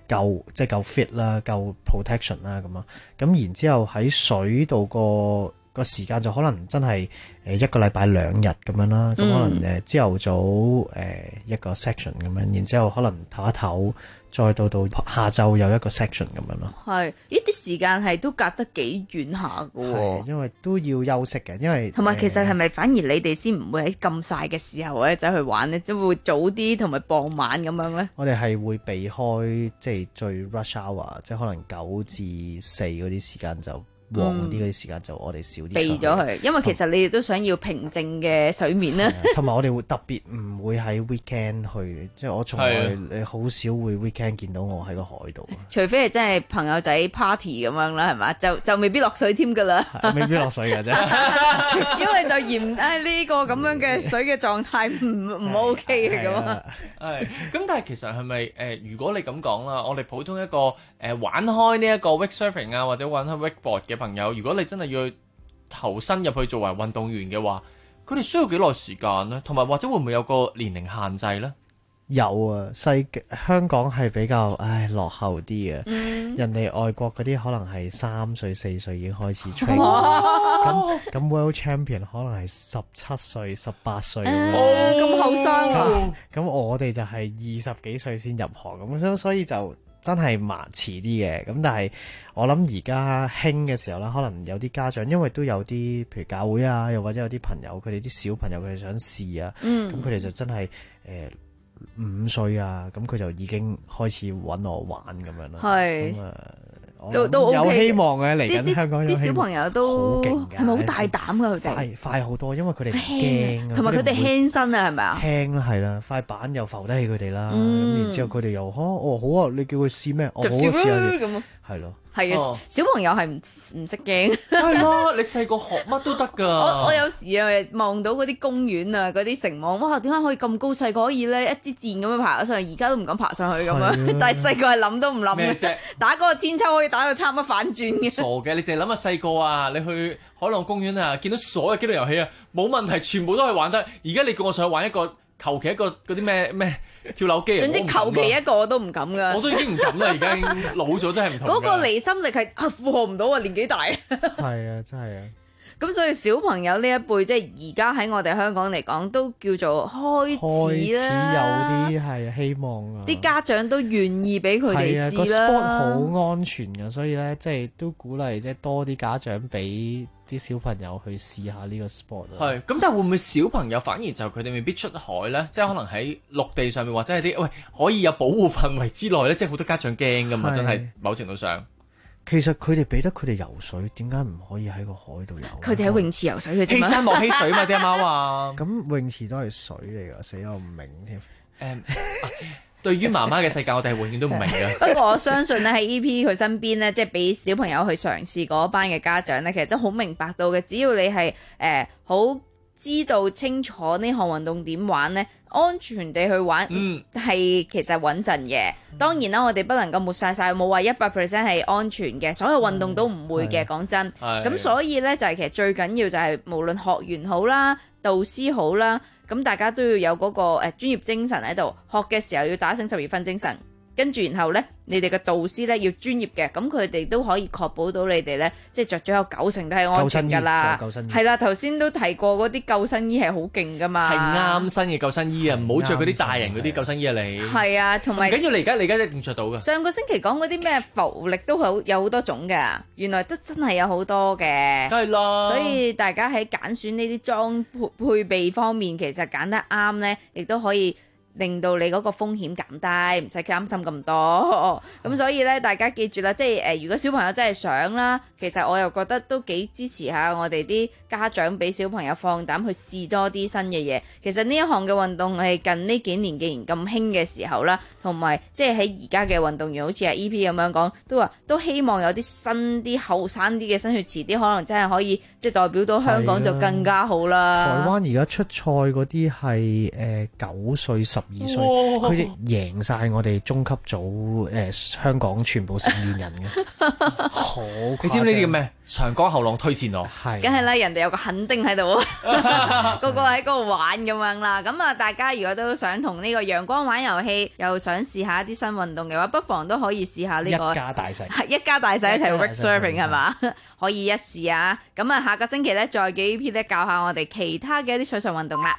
夠即係夠 fit 啦，夠 protection 啦咁啊。咁然之後喺水度個個時間就可能真係誒一個禮拜兩日咁樣啦。咁、嗯、可能誒朝頭早誒、呃、一個 section 咁樣，然之後可能唞一唞。再到到下晝有一個 section 咁樣咯， 係呢啲時間係都隔得幾遠下㗎喎， 因為都要休息嘅，因為同埋其實係咪反而你哋先唔會喺咁曬嘅時候咧走去玩咧，即係會早啲同埋傍晚咁樣咧？ 我哋係會避開即係最 rush hour，即係可能九至四嗰啲時間就。旺啲嗰啲時間就我哋少啲避咗佢，因為其實你哋都想要平靜嘅水面啦。 同埋我哋會特別唔會喺 weekend 去，即係我從來你好少會 weekend 見到我喺個海度。 除非係真係朋友仔 party 咁樣啦，係嘛？就就未必落水添㗎啦。 未必落水㗎啫， 因為就嫌誒呢個咁樣嘅水嘅狀態唔唔 OK 嘅咁啊。 係咁，但係其實係咪誒？如果你咁講啦，我哋普通一個誒、呃、玩開呢一個 wake surfing 啊，或者玩開 wakeboard 嘅朋友，如果你真係要投身入去作為運動員嘅話，佢哋需要幾耐時間呢？同埋或者會唔會有個年齡限制呢？ 有啊，細香港係比較唉落後啲嘅，嗯、人哋外國嗰啲可能係三歲四歲已經開始 train，咁咁 World Champion 可能係十七歲十八歲咁後生啊！ 咁我哋就係二十幾歲先入行，咁所以就真係慢遲啲嘅。咁但係我諗而家興嘅時候啦，可能有啲家長因為都有啲譬如教會啊，又或者有啲朋友佢哋啲小朋友佢哋想試啊，咁佢哋就真係誒。呃五歲啊，咁佢就已經開始揾我玩咁樣咯。係，咁啊，都都有希望嘅嚟緊香港啲小朋友都係咪好大膽㗎？佢哋快快好多，因為佢哋驚， 同埋佢哋輕身啊，係咪啊？ 輕啦，係啦，塊板又浮得起佢哋啦。咁然之後佢哋又哦好啊，你叫佢試咩？我好試下嘅，係咯。 係啊，哦、小朋友係唔唔識驚。 係咯，你細個學乜都得㗎。 我我有時啊望到嗰啲公園啊，嗰啲城網，哇！點解可以咁高？細個可以咧一支箭咁樣爬咗上去，而家都唔敢爬上去咁樣。但係細個係諗都唔諗嘅啫。打嗰個千秋可以打到差唔多反轉嘅。 傻嘅，你淨係諗下細個啊！你去海浪公園啊，見到所有機動遊戲啊，冇問題，全部都可以玩得。而家你叫我上去玩一個。求其一個嗰啲咩咩跳樓機， 總之求其一個我都唔敢噶。 我都已經唔敢啦，而家已經老咗，真係唔同。 嗰個離心力係啊負荷唔到啊，年紀大。 係啊，真係啊。 咁所以小朋友呢一輩，即係而家喺我哋香港嚟講，都叫做開始啦。 開始有啲係希望啊。啲家長都願意俾佢哋試啦。 個 sport 好安全㗎，所以咧即係都鼓勵即係多啲家長俾啲小朋友去試下呢個 sport 啊。 係，咁但係會唔會小朋友反而就佢哋未必出海咧？即係可能喺陸地上面或者係啲喂可以有保護範圍之內咧，即係好多家長驚㗎嘛，真係某程度上。 其實佢哋俾得佢哋游水，點解唔可以喺個海度游？ 佢哋喺泳池游水嘅啫嘛。 欺山莫欺水嘛，啲阿媽話。 咁泳池都係水嚟㗎，死我唔明添。 誒，對於媽媽嘅世界，我哋係永遠都唔明嘅。 不過我相信咧，喺 E P 佢身邊咧，即係俾小朋友去嘗試嗰班嘅家長咧，其實都好明白到嘅。只要你係誒好知道清楚呢項運動點玩咧，安全地去玩，係、嗯、其實穩陣嘅。當然啦，我哋不能夠抹晒晒，冇話一百 percent 係安全嘅，所有運動都唔會嘅。講、嗯、真，咁所以咧就係、是、其實最緊要就係無論學員好啦，導師好啦，咁大家都要有嗰、那個誒、呃、專業精神喺度。學嘅時候要打醒十二分精神，跟住然後咧，你哋嘅導師咧要專業嘅，咁佢哋都可以確保到你哋咧，即係着咗有九成都係安全㗎啦。係啦，頭先都提過嗰啲救生衣係好勁㗎嘛。 係啱身嘅救生衣啊，唔好着嗰啲大型嗰啲救生衣啊你。 係啊，同埋。唔緊要，你而家你而家一定着到㗎。上個星期講嗰啲咩浮力都好有好多種㗎，原來都真係有好多嘅。 梗係啦。所以大家喺揀選呢啲裝配配備方面，其實揀得啱咧，亦都可以。令到你嗰個風險減低，唔使擔心咁多。咁所以咧，大家記住啦，即係誒、呃，如果小朋友真係想啦，其實我又覺得都幾支持下我哋啲家長，俾小朋友放膽去試多啲新嘅嘢。其實呢一項嘅運動係近呢幾年既然咁興嘅時候啦，同埋即係喺而家嘅運動員，好似阿 E P 咁樣講，都話都希望有啲新啲後生啲嘅新血，遲啲可能真係可以即係代表到香港就更加好啦。 台灣而家出賽嗰啲係誒九歲十二歲，佢哋贏晒我哋中級組誒、呃、香港全部成年人嘅，好你知唔知呢啲叫咩？長江後浪推前浪， 係梗係啦，人哋有個墾丁喺度，個個喺嗰度玩咁樣啦。咁啊，大家如果都想同呢個陽光玩遊戲，又想試下一啲新運動嘅話，不妨都可以試下呢、這個一家大細， 係一家大細一齊 wake surfing 係嘛？可以一試啊！咁啊，下個星期咧再幾篇咧教下我哋其他嘅一啲水上運動啦。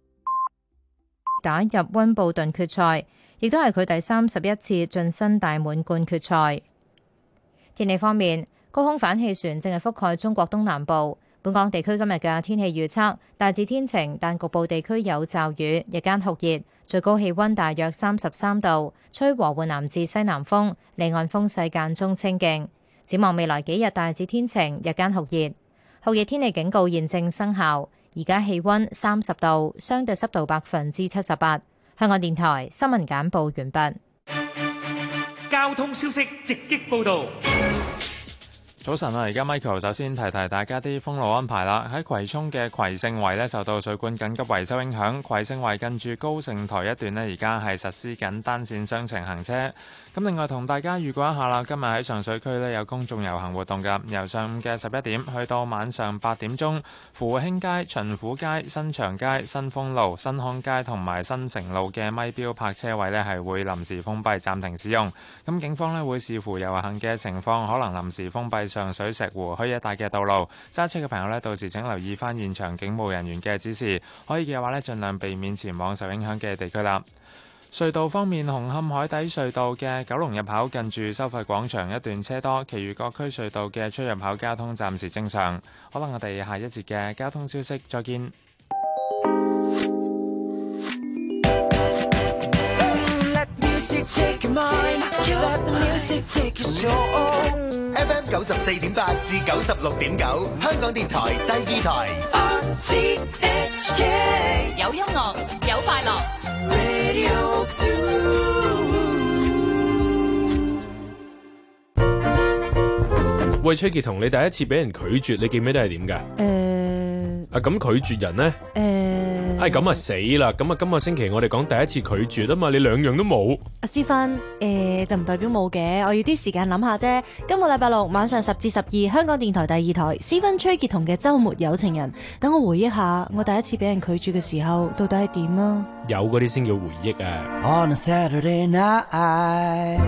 打入溫布頓決賽，亦都係佢第三十一次晉身大滿貫決賽。天氣方面，高空反氣旋正係覆蓋中國東南部。本港地區今日嘅天氣預測大致天晴，但局部地區有驟雨，日間酷熱，最高氣溫大約三十三度，吹和緩南至西南風，離岸風勢間中清勁。展望未來幾日大致天晴，日間酷熱，酷熱天氣警告現正生效。而家氣溫三十度，相對濕度百分之七十八。香港電台新聞簡報完畢。 交通消息直擊報道。 早晨啊，而家 Michael 首先提提大家啲封路安排啦。喺葵涌嘅葵盛圍呢，受到水管緊急維修影響，葵盛圍近住高盛台一段呢，而家係實施緊單線雙程行車。咁另外同大家預告一下啦，今日喺上水區呢，有公眾遊行活動㗎，由上午嘅十一點去到晚上八點鐘，富興街、巡撫街、新祥街、新豐路、新康街同埋新城路嘅咪標泊車位呢，係會臨時封閉暫停使用。咁警方呢，會視乎遊行嘅情況，可能臨時封閉上水石湖墟一帶嘅道路。揸車嘅朋友呢，到時請留意翻現場警務人員嘅指示，可以嘅話呢，盡量避免前往受影響嘅地區啦。隧道方面，紅磡海底隧道嘅九龍入口近住收費廣場一段車多，其餘各區隧道嘅出入口交通暫時正常。可能我哋下一節嘅交通消息再見。 F M 九十四點八至九十六點九，香港電台第二台。R T H K 有音樂，有快樂。 Radio two 喂，崔潔彤，你第一次俾人拒絕，你記唔記得係點㗎？ 誒， 啊咁拒絕人呢？誒，哎咁啊死啦！咁啊今個星期我哋講第一次拒絕啊嘛，你兩樣都冇。 阿思芬，誒就唔代表冇嘅，我要啲時間諗下啫。今個禮拜六晚上十至十二，香港電台第二台，思芬崔潔彤嘅週末有情人。等我回憶下，我第一次俾人拒絕嘅時候，到底係點啊？ 有嗰啲先叫回憶啊。 On a Saturday night，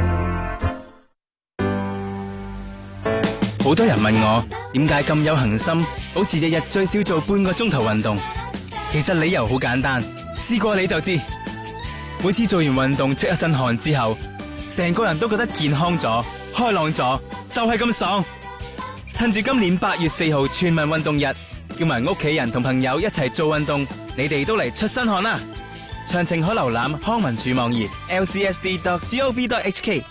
好多人問我點解咁有恒心，好似日日最少做半個鐘頭運動。其實理由好簡單，試過你就知。每次做完運動出一身汗之後，成個人都覺得健康咗、開朗咗，就係咁爽。趁住今年八月四號全民運動日，叫埋屋企人同朋友一齊做運動，你哋都嚟出身汗啦！詳情可瀏覽康文署網頁 l c s d dot gov dot h k。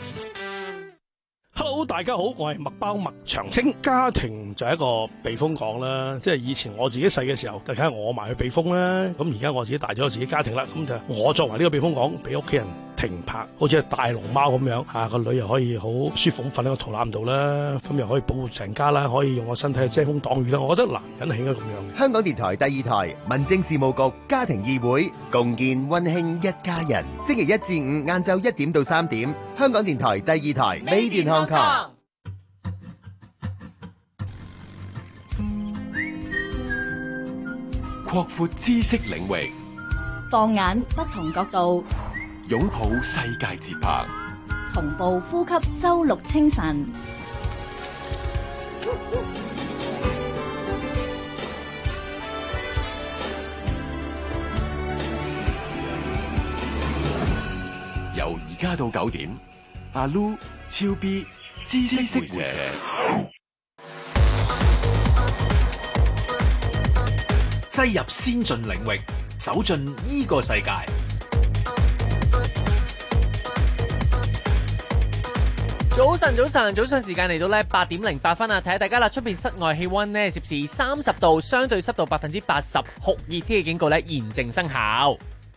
Hello， 大家好，我係麥包麥長青。家庭就係一個避風港啦，即係以前我自己細嘅時候，就梗係我埋去避風啦。咁而家我自己大咗，自己家庭啦，咁就我作為呢個避風港，俾屋企人停泊，好似係大龍貓咁樣，吓個女又可以好舒服咁瞓喺個肚腩度啦，咁又可以保護成家啦，可以用個身體去遮風擋雨啦。我覺得男人係應該咁樣嘅。 香港電台第二台民政事務局家庭議會，共建溫馨一家人。星期一至五晏晝一點到三點，香港電台第二台Made in Hong Kong。 擴闊知識領域， 放眼不同角度， 擁抱世界節拍， 同步呼吸周六清晨。 由而家到九點，阿 Lu、超 B、知識會社。 擠入先進領域，走進呢個世界。 早晨，早晨，早上時間嚟到呢八點零八分啊！睇下大家啦，出邊室外氣溫呢攝氏三十度，相對濕度百分之八十，酷熱天氣警告呢現正生效。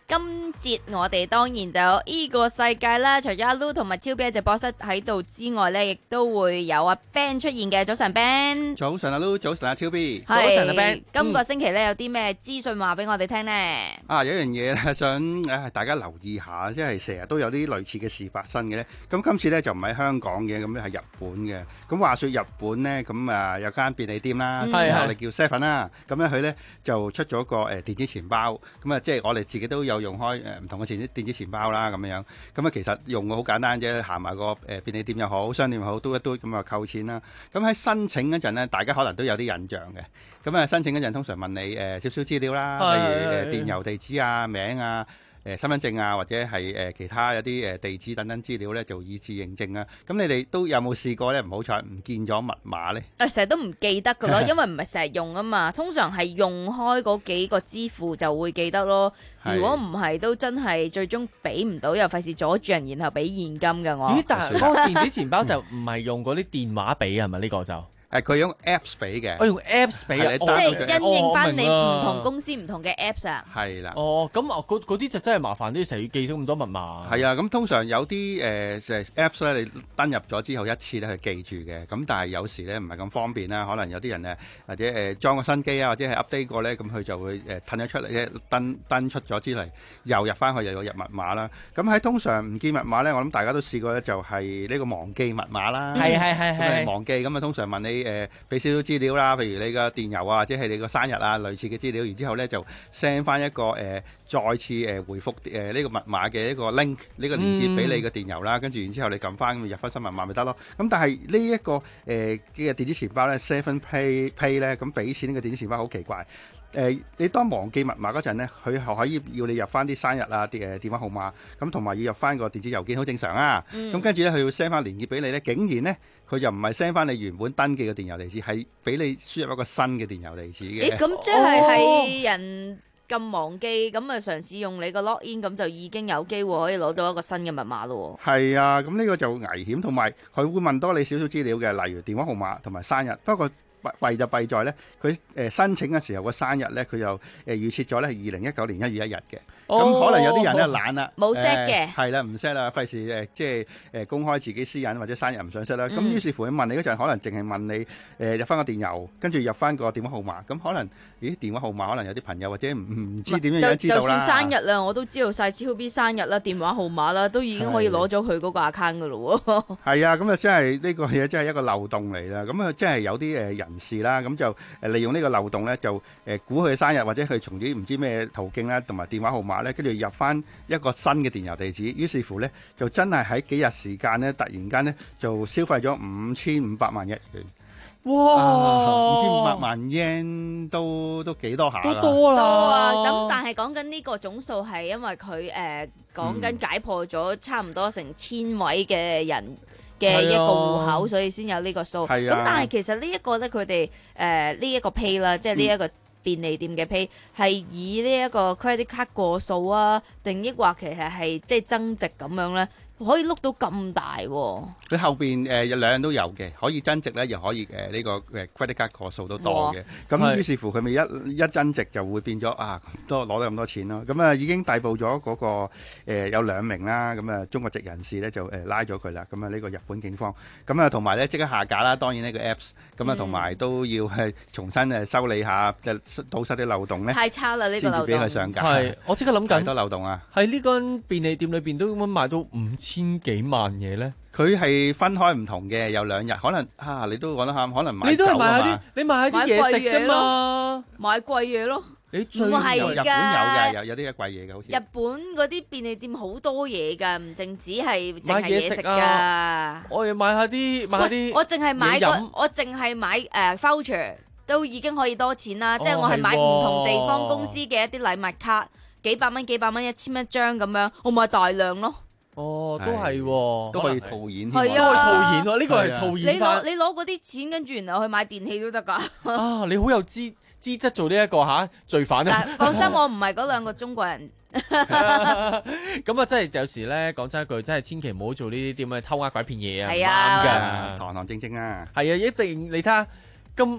今節我哋當然就有呢個世界啦，除咗阿 Lu 同埋超 B 喺直播室喺度之外呢，亦都會有阿 Ben 出現嘅。早晨 Ben， 早晨阿 Lu，早晨阿超 B， 早晨阿 Ben。今個星期呢，有啲咩資訊話俾我哋聽呢？ 啊，有樣嘢咧想誒大家留意下，即係成日都有啲類似嘅事發生嘅咧。咁今次呢，就唔喺香港嘅，咁咧係日本嘅。咁話說日本呢，咁啊有間便利店啦，我哋叫 Seven 啦。咁咧佢咧就出咗個誒電子錢包，咁啊即係我哋自己都有用開誒唔同嘅電子電子錢包啦咁樣。咁啊其實用嘅好簡單啫，行埋個誒便利店又好，商店又好，嘟一嘟咁啊扣錢啦。咁喺申請嗰陣呢，大家可能都有啲印象嘅。咁啊申請嗰陣通常問你誒少少資料啦，例如誒電郵地址啊、名啊、誒身份證啊，或者係誒其他有啲誒地址等等資料咧，做以次認證啊。咁你哋都有冇試過咧？唔好彩唔見咗密碼咧？ 誒，成日都唔記得噶咯，因為唔係成日用啊嘛。通常係用開嗰幾個支付就會記得咯。如果唔係，都真係最終俾唔到，又費事阻住人，然後俾現金嘅我。 咦？但係嗰個電子錢包就唔係用嗰啲電話俾係咪？呢個就？ 誒佢用 Apps 俾嘅， 我用 Apps 俾啊， 即係因應翻你唔同公司唔同嘅 Apps 啊。 係啦。 哦，咁啊，嗰嗰啲就真係麻煩啲，成日要記咗咁多密碼。 係啊，咁通常有啲誒誒 Apps 咧，你登入咗之後一次咧去記住嘅，咁但係有時咧唔係咁方便啦，可能有啲人誒或者誒裝個新機啊，或者係 update 過咧，咁佢就會誒褪咗出嚟，登登出咗之嚟，又入翻去又要入密碼啦。咁喺通常唔見密碼咧，我諗大家都試過咧，就係呢個忘記密碼啦。 係係係係。 忘記咁啊，通常問你誒俾少少資料啦，譬如你個電郵啊，或者係你個生日啊，類似嘅資料，然之後咧就 send 翻一個誒、呃、再次誒、呃、回覆誒呢個密碼嘅一個 link 呢個連結俾你嘅電郵啦，跟住然之後你撳翻咁入翻新密碼咪得咯。咁但係呢一個誒嘅電子錢包咧 Seven Pay Pay 咧，咁俾錢呢個電子錢包好奇怪。誒、呃，你當忘記密碼嗰陣咧，佢可以要你入翻啲生日啊、啲誒電話號碼，咁同埋要入翻個電子郵件，好正常啊。咁跟住咧，佢要 send 翻連結俾你咧，竟然咧佢就唔係 send 翻你原本登記嘅電郵地址，係俾你輸入一個新嘅電郵地址嘅。 誒，咁即係係人咁忘記，咁啊嘗試用你個 login，咁就已經有機會可以攞到一個新嘅密碼咯。 係啊，咁呢個就危險，同埋佢會問多你少少資料嘅，例如電話號碼同埋生日。不過弊就弊在咧，佢誒申請嘅時候個生日咧，佢又誒預設咗咧係二零一九年一月一日嘅。咁、哦、可能有啲人咧懶啦， 冇 set 嘅， 係啦，唔 set 啦，費事誒即係誒公開自己私隱或者生日唔想 set 啦。咁、嗯、於是乎佢問你嗰陣，可能淨係問你誒、呃、入翻個電郵，跟住入翻個電話號碼。咁可能咦電話號碼可能有啲朋友或者唔唔知點樣樣知道啦。就算生日啦， 我都知道晒超 B 生日啦、電話號碼啦，都已經可以攞咗佢嗰個 account 噶咯喎。 係啊，咁啊真係呢個嘢真係一個漏洞嚟啦。咁啊真係有啲誒人士啦，咁就誒利用呢個漏洞咧，就誒估佢嘅生日或者佢從啲唔知咩途徑啦，同埋電話號碼咧，跟住入翻一個新嘅電郵地址，於是乎咧就真係喺幾日時間咧，突然間咧就消費咗五千五百萬日元。 哇！ 五千五百萬 yen 都都幾多下啦？ 都多啦。 多啊！咁但係講緊呢個總數係因為佢誒講緊解破咗差唔多成千位嘅人嘅一個戶口，所以先有呢個數。咁但係其實呢一個咧，佢哋誒呢一個 pay 啦，即係呢一個便利店嘅 pay 係以呢一個 credit card 過數啊，定抑或其實係即係增值咁樣咧？可以碌到咁大喎、啊！ 佢後邊誒有兩樣都有嘅，可以增值咧，又可以誒呢、呃這個誒 credit card 個數都多嘅。咁於是乎佢咪一一增值就會變咗啊，多攞到咁多錢咯。咁啊已經逮捕咗嗰、那個、呃、有兩名啦，咁啊中國籍人士咧就誒拉咗佢啦。咁啊呢個日本警方咁啊同埋咧即刻下架啦。當然呢個 Apps 咁啊同埋都要係重新誒修理下，即係堵塞啲漏洞咧。 太差啦呢、這個漏洞。 先至俾佢上架。 係，我即刻諗緊。 太多漏洞啊！ 喺呢間便利店裏邊都咁樣賣到五千幾萬嘢咧。 佢係分開唔同嘅，有兩日可能啊，你都講得啱，可能買你都係酒啊嘛。 你買下啲嘢食啫嘛， 買貴嘢咯。 你唔係㗎， 日本有嘅，有有啲貴嘢嘅，好似。 日本嗰啲便利店好多嘢㗎，唔淨止係淨係嘢食㗎。 我要買下啲買下啲。 我淨係買個，我淨係買誒、uh, voucher 都已經可以多錢啦。哦、即係我係買唔同地方公司嘅一啲禮物卡，幾百蚊、幾百蚊、一千一張咁樣，我買大量咯。 哦，都係喎， 都可以套現， 係啊， 都可以套現咯。呢個係套現。 你攞你攞嗰啲錢，跟住然後去買電器都得㗎。 啊，你好有資資質做呢、這、一個嚇、啊、罪犯啊！ 放心，我唔係嗰兩個中國人。 咁啊，真係有時咧講真一句，真係千祈唔好做呢啲點樣偷呃拐騙嘢啊！ 係啊， 堂堂正正啊！ 係啊，一定你睇下咁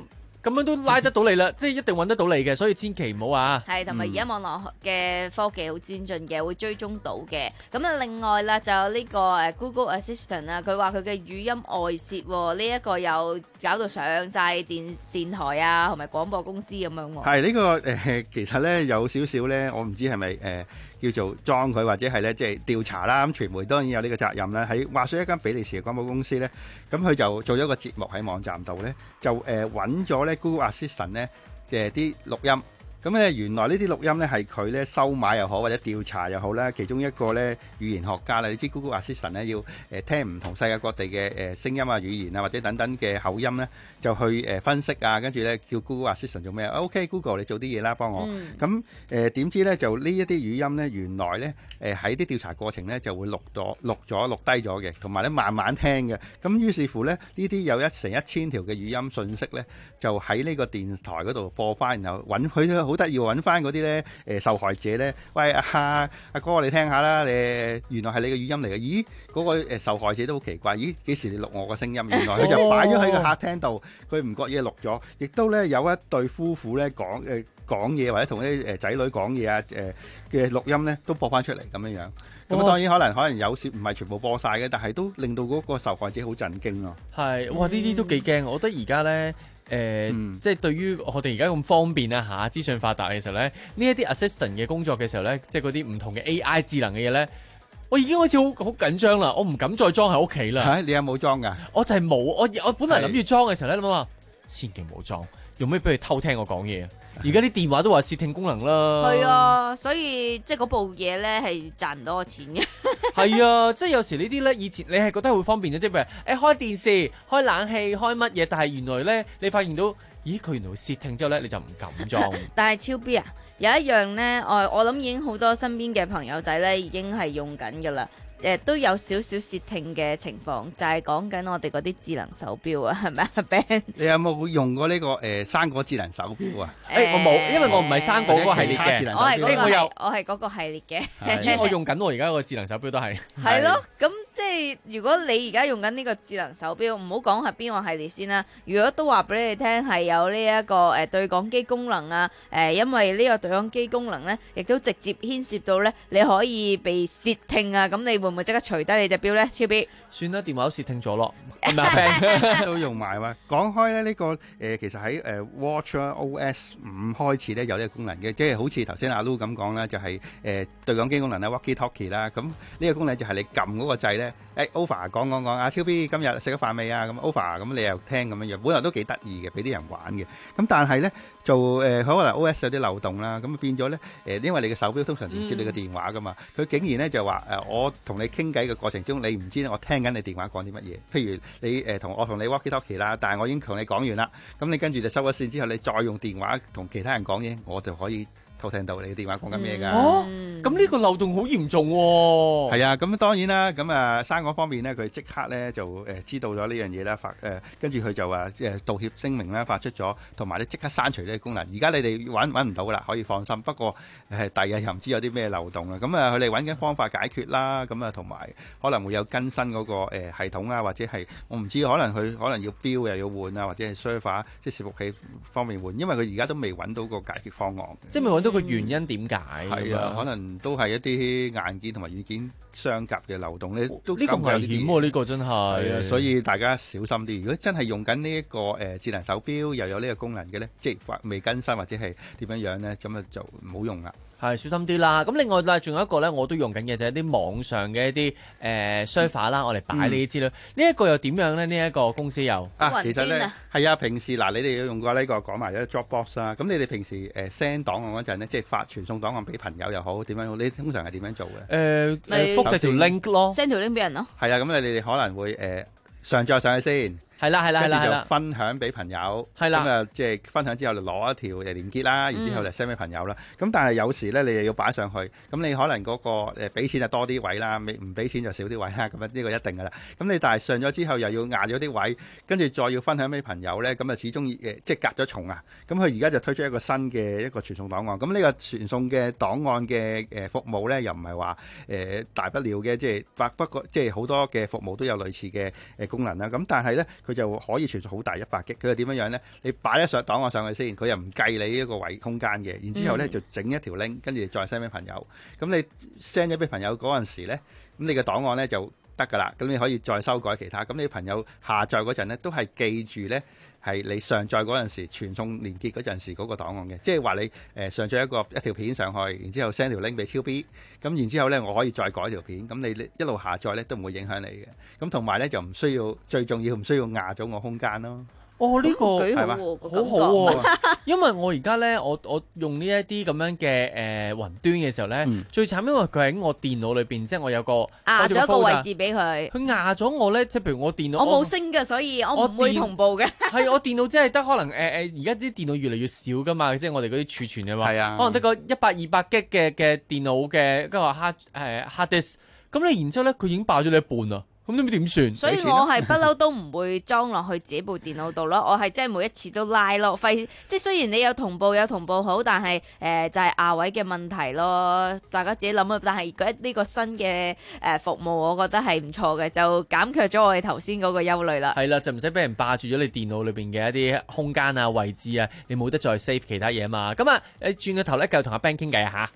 咁樣都拉得到你啦，即係一定揾得到你嘅，所以千祈唔好啊。 係，同埋而家網絡嘅科技好先進嘅，會追蹤到嘅。咁啊，另外啦，就有呢個誒 Google Assistant 啊，佢話佢嘅語音外泄喎，呢一個又搞到上晒電電台啊，同埋廣播公司咁樣喎。 係呢個誒，其實咧有少少咧，我唔知係咪誒叫做裝佢，或者係咧即係調查啦。咁傳媒當然有呢個責任啦。喺話說一間比利時嘅廣播公司咧，咁佢就做咗個節目喺網站度咧，就誒揾咗咧 Google Assistant 咧嘅啲錄音。咁咧原來呢啲錄音咧係佢咧收買又好，或者調查又好啦，其中一個咧語言學家啦，你知 Google Assistant 咧要誒聽唔同世界各地嘅誒聲音啊、語言啊或者等等嘅口音咧，就去誒分析啊，跟住咧叫 Google Assistant 做咩啊 ？OK Google 你做啲嘢啦，幫我。咁誒點知咧就呢一啲語音咧原來咧誒喺啲調查過程咧就會錄咗錄咗錄低咗嘅，同埋咧慢慢聽嘅。咁於是乎咧呢啲有一成一千條嘅語音訊息咧，就喺呢個電台嗰度播翻，然後揾佢好得意揾翻嗰啲咧誒受害者咧，喂阿阿哥你聽下啦，誒原來係你嘅語音嚟嘅，咦嗰個誒受害者都好奇怪，咦幾時你錄我個聲音？原來佢就擺咗喺個客廳度，佢唔覺意錄咗，亦都咧有一對夫婦咧講誒講嘢或者同啲誒仔女講嘢啊誒嘅錄音咧都播翻出嚟咁樣樣。咁當然可能可能有時唔係全部播晒嘅，但係都令到嗰個受害者好震驚咯。 係，哇！呢啲都幾驚，我覺得而家咧。誒、呃嗯，即係對於我哋而家咁方便啊嚇，資訊發達嘅時候咧，呢一啲 assistant 嘅工作嘅時候咧，即係嗰啲唔同嘅 A I 智能嘅嘢咧，我已經開始好好緊張啦，我唔敢再裝喺屋企啦。 你有冇裝㗎？ 我就係冇，我我本來諗住裝嘅時候咧，諗話千祈唔好裝，用咩俾佢偷聽我講嘢啊？而家啲電話都話竊聽功能啦。 係啊，所以即係嗰部嘢咧係賺唔到我錢嘅。 係啊，即係有時呢啲咧，以前你係覺得會方便嘅，即係譬如誒開電視、開冷氣、開乜嘢，但係原來咧你發現到，咦佢原來會竊聽之後咧，你就唔敢裝。 但係超 B 啊，有一樣咧，我我諗已經好多身邊嘅朋友仔咧已經係用緊㗎啦。誒都有少少竊聽嘅情況，就係講緊我哋嗰啲智能手錶啊，係咪啊 Ben？ 你有冇用過呢個誒生果智能手錶啊？ 誒我冇，因為我唔係生果嗰個系列嘅， 我係嗰個， 我有， 我係嗰個系列嘅。 因為我用緊我而家個智能手錶都係。 係咯，咁即係如果你而家用緊呢個智能手錶，唔好講係邊個系列先啦。如果都話俾你聽係有呢一個誒對講機功能啊，誒因為呢個對講機功能咧，亦都直接牽涉到咧你可以被竊聽啊，咁你會唔會即刻除低你隻錶咧？超 B， 算啦，電話都竊聽咗咯，係咪啊 Ben 都用埋喎。講開咧，呢個誒其實喺誒 Watch O S 五開始咧有呢個功能嘅，即係好似頭先阿 Lu 咁講啦，就係誒對講機功能啦 Walkie Talkie 啦。咁呢個功能就係你撳嗰個掣咧，誒 Over 講講講啊，超 B 今日食咗飯未啊？咁 Over 咁你又聽咁樣樣，本來都幾得意嘅，俾啲人玩嘅。咁但係咧就誒可能 O S 有啲漏洞啦，咁變咗咧誒，因為你嘅手錶通常連接你嘅電話噶嘛，佢竟然咧就話誒我同你傾偈嘅過程中，你唔知我聽緊你電話講啲乜嘢。譬如你誒同我同你 walkie talkie 啦，但係我已經同你講完啦，咁你跟住就收咗線之後，你再用電話同其他人講嘢，我就可以偷聽到你嘅電話講緊咩㗎。 哦，咁呢個漏洞好嚴重喎。 係啊，咁當然啦，咁啊生果方面咧，佢即刻咧就誒知道咗呢樣嘢啦，發誒跟住佢就話誒道歉聲明啦，發出咗，同埋咧即刻刪除呢個功能。而家你哋揾揾唔到啦，可以放心。不過誒第日又唔知有啲咩漏洞啦。咁啊佢哋揾緊方法解決啦。咁啊同埋可能會有更新嗰個誒系統啊，或者係我唔知，可能佢可能要標又要換啊，或者係 server 即係伺服器方面換，因為佢而家都未揾到個解決方案。 即係未揾到個原因點解？ 係啊，可能都係一啲硬件同埋軟件相夾嘅漏洞咧，都呢個危險喎，呢個真係。 係啊，所以大家小心啲。如果真係用緊呢一個誒智能手錶，又有呢個功能嘅咧，即係未更新或者係點樣樣咧，咁啊就唔好用啦。 係小心啲啦。咁另外啦，仲有一個咧，我都用緊嘅就係啲網上嘅一啲誒 server 啦，我嚟擺呢啲資料。呢一個又點樣咧？呢一個公司又啊，其實咧係啊，平時嗱你哋有用過呢個講埋咗 Dropbox 啦。咁你哋平時誒 send 檔案嗰陣咧，即係發傳送檔案俾朋友又好，點樣好？你通常係點樣做嘅？ 誒，複製條 link 咯 ，send 條 link 俾人咯。 係啊，咁你哋可能會誒上載上去先。 係啦係啦係啦， 跟住就分享俾朋友，係啦，咁啊即係分享之後就攞一條誒連結啦，然之後就 send 俾朋友啦。咁、嗯、但係有時咧，你又要擺上去，咁你可能嗰個誒俾錢就多啲位啦，未唔俾錢就少啲位啦。咁啊呢個一定噶啦。咁你但係上咗之後又要壓咗啲位，跟住再要分享俾朋友咧，咁啊始終誒即係隔咗重啊。咁佢而家就推出一個新嘅一個傳送檔案。咁呢個傳送嘅檔案嘅誒服務咧，又唔係話誒大不了嘅，即係不不過即係好多嘅服務都有類似嘅誒功能啦。咁但係咧佢佢就可以存儲好大一百 G。佢係點樣樣咧？你擺一上檔案上去先，佢又唔計你呢個位空間嘅。然之後咧就整一條 link，跟住再 send 俾朋友。咁你 send 咗俾朋友嗰陣時咧，咁你嘅檔案咧就得㗎啦。咁你可以再修改其他。咁你朋友下載嗰陣咧，都係記住咧。係你上載嗰陣時傳送連結嗰陣時嗰個檔案嘅，即係話你誒、呃、上載一個一條片上去，然之後 send 條 link 俾超 B， 咁然之後咧我可以再改條片，咁你一路下載咧都唔會影響你嘅，咁同埋咧就唔需要最重要唔需要壓咗我空間咯。 哦，呢、這個係嘛， 好好喎、啊，因為我而家咧，我我用呢一啲咁樣嘅誒、呃、雲端嘅時候咧，嗯、最慘因為佢喺我電腦裏邊，即係我有個壓咗一個位置俾佢， 佢壓咗我咧，即係譬如我電腦， 我冇升嘅，所以我唔會同步嘅。 係我電腦真係得可能誒誒，而家啲電腦越嚟越少噶嘛，即係我哋嗰啲儲存嘅嘛，係啊，可能得個一百二百 G 嘅嘅電腦嘅，跟住話 hard 誒 hard disk，咁你然之後咧佢已經爆咗你一半啦。咁你點算？ 所以我係不嬲都唔會裝落去自己部電腦度咯，我係真係每一次都拉咯，費即係雖然你有同步有同步好，但係誒、呃、就係、是、壓位嘅問題咯，大家自己諗啊。但係如果呢個新嘅誒、呃、服務，我覺得係唔錯嘅，就減卻咗我哋頭先嗰個憂慮啦。 係啦，就唔使俾人霸住咗你電腦裏邊嘅一啲空間啊、位置啊，你冇得再 save 其他嘢嘛。咁啊，誒轉個頭咧，繼續同阿 Ben 傾偈啊嚇。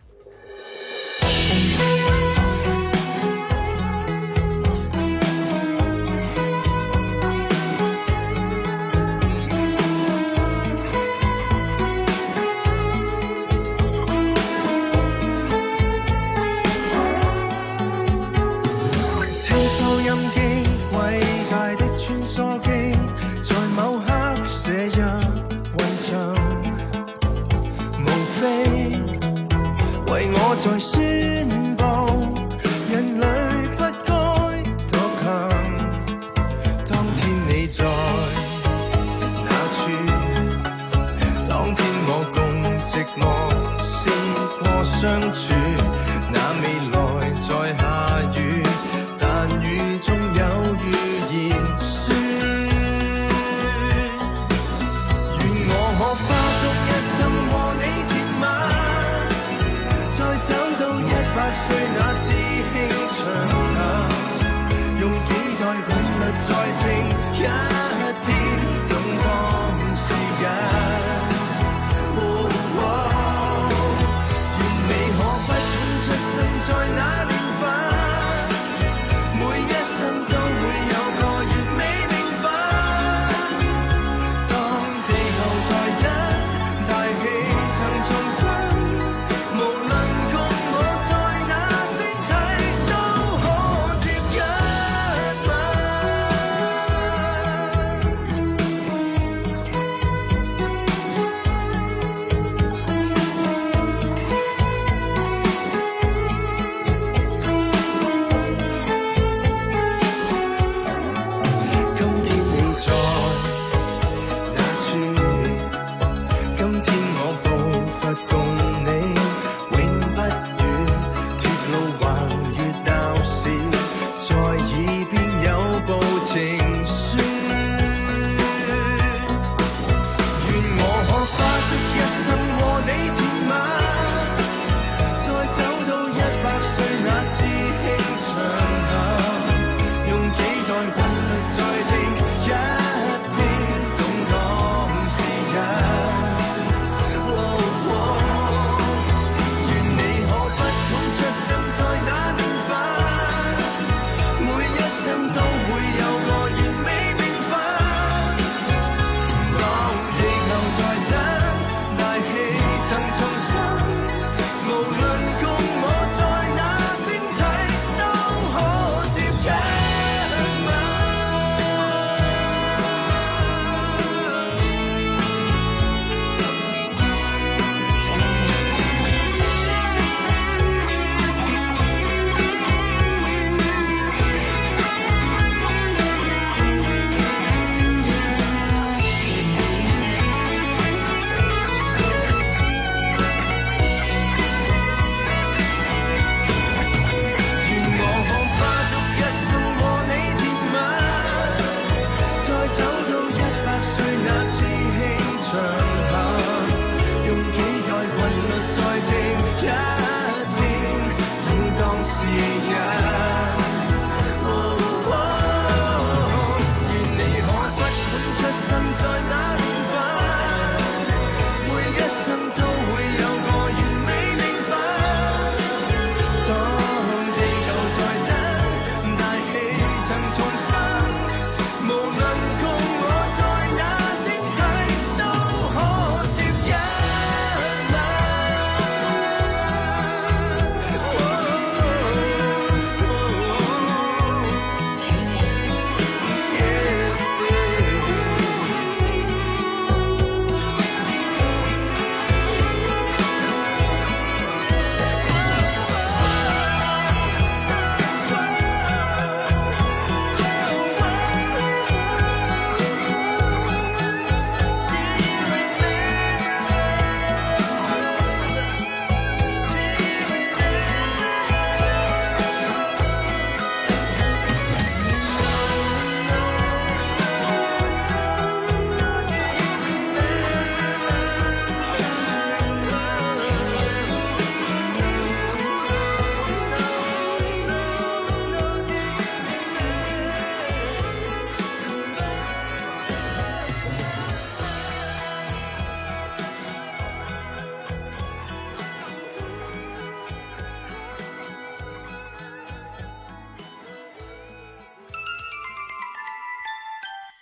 再宣布，人類不該獨行。當天你在哪處？當天我共寂寞試過相處。那未來在下雨，但雨中有預言書。願我可花足一生和你甜蜜，再走到一百歲那知輕長行，用幾代韻律再聽一遍動放時間。哦哦、願你可不管出生在哪年份，每一生都會有個完美名分。當地球在真，大氣層重生。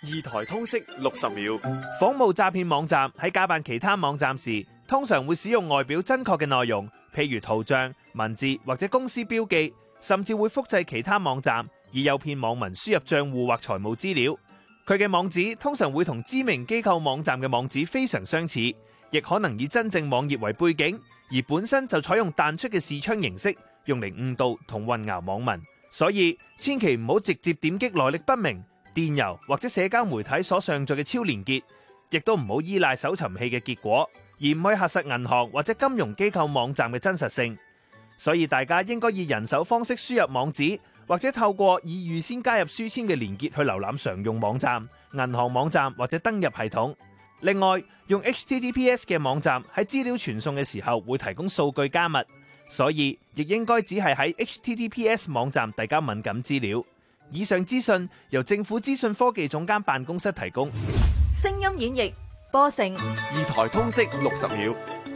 二台通識六十秒。 仿冒詐騙網站喺假扮其他網站時，通常會使用外表真確嘅內容，譬如圖像、文字或者公司標記，甚至會複製其他網站，以誘騙網民輸入賬戶或財務資料。佢嘅網址通常會同知名機構網站嘅網址非常相似，亦可能以真正網頁為背景，而本身就採用彈出嘅視窗形式，用嚟誤導同混淆網民。所以千祈唔好直接點擊來歷不明、電郵或者社交媒體所上載嘅超連結，亦都唔好依賴搜尋器嘅結果，而唔去核實銀行或者金融機構網站嘅真實性。所以大家應該以人手方式輸入網址，或者透過已預先加入書籤嘅連結去瀏覽常用網站、銀行網站或者登入系統。另外，用 H T T P S 嘅網站喺資料傳送嘅時候會提供數據加密，所以亦應該只係喺 H T T P S 網站遞交敏感資料。以上資訊由政府資訊科技總監辦公室提供。 聲音演繹播成二台通識六十秒。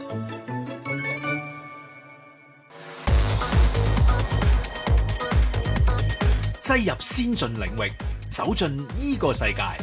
擠入先進領域，走進呢個世界。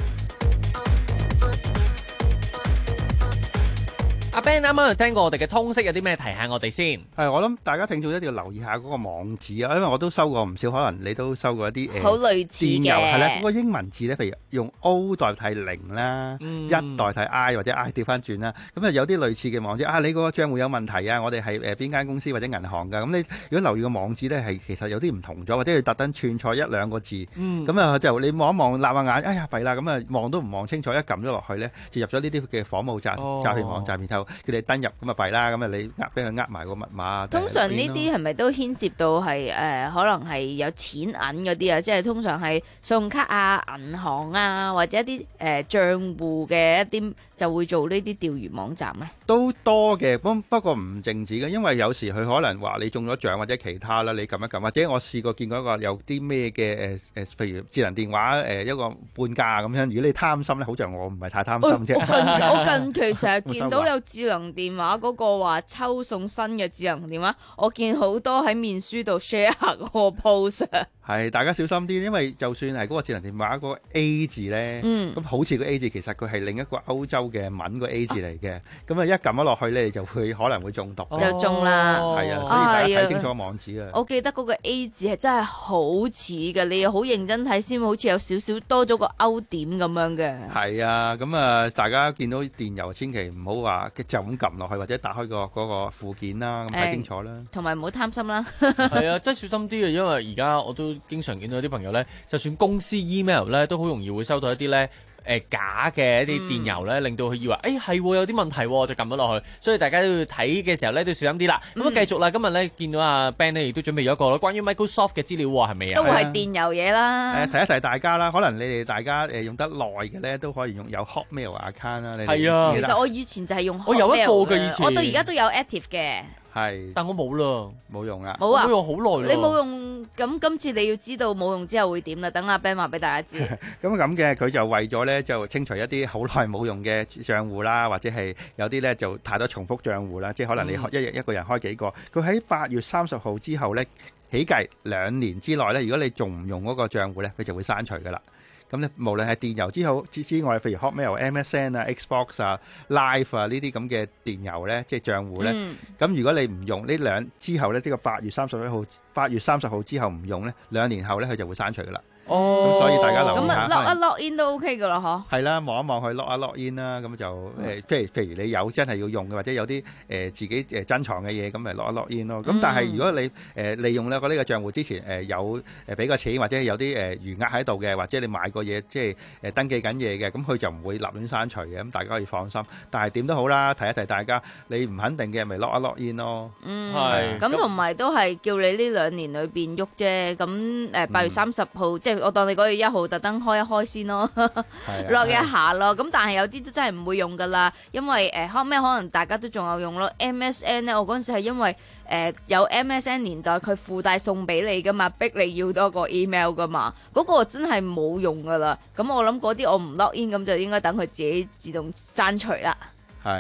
阿 Ben 啱啱聽過我哋嘅通識，有啲咩提下我哋先？ 係我諗大家聽眾一定要留意下嗰個網址啊，因為我都收過唔少，可能你都收過一啲誒好類似嘅電郵係啦，嗰個英文字咧，譬如用 O 代替零啦，一代替 I 或者 I 調翻轉啦，咁啊有啲類似嘅網址啊，你嗰個賬戶有問題啊，我哋係誒邊間公司或者銀行㗎，咁你如果留意個網址咧，係其實有啲唔同咗，或者要特登串錯一兩個字，咁啊就你望一望，擸下眼，哎呀弊啦，咁啊望都唔望清楚，一撳咗落去咧，就入咗呢啲嘅仿冒詐詐騙網站，然後佢哋登入咁啊弊啦，咁啊你呃俾佢呃埋個密碼。 通常呢啲係咪都牽涉到係誒、呃、可能係有錢銀嗰啲啊？即係通常係信用卡啊、銀行啊或者一啲誒賬戶嘅一啲就會做呢啲釣魚網站咧？ 都多嘅，不不過唔淨止嘅，因為有時佢可能話你中咗獎或者其他啦，你撳一撳，或者我試過見過一個有啲咩嘅誒誒，譬如智能電話誒、呃、一個半價咁樣。如果你貪心咧，好像我唔係太貪心啫、 哎。我近我近期成日見到有智能電話嗰個話抽送新嘅智能電話，我見好多喺面書度 share 個 post。 係，大家小心啲，因為就算係嗰個智能電話嗰個 A 字咧，咁、嗯、好似個 A 字，其實佢係另一個歐洲嘅文個 A 字嚟嘅。咁啊一撳咗落去咧，就會可能會中毒。 就中啦。 係啊，所以大家睇清楚網址啊。 我記得嗰個 A 字係真係好似嘅，你要好認真睇先，好似有少少多咗個勾點咁樣嘅。 係啊，咁啊，大家見到電郵千祈唔好話就咁撳落去，或者打開個嗰個附件啦，咁睇清楚啦。 同埋唔好貪心啦。 係啊，真係小心啲啊，因為而家我都經常見到啲朋友咧，就算公司 email 咧，都好容易會收到一啲咧誒假嘅一啲電郵咧，令到佢以為誒係有啲問題，就撳咗落去。所以大家都要睇嘅時候咧，都要小心啲啦。咁啊，繼續啦，今日咧見到阿 Ben 咧，亦都準備咗一個關於 Microsoft 嘅資料喎，係咪啊？ 都會係電郵嘢啦。 誒提一提大家啦，可能你哋大家誒用得耐嘅咧，都可以用有 Hotmail account 啦。 係啊， 其實我以前就係用 Hotmail， 我有一個嘅以前， 我到而家都有 active 嘅。 係， 但我冇啦， 冇用啊， 冇啊， 冇用好耐。 你冇用，咁今次你要知道冇用之後會點啦。等阿 Ben 話俾大家知。 咁咁嘅，佢就為咗咧就清除一啲好耐冇用嘅賬戶啦，或者係有啲咧就太多重複賬戶啦，即係可能你一日一個人開幾個。佢喺八月三十號之後咧起計兩年之內咧，如果你仲唔用嗰個賬戶咧，佢就會刪除噶啦。咁咧，無論係電郵之後之之外，譬如 Hotmail、M S N 啊、Xbox 啊、Live 啊呢啲咁嘅電郵咧，即係賬戶咧。咁、嗯、如果你唔用呢兩之後咧，即係八月三十一號、八月三十號之後唔用咧，兩年後咧佢就會刪除噶啦。哦，咁所以大家留意下。 咁 log 一 log in 都 OK 噶啦，嗬。 係啦，望一望去 log 一 log in 啦，咁就誒，即係譬如你有真係要用嘅，或者有啲誒、呃、自己誒珍藏嘅嘢，咁咪 log 一 log in 咯。咁、嗯、但係如果你誒、呃、利用咧個呢個賬戶之前誒、呃、有誒俾個錢，或者有啲誒餘額喺度嘅，或者你買過嘢即係誒登記緊嘢嘅，咁佢就唔會立亂刪除嘅，咁大家可以放心。但係點都好啦，提一提大家，你唔肯定嘅咪 log 一 log in 咯。 嗯，係。咁同埋都係叫你呢兩年裏邊喐啫。咁誒八月三十號，嗯、即係我當你嗰月一號。特登開一開先咯，落一下咯。咁但係有啲都真係唔會用噶啦，因為誒後尾可能大家都仲有用咯。M S N 咧，我嗰陣時係因為誒、呃、有 M S N 年代，佢附帶送俾你噶嘛，逼你要多個 email 噶嘛，嗰、嗰個真係冇用噶啦。咁我諗嗰啲我唔 log in，咁就應該等佢自己自動刪除啦。 係。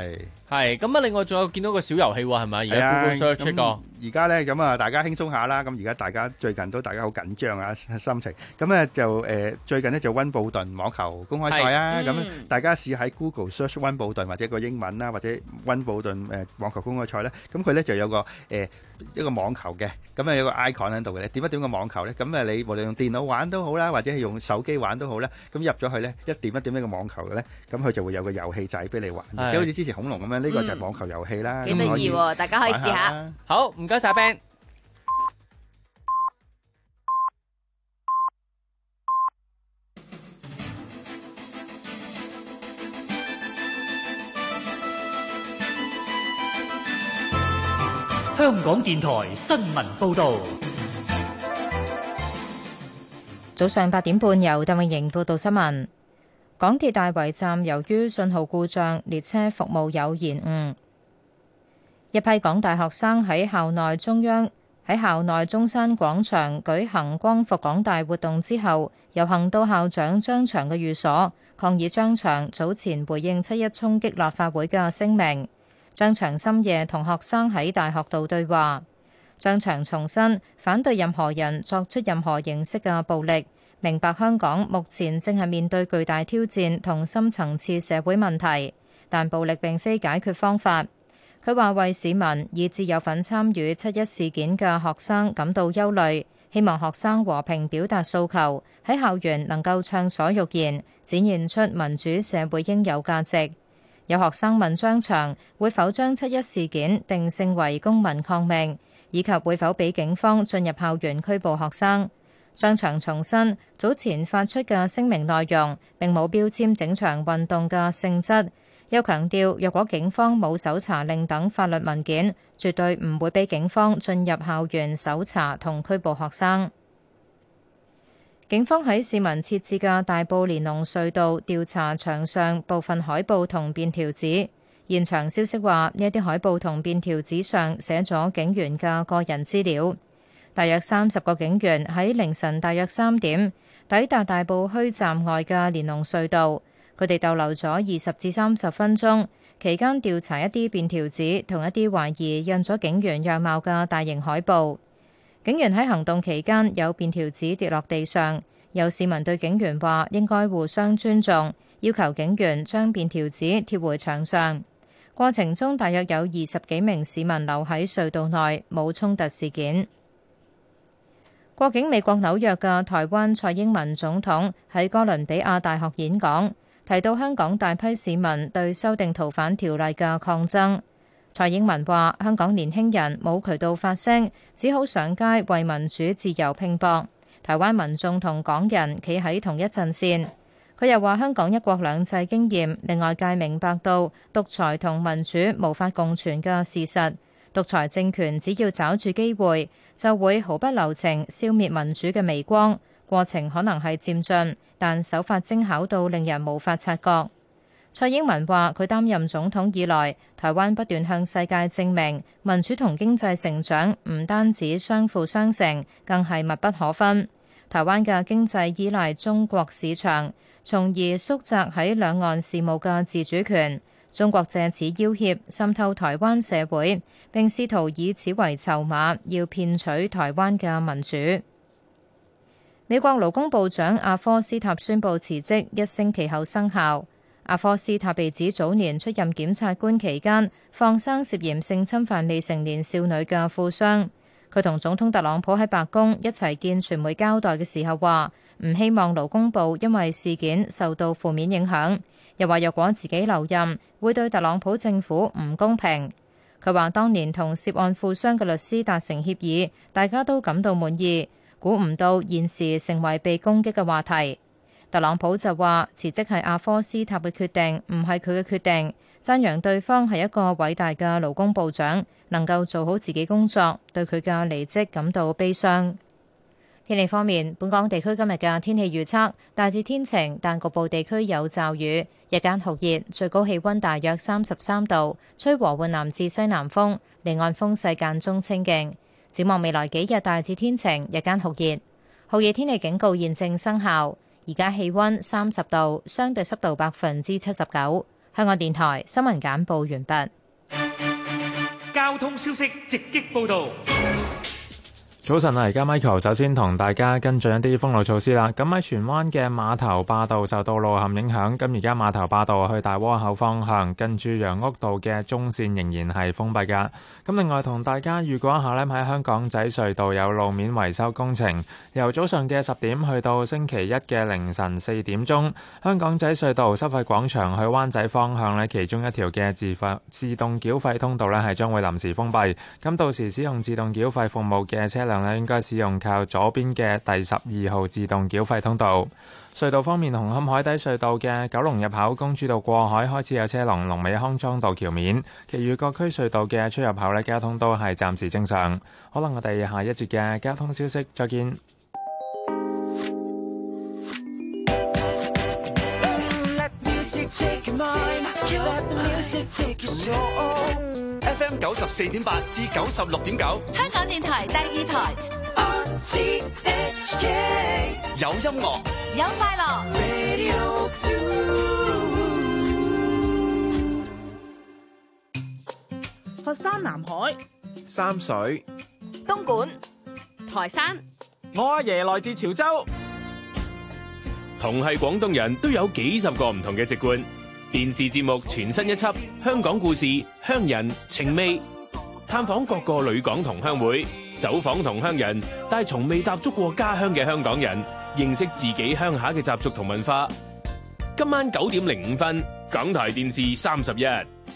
係咁啊！另外仲有見到個小遊戲喎，係咪？而家 Google Search 出個。 而家咧咁啊，大家輕鬆下啦。咁而家大家最近都大家好緊張啊心情。咁咧就誒、呃、最近咧就溫布頓網球公開賽啊。咁、嗯、大家試喺 Google Search 溫布頓或者個英文啦，或者溫布頓誒、呃、網球公開賽咧。咁佢咧就有個誒、呃、一個網球嘅，咁啊有個 icon 喺度嘅。點一點個網球咧，咁啊你無論用電腦玩都好啦，或者係用手機玩都好啦。咁入咗去咧，一點一點呢個網球嘅咧，咁佢就會有個遊戲仔俾你玩，即係好似之前恐龍咁樣。呢、這個就係網球遊戲啦。 幾得意喎，大家可以試下。 好，唔該晒 Ben。 香港電台新聞報導。 早上八點半，由鄧永盈報道新聞。港鐵大圍站由於信號故障，列車服務有延誤。一批港大學生喺校內中央喺校內中山廣場舉行光復港大活動之後，遊行到校長張翔嘅寓所，抗議張翔早前回應七一衝擊立法會嘅聲明。張翔深夜同學生喺大學度對話。張翔重申反對任何人作出任何形式嘅暴力，明白香港目前正係面對巨大挑戰同深層次社會問題，但暴力並非解決方法。佢話為市民以至有份參與七一事件嘅學生感到憂慮，希望學生和平表達訴求，喺校園能夠暢所欲言，展現出民主社會應有價值。有學生問張翔會否將七一事件定性為公民抗命，以及會否俾警方進入校園拘捕學生。張翔重申早前發出嘅聲明內容並冇標籤整場運動嘅性質，又強調若果警方冇搜查令等法律文件，絕對唔會俾警方進入校園搜查同拘捕學生。警方喺市民設置嘅大埔連儂隧道調查牆上部分海報同便條紙，現場消息話呢一啲海報同便條紙上寫咗警員嘅個人資料。大約三十個警員喺凌晨大約三點抵達大埔墟站外嘅連儂隧道，佢哋逗留咗二十至三十分鐘，期間調查一啲便條紙同一啲懷疑印咗警員樣貌嘅大型海報。警員喺行動期間有便條紙跌落地上，有市民對警員話應該互相尊重，要求警員將便條紙貼回牆上。過程中大約有二十幾名市民留喺隧道內，冇衝突事件。過境美國紐約嘅台灣蔡英文總統喺哥倫比亞大學演講，提到香港大批市民對修訂逃犯條例嘅抗爭。蔡英文話：香港年輕人冇渠道發聲，只好上街為民主自由拼搏。台灣民眾同港人企喺同一陣線。佢又話：香港一國兩制經驗令外界明白到獨裁同民主無法共存嘅事實。獨裁政權只要抓住機會，就會毫不留情消滅民主嘅微光。過程可能係漸進，但手法精巧到令人無法察覺。蔡英文話：佢擔任總統以來，台灣不斷向世界證明民主同經濟成長唔單止相輔相成，更係密不可分。台灣嘅經濟依賴中國市場，從而縮窄喺兩岸事務嘅自主權。中國借此要挾滲透台灣社會，並試圖以此為籌碼，要騙取台灣嘅民主。美國勞工部長阿科斯塔宣布辭職，一星期後生效。阿科斯塔被指早年出任檢察官期間放生涉嫌性侵犯未成年少女嘅富商。佢同總統特朗普喺白宮一齊見傳媒交代嘅時候話，唔希望勞工部因為事件受到負面影響，又話若果自己留任，會對特朗普政府唔公平。佢話當年同涉案富商嘅律師達成協議，大家都感到滿意，估唔到現時成為被攻擊嘅話題。特朗普就話辭職係阿科斯塔嘅決定，唔係佢嘅決定，讚揚對方係一個偉大嘅勞工部長，能夠做好自己工作，對佢嘅離職感到悲傷。天氣方面，本港地區今日嘅天氣預測大致天晴，但局部地區有驟雨，日間酷熱，最高氣溫大約三十三度，吹和緩南至西南風，離岸風勢間中清勁。展望未來幾日大致天晴，日間酷熱，酷熱天氣警告現正生效。而家氣溫三十度，相對濕度百分之七十九。 香港電台新聞簡報完畢。 交通消息直擊報導。 早晨啊，而家 Michael 首先同大家跟進一啲封路措施啦。咁喺荃灣嘅碼頭壩道受到路陷影響，咁而家碼頭壩道去大窩口方向，近住楊屋道嘅中線仍然係封閉㗎。咁另外同大家預告一下呢，喺香港仔隧道有路面維修工程，由早上嘅十點去到星期一嘅凌晨四點鐘，香港仔隧道收費廣場去灣仔方向呢，其中一條嘅自費自動繳費通道呢係將會臨時封閉。咁到時使用自動繳費服務嘅車輛應該使用靠左邊嘅第十二號自動繳費通道。隧道方面，紅磡海底隧道嘅九龍入口公主道過海開始有車龍，龍尾康莊道橋面。其餘各區隧道嘅出入口呢，交通都係暫時正常。可能我哋下一節嘅交通消息再見。 F M 九十四點八至九十六點九， 香港電台第二台。R T H K 有音樂， 有快樂。Radio two 佛山南海、 三水、 東莞、 台山。 我阿爺來自潮州。 同係廣東人都有幾十個唔同嘅籍貫。電視節目全新一輯《香港故事》，鄉人情味，探訪各個旅港同鄉會，走訪同鄉人，帶從未踏足過家鄉嘅香港人，認識自己鄉下嘅習俗同文化。今晚九點零五分，港台電視三十一。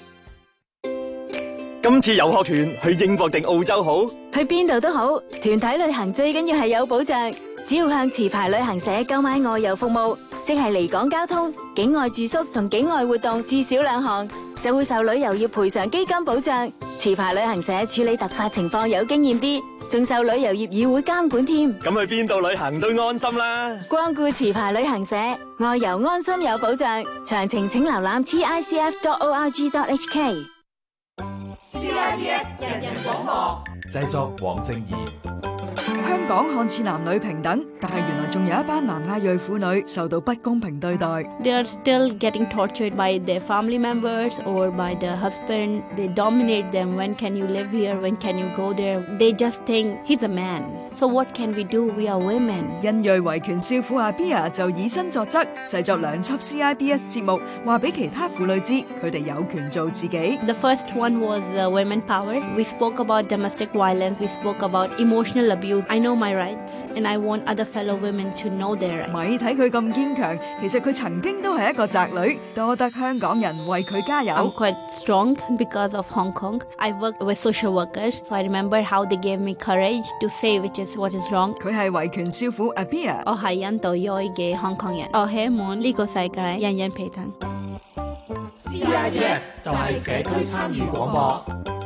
今次遊學團去英國定澳洲好？ 去邊度都好，團體旅行最緊要係有保障。只要向持牌旅行社購買外遊服務，即係離港交通、境外住宿同境外活動至少兩項，就會受旅遊業賠償基金保障。持牌旅行社處理突發情況有經驗啲，仲受旅遊業議會監管添。 咁去邊度旅行都安心啦！ 光顧持牌旅行社，外遊安心有保障。詳情請瀏覽 T I C F dot O R G dot H K。 C I B S 人人廣播， 製作黃正義。 香港看似男女平等，但係原來仲有一班南亞裔婦女受到不公平對待。 They are still getting tortured by their family members or by the husband. They dominate them. When can you live here? When can you go there? They just think he's a man. So what can we do? We are women. 印裔維權少婦阿 Pia 就以身作則，製作兩輯 C I B S 節目，話俾其他婦女知佢哋有權做自己。 The first one was uh, women power. We spoke about domestic violence. We spoke about emotional abuse. I know my rights, and I want other fellow women to know their rights. 咪睇佢咁堅強，其實佢曾經都係一個宅女，多得香港人為佢加油。 I'm quite strong because of Hong Kong. I work with social workers, so I remember how they gave me courage to say which is what is wrong. 佢係維權少婦阿 Pia。 我係印度裔嘅香港人，我希望呢個世界人人平等。 C I B S 就係社區參與廣播。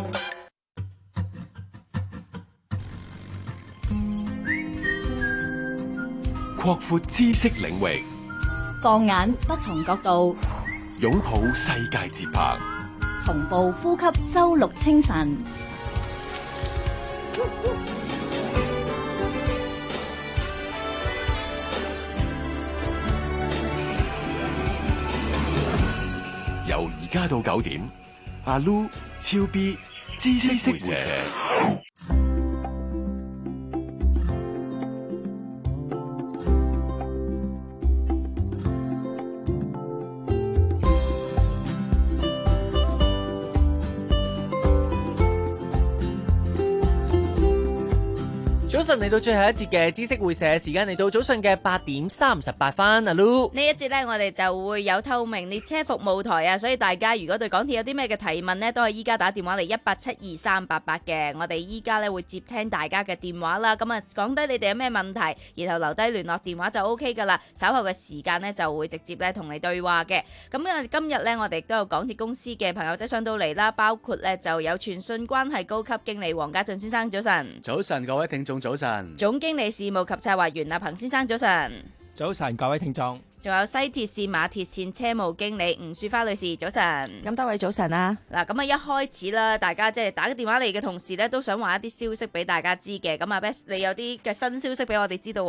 擴闊知識領域， 放眼不同角度， 擁抱世界節拍， 同步呼吸周六清晨。 由而家到九點，阿 Lu 超 B 知識會社。 早晨嚟到最後一節嘅知識會社時間，嚟到早上嘅八點三十八分。阿 Lu 呢一節呢，我哋就會有透明列車服務台啊，所以大家如果對港鐵有啲咩嘅提問呢，都係依家打電話嚟一八七二三八八嘅。我哋依家呢會接聽大家嘅電話啦。咁啊，講低你哋有咩問題，然後留低聯絡電話就 O K 噶啦。稍後嘅時間呢，就會直接咧同你對話嘅。咁啊，今日呢，我哋亦都有港鐵公司嘅朋友仔上到嚟啦，包括呢就有傳訊關係高級經理黃家俊先生，早晨。 早晨，各位聽眾早晨。 總經理事務及策劃員阿彭先生，早晨。 早晨，各位聽眾。 仲有西鐵線馬鐵線車務經理吳樹花女士，早晨。 咁多位早晨啊。 嗱，咁啊一開始啦，大家即係打個電話嚟嘅同時咧，都想話一啲消息俾大家知嘅。咁啊 Best， 你有啲嘅新消息俾我哋知道喎。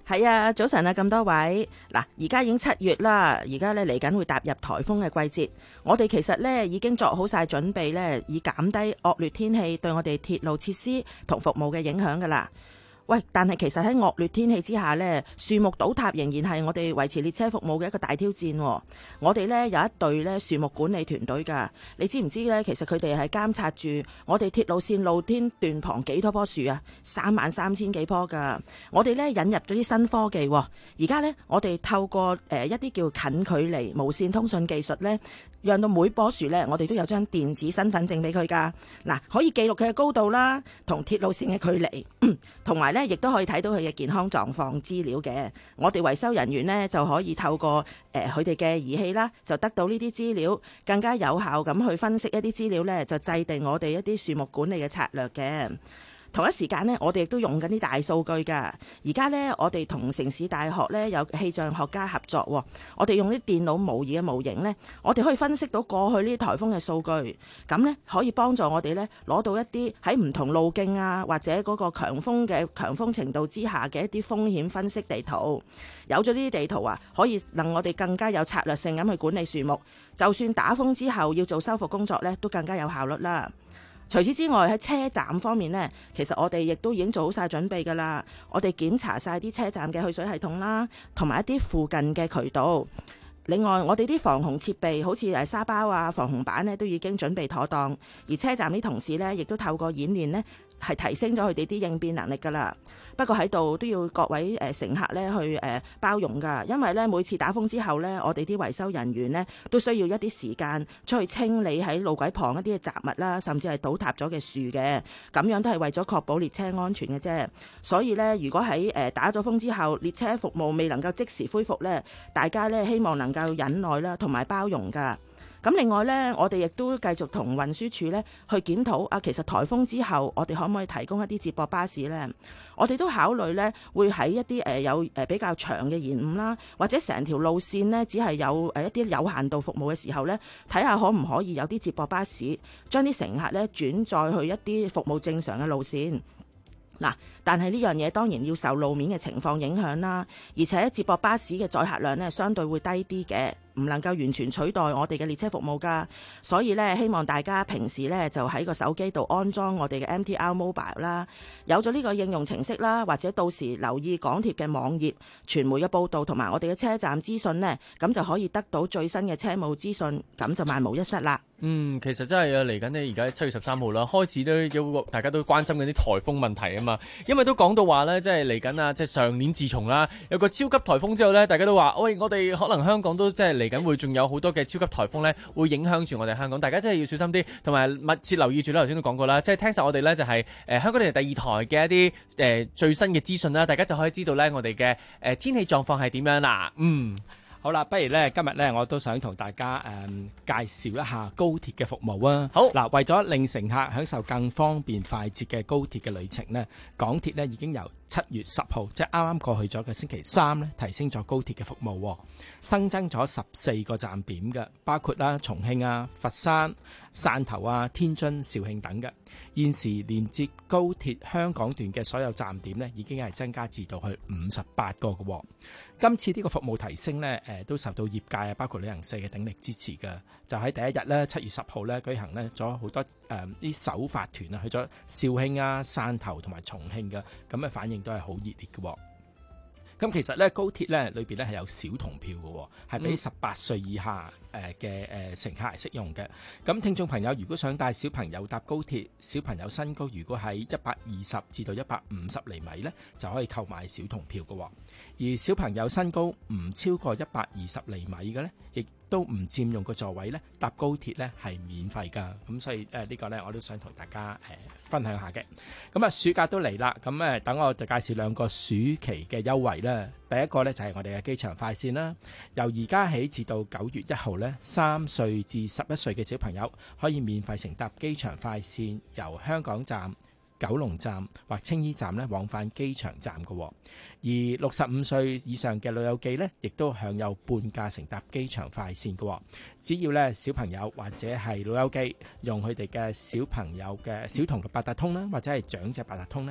係啊，早晨啊，咁多位嗱，而家已經七月啦，而家咧嚟緊會踏入颱風嘅季節，我哋其實咧已經作好晒準備咧，以減低惡劣天氣對我哋鐵路設施同服務嘅影響噶啦。喂，但係其實喺惡劣天氣之下呢，樹木倒塌仍然係我哋維持列車服務嘅一個大挑戰。我哋呢有一隊呢樹木管理團隊㗎，你知唔知呢？其實佢哋係監察住我哋鐵路線露天段旁幾多棵樹啊？三萬三千幾棵㗎。我哋呢引入咗啲新科技，而家呢，我哋透過誒一啲叫近距離無線通訊技術呢，讓到每棵樹呢，我哋都有張電子身份證俾佢㗎。嗱，可以記錄佢嘅高度啦，同鐵路線嘅距離，同埋咧，亦都可以睇到佢嘅健康狀況資料嘅。我哋維修人員呢，就可以透過誒佢哋嘅儀器啦，就得到呢啲資料，更加有效咁去分析一啲資料呢，就制定我哋一啲樹木管理嘅策略嘅。同一時間呢，我哋亦都用緊啲大數據㗎。而家呢，我哋同城市大學呢有氣象學家合作，我哋用啲電腦模擬嘅模型呢，我哋可以分析到過去呢啲颱風嘅數據，咁呢，可以幫助我哋呢攞到一啲喺唔同路徑啊，或者嗰個強風嘅強風程度之下嘅一啲風險分析地圖。有咗呢啲地圖啊，可以令我哋更加有策略性咁去管理樹木，就算打風之後要做修復工作呢，都更加有效率啦。除此之外，喺車站方面呢，其實我哋亦都已經做好晒準備㗎啦。我哋檢查晒啲車站嘅去水系統啦，同埋一啲附近嘅渠道。另外，我哋啲防洪設備，好似誒沙包啊、防洪板呢，都已經準備妥當。而車站啲同事呢，亦都透過演練呢，係提升咗佢哋啲應變能力㗎啦。不過喺度都要各位誒乘客咧去誒包容㗎，因為咧每次打風之後咧，我哋啲維修人員咧都需要一啲時間出去清理喺路軌旁一啲嘅雜物啦，甚至係倒塌咗嘅樹嘅，咁樣都係為咗確保列車安全嘅啫。所以咧，如果喺誒打咗風之後，列車服務未能夠即時恢復咧，大家咧希望能夠忍耐啦，同埋包容㗎。咁另外呢，我哋亦都繼續同運輸署呢去檢討啊。其實颱風之後，我哋可唔可以提供一啲接駁巴士呢？我哋都考慮呢，會喺一啲誒有誒比較長嘅延誤啦，或者成條路線呢只係有誒一啲有限度服務嘅時候呢，睇下可唔可以有啲接駁巴士將啲乘客呢轉載去一啲服務正常嘅路線。嗱，但係呢樣嘢當然要受路面嘅情況影響啦，而且接駁巴士嘅載客量呢相對會低啲嘅。唔能夠完全取代我哋嘅列車服務㗎，所以咧希望大家平時咧就喺個手機度安裝我哋嘅 M T R Mobile 啦，有咗呢個應用程式啦，或者到時留意港鐵嘅網頁、傳媒嘅報導同埋我哋嘅車站資訊呢，咁就可以得到最新嘅車務資訊，咁就萬無一失啦。 嗯，其實真係啊，嚟緊呢，而家七月十三號啦，開始都有大家都關心緊啲颱風問題啊嘛，因為都講到話咧，即係嚟緊啊，即係上年自從啦有個超級颱風之後咧，大家都話喂，我哋可能香港都即係嚟緊會仲有好多嘅超級颱風咧，會影響住我哋香港，大家真係要小心啲，同埋密切留意住啦。頭先都講過啦，即係聽晒我哋咧就係、是、誒、呃、香港電台第二台嘅一啲誒、呃、最新嘅資訊啦，大家就可以知道咧我哋嘅誒天氣狀況係點樣啦。嗯。 好啦，不如咧今日咧，我都想同大家誒、嗯、介紹一下高鐵嘅服務啊。好嗱，為咗令乘客享受更方便快捷嘅高鐵嘅旅程呢，港鐵呢已經由七月十號，即係啱啱過去咗嘅星期三呢，提升咗高鐵嘅服務，新增咗十四個站點嘅，包括啦重慶啊、佛山、汕頭啊、天津、肇慶等嘅。現時連接高鐵香港段嘅所有站點呢，已經係增加至到去五十八個嘅。今次呢個服務提升呢，誒都受到業界啊，包括旅行社嘅鼎力支持嘅。就喺第一日呢，七月十號呢舉行呢咗好多誒啲首發團啊，去咗肇慶啊、汕頭同埋重慶嘅，咁嘅反應都係好熱烈嘅。咁其實咧高鐵咧裏邊咧係有小童票嘅，係俾十八歲以下誒嘅誒乘客係適用嘅。咁聽眾朋友如果想帶小朋友搭高鐵，小朋友身高如果喺一百二十至到一百五十厘米咧，就可以購買小童票嘅。而小朋友身高唔超過一百二十厘米嘅咧，亦都唔佔用個座位咧，搭高鐵咧係免費㗎。咁所以誒、呃這個、呢個咧我都想同大家誒、呃、分享下嘅。咁啊暑假都嚟啦，咁誒等我就介紹兩個暑期嘅優惠啦。第一個咧就係、是、我哋嘅機場快線啦，由而家起至到九月一號咧，三歲至十一歲嘅小朋友可以免費乘搭機場快線，由香港站、九龍站或青衣站咧往返機場站嘅。而六十五歲以上嘅老友記咧，亦都享有半價乘搭機場快線嘅。只要咧小朋友或者係老友記用佢哋嘅小朋友嘅小童嘅八達通啦，或者係長者八達通咧，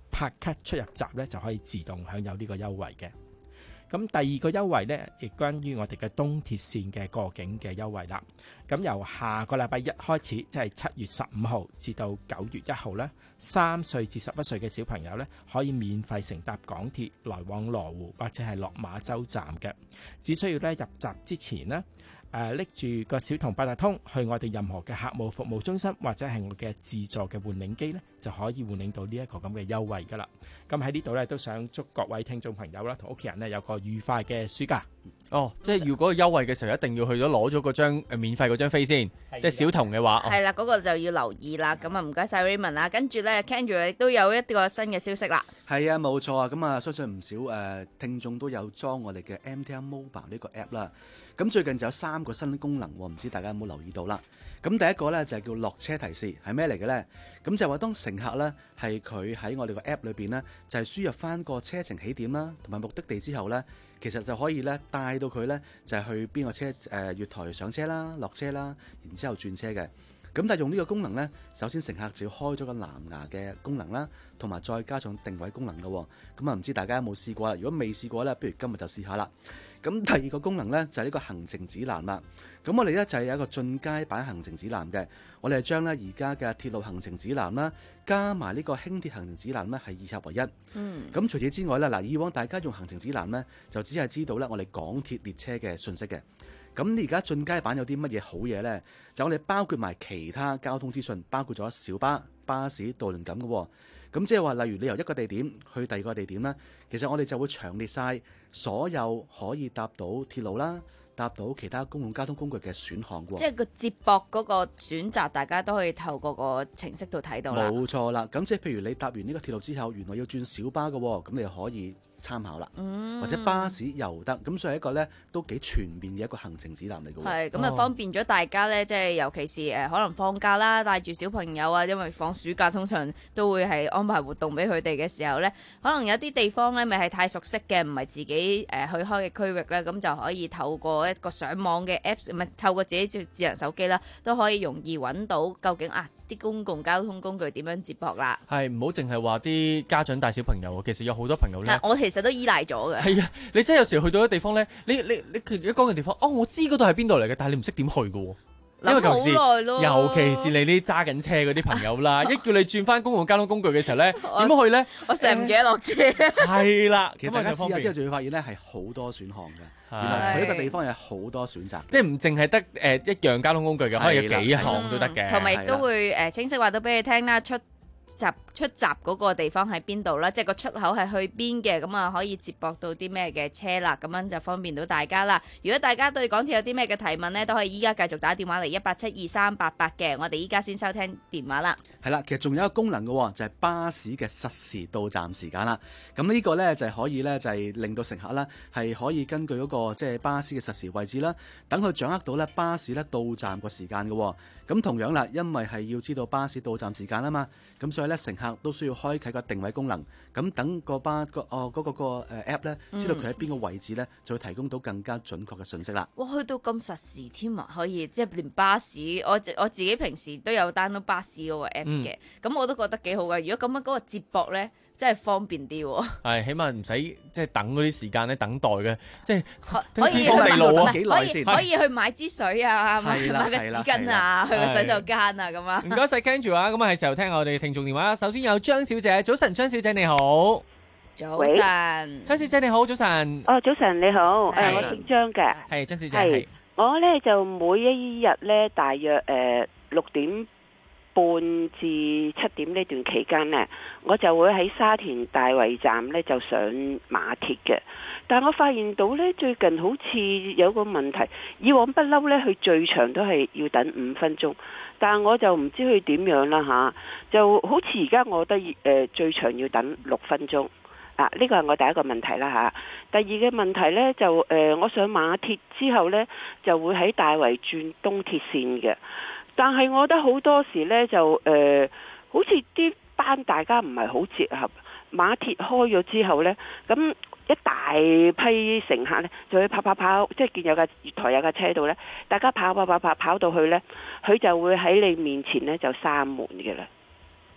拍卡出入閘呢，就可以自動享有呢個優惠嘅。咁第二個優惠呢，亦關於我哋嘅東鐵線嘅過境嘅優惠啦。咁由下個禮拜一開始，即係七月十五號至到九月一號呢，三歲至十一歲嘅小朋友呢，可以免費乘搭港鐵來往羅湖或者係落馬洲站嘅。只需要咧入閘之前呢，誒拎住個小童八達通去我哋任何嘅客務服務中心或者係我嘅自助嘅換領機呢，就可以換領到呢一個咁嘅優惠噶啦。咁喺呢度呢，都想祝各位聽眾朋友啦同屋企人呢，有個愉快嘅暑假。 哦，即係要嗰個優惠嘅時候，一定要去咗攞咗嗰張誒免費嗰張飛先，即係小童嘅話。 係啦，嗰個就要留意啦。咁啊，唔該晒 Raymond 啦。跟住咧 Kendra 亦都有一個新嘅消息啦。 係啊，冇錯啊。咁啊，相信唔少誒聽眾都有裝我哋嘅 M T R Mobile 呢個 app 啦。咁最近就有三個新功能，唔知大家有冇留意到啦？咁第一個咧就係叫落車提示，係咩嚟嘅咧？咁就係話當乘客咧係佢喺我哋個 app 裏邊咧，就係輸入翻個車程起點啦，同埋目的地之後咧，其實就可以咧帶到佢咧就係去邊個車誒月台上車啦、落車啦，然之後轉車嘅。咁但係用呢個功能咧，首先乘客就要開咗個藍牙嘅功能啦，同埋再加上定位功能嘅。咁啊，唔知大家有冇試過啦？如果未試過咧，不如今日就試下啦。咁第二個功能咧就係呢個行程指南啦。咁我哋咧就係有一個進階版行程指南嘅。我哋係將咧而家嘅鐵路行程指南啦，加埋呢個輕鐵行程指南咧係二合為一。嗯。咁除此之外咧，嗱以往大家用行程指南咧，就只係知道咧我哋港鐵列車嘅信息嘅。咁你而家進階版有啲乜嘢好嘢呢？就我哋包括埋其他交通資訊，包括咗小巴、巴士、渡輪咁嘅。咁即係話，例如你由一個地點去第二個地點啦，其實我哋就會詳列晒所有可以搭到鐵路啦、搭到其他公共交通工具嘅選項喎。 即係個接駁嗰個選擇，大家都可以透過個程式度睇到啦。 冇錯啦，咁即係譬如你搭完呢個鐵路之後，原來要轉小巴嘅，咁你可以參考啦，嗯、或者巴士又得，咁所以一個咧都幾全面嘅一個行程指南嚟嘅。 係咁啊，方便咗大家咧，即係尤其是誒可能放假啦，帶住小朋友啊，因為放暑假通常都會係安排活動俾佢哋嘅時候咧，可能有啲地方咧未係太熟悉嘅，唔係自己誒去開嘅區域咧，咁就可以透過一個上網嘅 Apps，唔係透過自己智智能手機啦，都可以容易揾到究竟啊啲公共交通工具點樣接駁啦。 係唔好淨係話啲家長帶小朋友，其實有好多朋友咧。 我其實都依賴咗嘅。 係啊，你真係有時去到啲地方咧，你你你佢一講嘅地方，哦，我知嗰度係邊度嚟嘅，但係你唔識點去嘅喎。因為尤其是尤其是你啲揸緊車嗰啲朋友啦，一叫你轉翻公共交通工具嘅時候咧，點樣去咧？ 我成日唔記得落車。 係啦， 其實大家試下之後就會發現咧係好多選項嘅。原來佢一個地方有好多選擇， 即係唔淨係得誒一樣交通工具嘅，可以有幾項都得嘅。 同埋亦都會誒清晰話到俾你聽啦，出閘出閘嗰個地方喺邊度啦，即係個出口係去邊嘅，咁啊可以接駁到啲咩嘅車啦，咁樣就方便到大家啦。如果大家對港鐵有啲咩嘅提問呢，都可以依家繼續打電話嚟一八七二三八八嘅，我哋依家先收聽電話啦。 係啦，其實仲有一個功能嘅，就係巴士嘅實時到站時間啦。咁呢個呢，就係可以呢，就係令到乘客啦係可以根據嗰個即係巴士嘅實時位置啦，等佢掌握到呢巴士呢到站個時間嘅。咁同樣啦，因為係要知道巴士到站時間啊嘛，咁所以咧乘客都需要開啟個定位功能，咁等個巴個哦嗰個個誒 app 咧，知道佢喺邊個位置咧，就會提供到更加準確嘅信息啦。 哇，去到咁實時添啊，可以即係連巴士，我我自己平時都有 download 巴士嗰個 apps 嘅，咁、嗯、我都覺得幾好㗎。如果咁樣嗰個接駁咧，真係方便啲喎。係， 起碼唔使即係等嗰啲時間咧，等待嘅，即係可以地路啊， 可以可以去買支水啊，買買個紙巾啊，去個洗手間啊咁啊。 唔該晒 Kenju 啊，咁啊係時候聽我哋聽眾電話。首先有張小姐，早晨，張小姐你好。 早晨， 張小姐你好，早晨。 哦，早晨你好，誒我姓張嘅。 係張小姐。係我咧就每一日咧大約誒六點半至七點呢段期間呢，我就會喺沙田大圍站呢就上馬鐵嘅。但我發現到呢，最近好似有個問題，以往不嬲呢，佢最長都係要等五分鐘，但我就唔知佢點樣啦吓，就好似而家我覺得誒、呃、最長要等六分鐘。啊，呢個係我第一個問題啦吓。第二個問題呢，就誒、呃，我上馬鐵之後呢，就會喺大圍轉東鐵線嘅。但係我覺得好多時呢，就誒、呃，好似啲班大家唔係好結合。馬鐵開咗之後呢，咁一大批乘客呢，就會跑跑跑，即係見有架月台有架車度呢，大家跑跑跑跑跑到去呢，佢就會喺你面前呢，就閂門嘅啦。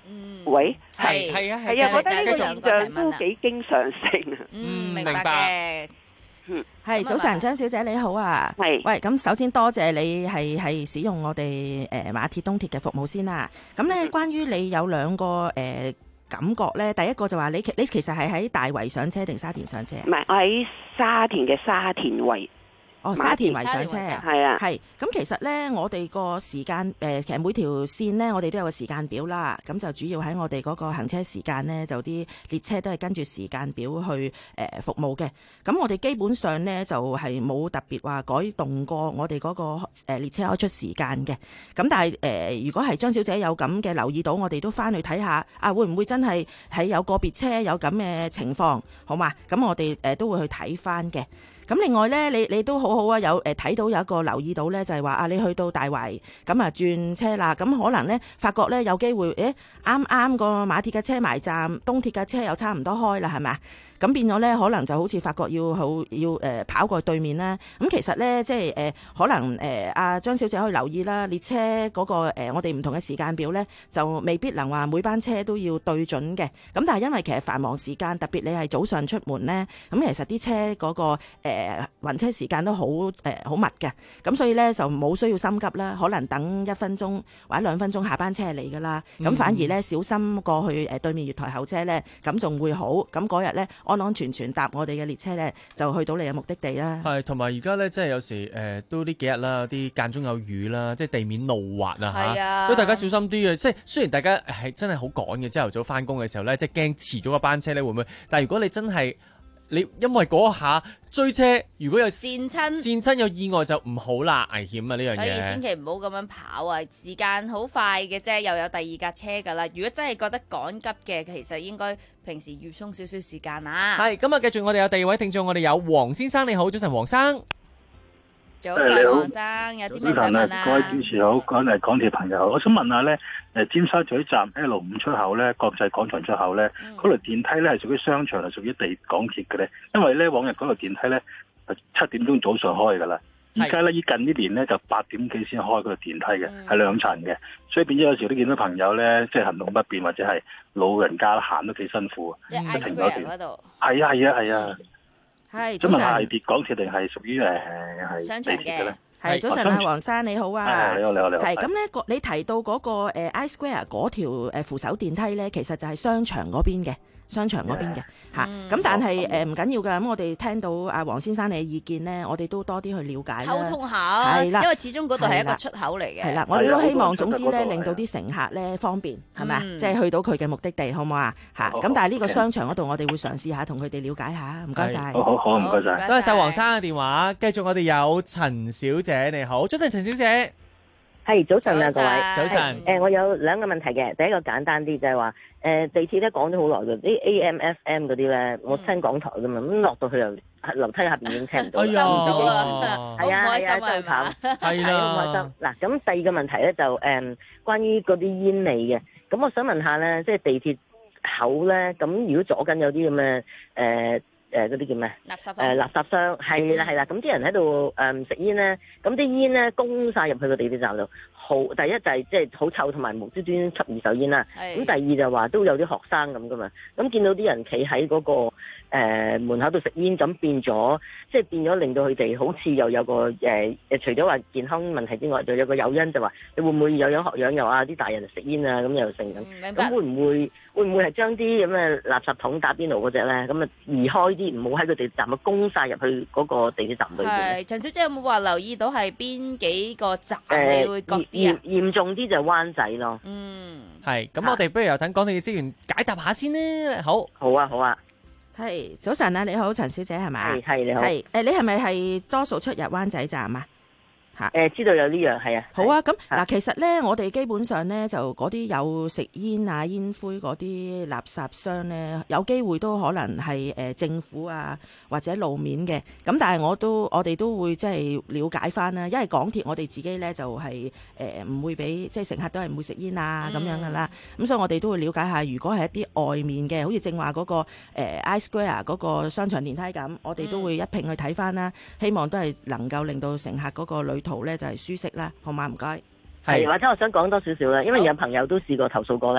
嗯， 喂， 係係啊係啊，我覺得呢個繼續現象都幾經常性啊。 嗯，明白嘅。 嗯， 係早晨，張小姐你好啊。 係。 喂，咁首先多謝你係係使用我哋誒馬鐵東鐵嘅服務先啦。咁咧，關於你有兩個誒感覺咧，第一個就話你其你其實係喺大圍上車定沙田上車？ 唔係，我喺沙田嘅沙田圍。 哦，沙田圍上車係啊， 係咁其實咧，我哋個時間誒、呃，其實每條線咧，我哋都有個時間表啦。咁就主要喺我哋嗰個行車時間咧，就啲列車都係跟住時間表去誒、呃、服務嘅。咁我哋基本上咧就係、是、冇特別話改動過我哋嗰、那個誒、呃、列車開出時間嘅。咁但係誒、呃，如果係張小姐有咁嘅留意到，我哋都翻去睇下啊，會唔會真係喺有個別車有咁嘅情況，好嘛？咁我哋誒、呃、都會去睇翻嘅。咁另外咧，你你都好好啊，有誒睇到有一個留意到咧，就係話啊，你去到大圍咁啊轉車啦，咁可能咧發覺咧有機會，誒啱啱個馬鐵嘅車埋站，東鐵嘅車又差唔多開啦，係咪啊？咁變咗咧，可能就好似發覺要好要誒、呃、跑過去對面啦。咁其實咧，即係誒可能誒阿、呃、張小姐可以留意啦，列車嗰、那個、呃、我哋唔同嘅時間表咧，就未必能話每班車都要對準嘅。咁但係因為其實繁忙時間，特別你係早上出門咧，咁其實啲車嗰、那個誒、呃、運車時間都好誒好密嘅。咁所以咧就冇需要心急啦，可能等一分鐘或者兩分鐘下班車嚟㗎啦。咁、嗯、反而咧小心過去誒對面月台候車咧，咁仲會好。咁嗰日咧。安安全全搭我哋嘅列車咧，就去到你嘅目的地啦。係，同埋而家咧，即係有時誒、呃，都呢幾日啦，啲間中有雨啦，即係地面路滑啊嚇，所以大家小心啲嘅。即係雖然大家係真係好趕嘅，朝頭早翻工嘅時候咧，即係驚遲咗個班車咧，會唔會？但係如果你真係你因為嗰下追車，如果有跣親跣親有意外就唔好啦，危險啊呢樣嘢。所以千祈唔好咁樣跑啊！時間好快嘅啫，又有第二架車㗎啦。如果真係覺得趕急嘅，其實應該平時預鬆少少時間啊。係，咁啊，繼續我哋有第二位聽眾，我哋有黃先生，你好，早晨黃生。早晨，黃生，有啲咩想問啊？ 各位主持好，講係港鐵朋友好，我想問下咧，誒尖沙咀站 L 五出口咧，國際廣場出口咧，嗰條、嗯、電梯咧係屬於商場，係屬於地港鐵嘅咧？因為咧往日嗰條電梯咧係七點鐘早上開㗎啦，而家咧依近呢年咧就八點幾先開嗰條電梯嘅，係、嗯、兩層嘅，所以變咗有時都見到朋友咧，即係行動不便或者係老人家行都幾辛苦，即係 I Square 嗰度。係啊係啊係啊！係，早晨。咁係鐵港鐵定係屬於誒係商場嘅咧？係早晨啊，黃生你好啊！你好你好你好。係咁咧，你提到嗰個誒 I Square 嗰條誒扶手電梯咧，其實就係商場嗰邊嘅。商場嗰邊嘅嚇，咁但係誒唔緊要㗎，咁我哋聽到阿黃先生你嘅意見咧，我哋都多啲去了解啦，溝通下，係啦，因為始終嗰度係一個出口嚟嘅，係啦，我哋都希望總之咧令到啲乘客咧方便，係咪啊？即係去到佢嘅目的地，好唔好啊？嚇，咁但係呢個商場嗰度我哋會嘗試下同佢哋了解下，唔該晒。好好好，唔該晒。多謝晒黃生嘅電話，繼續我哋有陳小姐，你好，早晨陳小姐。 係早晨啊，各位早晨。 誒，我有兩個問題嘅，第一個簡單啲就係話，誒地鐵咧講咗好耐嘅，啲 A M F M 嗰啲咧，我聽港台㗎嘛，咁落到去又樓梯下邊已經聽唔到，收唔到啊，係啊係啊，真係慘，係啊，好開心。嗱，咁第二個問題咧就誒關於嗰啲煙味嘅，咁我想問下咧，即係地鐵口咧，咁如果左近有啲咁嘅誒。誒嗰啲叫咩？垃圾誒垃圾箱係啦係啦，咁啲人喺度誒食煙咧，咁啲煙咧供晒入去個地鐵站度，好第一就係即係好臭，同埋無端端吸二手煙啦。咁第二就話都有啲學生咁噶嘛，咁見到啲人企喺嗰個誒、呃、門口度食煙，咁變咗即係變咗令到佢哋好似又有個誒誒、呃，除咗話健康問題之外，就有個誘因就話你會唔會有樣學樣又啊啲大人食煙啊咁又成咁，咁、嗯、會唔會會唔會係將啲咁嘅垃圾桶打邊爐嗰隻咧咁啊移開啲？唔好喺個地鐵站啊，供晒入去嗰個地鐵站裏邊。係，陳小姐有冇話留意到係邊幾個站你會覺啲啊？嚴嚴重啲就係灣仔咯。嗯，係。咁我哋不如又等港鐵嘅資源解答下先啦。好，好啊，好啊。係，早晨啊，你好，陳小姐係咪？係係你好。係誒，你係咪係多數出入灣仔站啊？嚇！誒知道有呢樣係啊，好啊！咁嗱，其實咧，我哋基本上咧就嗰啲有食煙啊、煙灰嗰啲垃圾箱咧，有機會都可能係誒政府啊或者路面嘅。咁但係我都我哋都會即係了解翻啦，因為港鐵我哋自己咧就係誒唔會俾即係乘客都係唔會食煙啊咁樣噶啦。咁所以我哋都會了解下，如果係一啲外面嘅，好似正話嗰個誒 I Square 嗰個商場電梯咁，我哋都會一併去睇翻啦。希望都係能夠令到乘客嗰個旅途咧就係舒適啦，好嘛？唔該。係或者我想講多少少啦，因為有朋友都試過投訴過咧，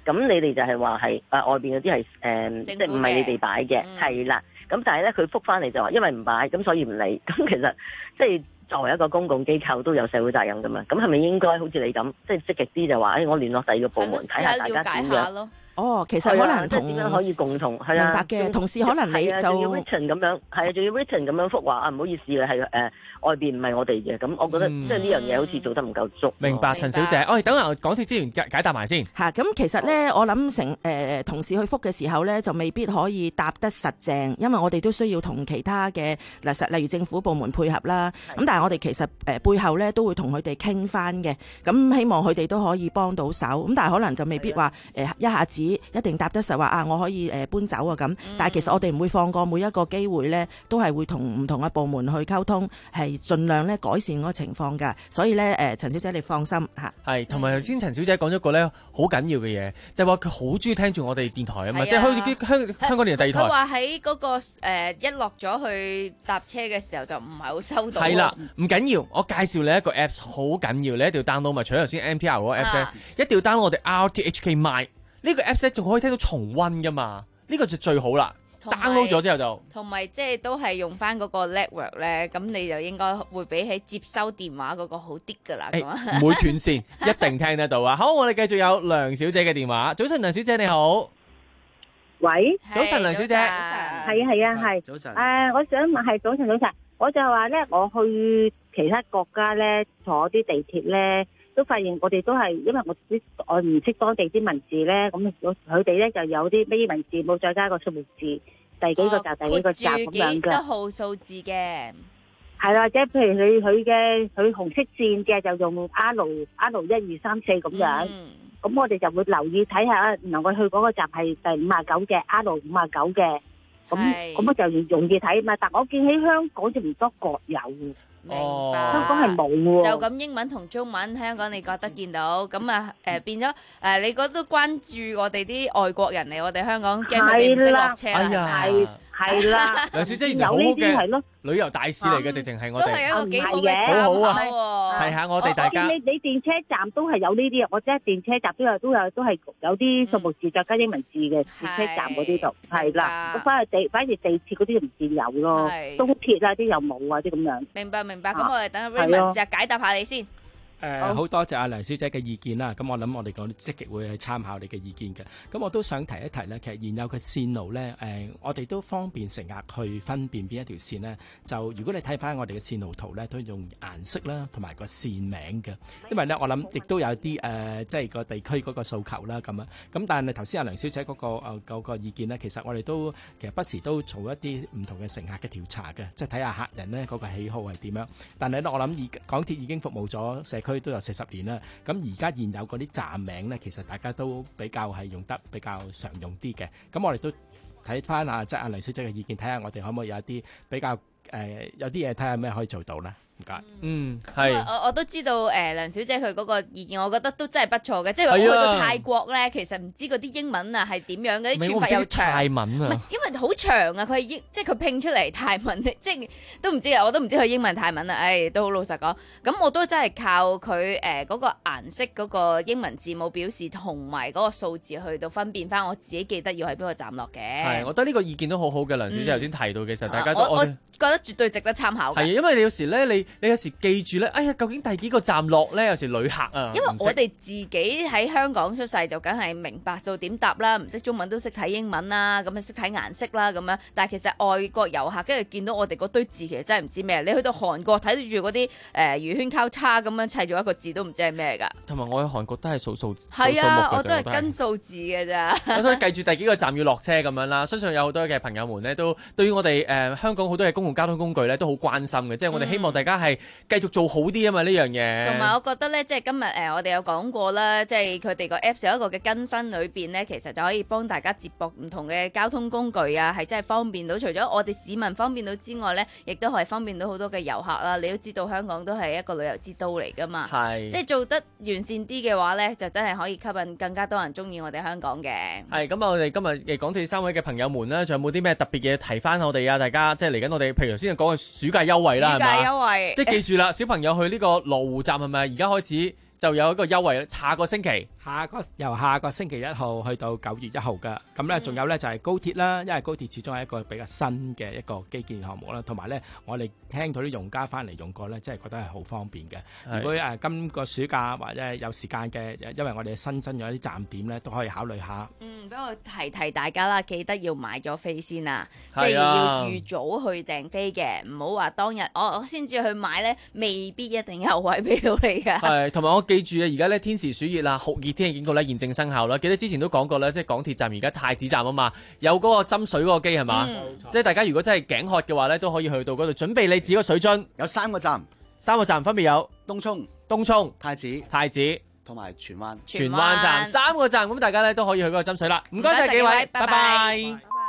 咁你哋就係話係誒外邊嗰啲係誒，即係唔係你哋擺嘅，係啦、嗯。咁但係咧，佢覆翻嚟就話，因為唔擺，咁所以唔理。咁其實即係作為一個公共機構都有社會責任噶嘛。咁係咪應該好似你咁，即係積極啲就話，誒、哎、我聯絡第二個部門睇下大家點樣。 哦，其實可能同即係點樣可以共同係啊， 明白嘅。同事可能你就仲要 written 咁樣，係啊，仲要 written 咁樣覆話啊，唔好意思啊，係誒、呃、外邊唔係我哋嘅。咁我覺得、嗯、即係呢樣嘢好似做得唔夠足。 明白，陳小姐。我哋、哦、等下港鐵資源解解答埋先。 嚇，咁其實咧，我諗成誒同事去覆嘅時候咧，就未必可以答得實正，因為我哋都需要同其他嘅嗱實，例如政府部門配合啦。咁但係我哋其實誒、呃、背後咧都會同佢哋傾翻嘅。咁希望佢哋都可以幫到手。咁但係可能就未必話誒、呃、一下子一定答得。就話啊，我可以誒搬走啊咁，但係其實我哋唔會放過每一個機會咧，都係會同唔同嘅部門去溝通，係盡量咧改善嗰個情況㗎。所以咧誒，陳小姐你放心嚇。係，同埋頭先陳小姐講咗個咧好緊要嘅嘢，就係話佢好中意聽住我哋電台啊嘛，即係好似啲香香港電台第二台。 佢話喺嗰個誒一落咗去搭車嘅時候就唔係好收到。 係啦，唔緊要，我介紹你一個 Apps 好緊要，你一定要 download 埋。除咗頭先 M T R 嗰個 Apps 咧，一定要 download 我哋 R T H K My。呢個 Apps 咧仲可以聽到重溫噶嘛？呢、這個就最好啦。download 咗之後就同埋即係都係用翻嗰個 network 咧，咁你就應該會比起接收電話嗰個好啲噶啦。唔、 欸、會斷線，一定聽得到啊！好，我哋繼續有梁小姐嘅電話。早晨，梁小姐你好。 喂， 早晨，梁小姐。 係啊係啊係。 早晨。 誒、呃，我想問係早晨早晨，我就話咧，我去其他國家咧坐啲地鐵咧。都發現我哋都係，因為我我唔識當地啲文字咧，咁佢哋咧就有啲咩英文字母再加個數目字，第幾個站、哦、第幾個站咁樣嘅。 幾多號數字嘅？係啦，即係譬如佢佢嘅佢紅色線嘅就用 R R 一二三四咁樣，咁、嗯、我哋就會留意睇下，原來我去嗰個站係第五啊九嘅 R 五啊九嘅，咁咁我就容易睇嘛。但我見喺香港就唔多國有。 明白， 香港係冇喎。 就咁英文同中文，香港你覺得見到咁啊？誒變咗誒，你覺得都關注我哋啲外國人嚟，我哋香港驚佢哋唔識落車啦。係係啦， 梁小姐原來好好嘅旅遊大使嚟嘅，直情係我哋都係一個幾好嘅， 好好啊！係下我哋大家。 你你電車站都係有呢啲啊！我即係電車站都有都有都係有啲數目字再加英文字嘅電車站嗰啲度係啦。咁反而地反而地鐵嗰啲就唔見有咯，東鐵啊啲又冇啊啲咁樣。 明白明白，咁我哋等阿 Raymond 就解答下你先。 誒、呃、好多謝阿梁小姐嘅意見啦，咁我諗我哋講積極會去參考你嘅意見嘅。咁我都想提一提呢，其實現有嘅線路呢，誒、呃、我哋都方便乘客去分辨邊一條線呢。就如果你睇翻我哋嘅線路圖呢，都用顏色啦，同埋個線名嘅。因為呢，我諗亦都有啲誒、呃，即係個地區嗰個訴求啦，咁啊。咁但係頭先阿梁小姐嗰、那個誒、呃那個意見呢，其實我哋都其實不時都做一啲唔同嘅乘客嘅調查嘅，即係睇下客人呢嗰、那個喜好係點樣。但係呢，我諗已港鐵已經服務咗社區。佢都有四十年啦，咁而家現有嗰啲站名呢，其實大家都比較係用得比較常用啲嘅。咁我哋都睇翻啊，即係阿梁小姐嘅意見，睇下我哋可唔可以有一啲比較誒、呃，有啲嘢睇下咩可以做到呢？唔該。 嗯，係。 我我都知道誒、呃，梁小姐佢嗰個意見，我覺得都真係不錯嘅。即係話去到泰國咧，其實唔知嗰啲英文啊係點樣嘅，啲串法又長。 泰文啊。 唔係，因為好長啊，佢係英，即係佢拼出嚟泰文，即係都唔知啊，我都唔知佢英文泰文啊。誒、哎，都好老實講。咁我都真係靠佢誒嗰個顏色嗰個英文字母表示同埋嗰個數字去到分辨翻，我自己記得要喺邊個站落嘅。 係，我覺得呢個意見都好好嘅，梁小姐頭先提到嘅時候，大家都我我，我覺得絕對值得參考。 係，因為你有時咧，你你有時記住咧，哎呀，究竟第幾個站落咧？有時旅客啊， 因為我哋自己喺香港出世，就梗係明白到點答啦，唔識中文都識睇英文啦，咁啊識睇顏色啦咁樣。但係其實外國遊客跟住見到我哋嗰堆字，其實真係唔知咩。你去到韓國睇住嗰啲誒魚圈交叉咁樣砌咗一個字，都唔知係咩㗎。 同埋我去韓國都係數數字， 係啊，我都係跟數字嘅咋。 我都係計住第幾個站要落車咁樣啦。相信有好多嘅朋友們咧，都對於我哋誒、呃、香港好多嘅公共交通工具咧，都好關心嘅。即係我哋希望大家係繼續做好啲啊嘛，呢樣嘢。 同埋我覺得咧，即係今日誒、呃、我哋有講過啦，即係佢哋個 Apps 有一個嘅更新裏邊咧，其實就可以幫大家接駁唔同嘅交通工具啊，係真係方便到。除咗我哋市民方便到之外咧，亦都係方便到好多嘅遊客啦。你都知道香港都係一個旅遊之都嚟㗎嘛，係即係做得完善啲嘅話咧，就真係可以吸引更加多人中意我哋香港嘅。係咁啊！我哋今日嘅港鐵三位嘅朋友們咧，仲有冇啲咩特別嘢提翻我哋啊？大家即係嚟緊我哋，譬如頭先講嘅暑假優惠啦，係嘛？ 暑假優惠， 即係記住啦，小朋友去呢個羅湖站係咪？而家開始就有一個優惠，下個星期下個由下個星期一號去到九月一號㗎，咁咧仲有咧就係高鐵啦，因為高鐵始終係一個比較新嘅一個基建項目啦，同埋咧我哋聽到啲用家翻嚟用過咧，真係覺得係好方便嘅。如果誒今個暑假或者有時間嘅，因為我哋新增咗啲站點咧，都可以考慮下。 嗯，俾我提提大家啦，記得要買咗飛先啊，即係係啊要預早去訂飛嘅，唔好話當日我我先至去買咧，未必一定有位俾到你㗎。 係，同埋我記住啊，而家咧天時暑熱啦，酷熱天氣警告咧現正生效啦。記得之前都講過咧，即係港鐵站而家太子站啊嘛，有嗰個斟水嗰個機係嘛， 嗯即係大家如果真係頸渴嘅話咧，都可以去到嗰度準備你自己個水樽。 有三個站， 三個站分別有東涌、 東涌、 太子、 太子同埋荃灣。 荃灣站三個站，咁大家咧都可以去嗰度斟水啦。唔該晒幾位，拜拜。